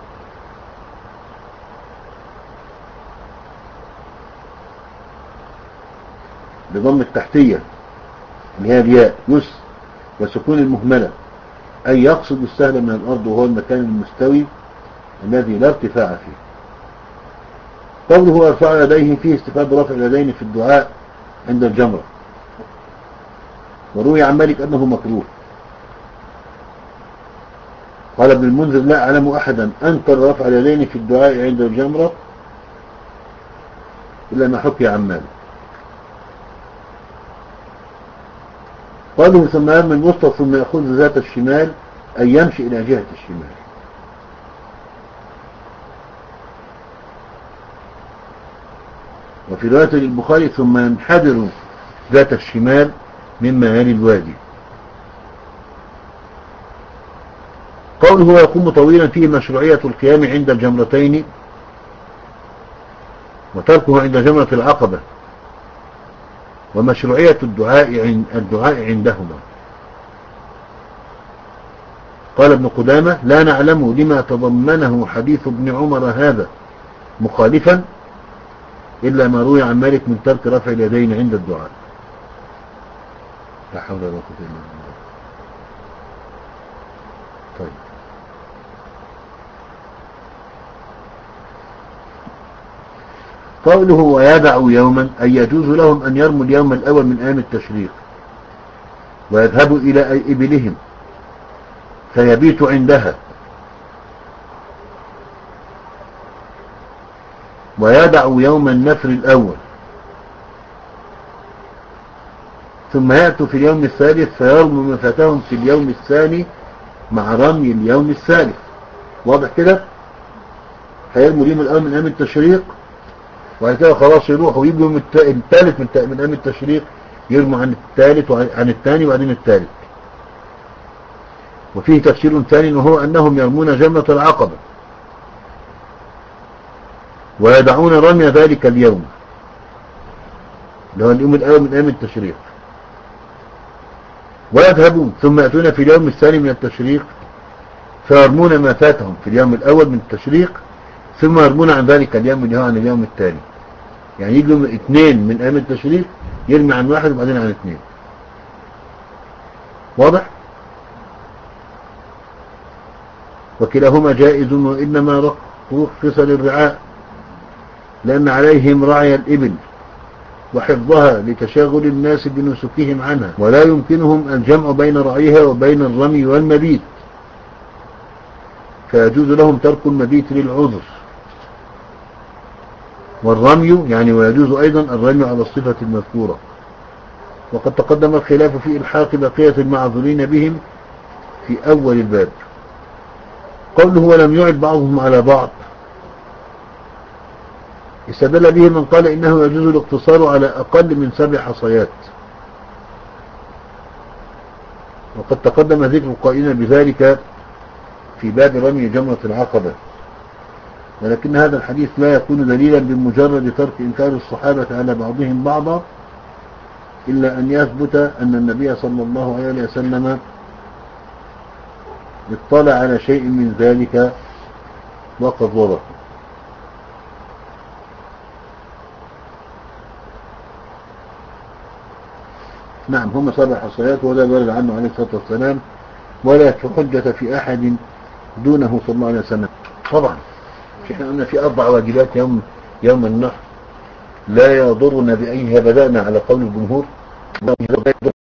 بضم التحتية اللي هي الياء يس وسكون المهملة أي يقصد السهل من الأرض وهو المكان المستوي الذي لا ارتفاع فيه. قوله ارفع يديه فيه استفاد رفع اليدين في الدعاء عند الجمرة، وروي عن مالك أنه مكروه. قال ابن المنذر لا أعلم أحدا أنكر رفع اليدين في الدعاء عند الجمرة إلا ما حكي عن مالك. قالوا ثم يرمي الوسطى ثم يأخذ ذات الشمال أي يمشي إلى جهة الشمال. وفي رواية البخاري ثم ينحدر ذات الشمال مما يلي الوادي. قوله يقوم طويلا فيه مشروعية القيام عند الجمرتين وتركه عند جمرة العقبة، ومشروعية الدعاء عند الدعاء عندهما. قال ابن قدامة لا نعلم لما تضمنه حديث ابن عمر هذا مخالفا إلا ما روي عن مالك من ترك رفع اليدين عند الدعاء. لا حول ولا قوة إلا بالله. طيب قوله ويدع يوما أي يجوز لهم أن يرموا اليوم الأول من أيام التشريق ويذهبوا إلى إبلهم فيبيت عندها، ويدع يوم النفر الأول ثم يأتوا في اليوم الثالث فيرموا ما فاتهم في اليوم الثاني مع رمي اليوم الثالث. واضح كده؟ هيرموا اليوم الأول من أيام التشريق وبعد كده خلاص يروحوا ويجوا يوم الثالث من من أيام التشريق يرموا عن الثالث وعن الثاني وبعدين الثالث. وفيه تفسير ثاني وهو أنهم يرمون جمرة العقبة ويدعون رمي ذلك اليوم اللي هو اليوم الأول من أيام التشريق ويذهبون ثم يأتون في اليوم الثاني من التشريق فيرمون ما فاتهم في اليوم الأول من التشريق ثم يرمون عن ذلك اليوم اللي هو عن اليوم الثاني. يعني يجوا اثنين من أيام التشريق يرمي عن واحد وبعدين عن اثنين. واضح؟ وكلاهما جائز وإنما رخص للرعاء لأن عليهم رعي الإبل وحفظها لتشاغل الناس بنسكهم عنها ولا يمكنهم الجمع بين رعيها وبين الرمي والمبيت فيجوز لهم ترك المبيت للعذر والرمي يعني ويجوز أيضا الرمي على الصفة المذكورة. وقد تقدم الخلاف في إلحاق بقية المعذورين بهم في أول الباب. قوله ولم يعد بعضهم على بعض استدل به من قال إنه يجوز الاقتصار على أقل من سبع حصيات، وقد تقدم ذكر القائلين بذلك في باب رمي جمرة العقبة، ولكن هذا الحديث لا يكون دليلا بمجرد ترك إنكار الصحابة على بعضهم بعضا إلا أن يثبت أن النبي صلى الله عليه وسلم اطلع على شيء من ذلك وقرره. نعم هم سبع حصيات ولا ورد عنه عليه الصلاة والسلام ولا حجة في أحد دونه صلى الله عليه وسلم. طبعا احنا قلنا في أربع واجبات يوم يوم النحر لا يضرنا بأيها بدأنا على قول الجمهور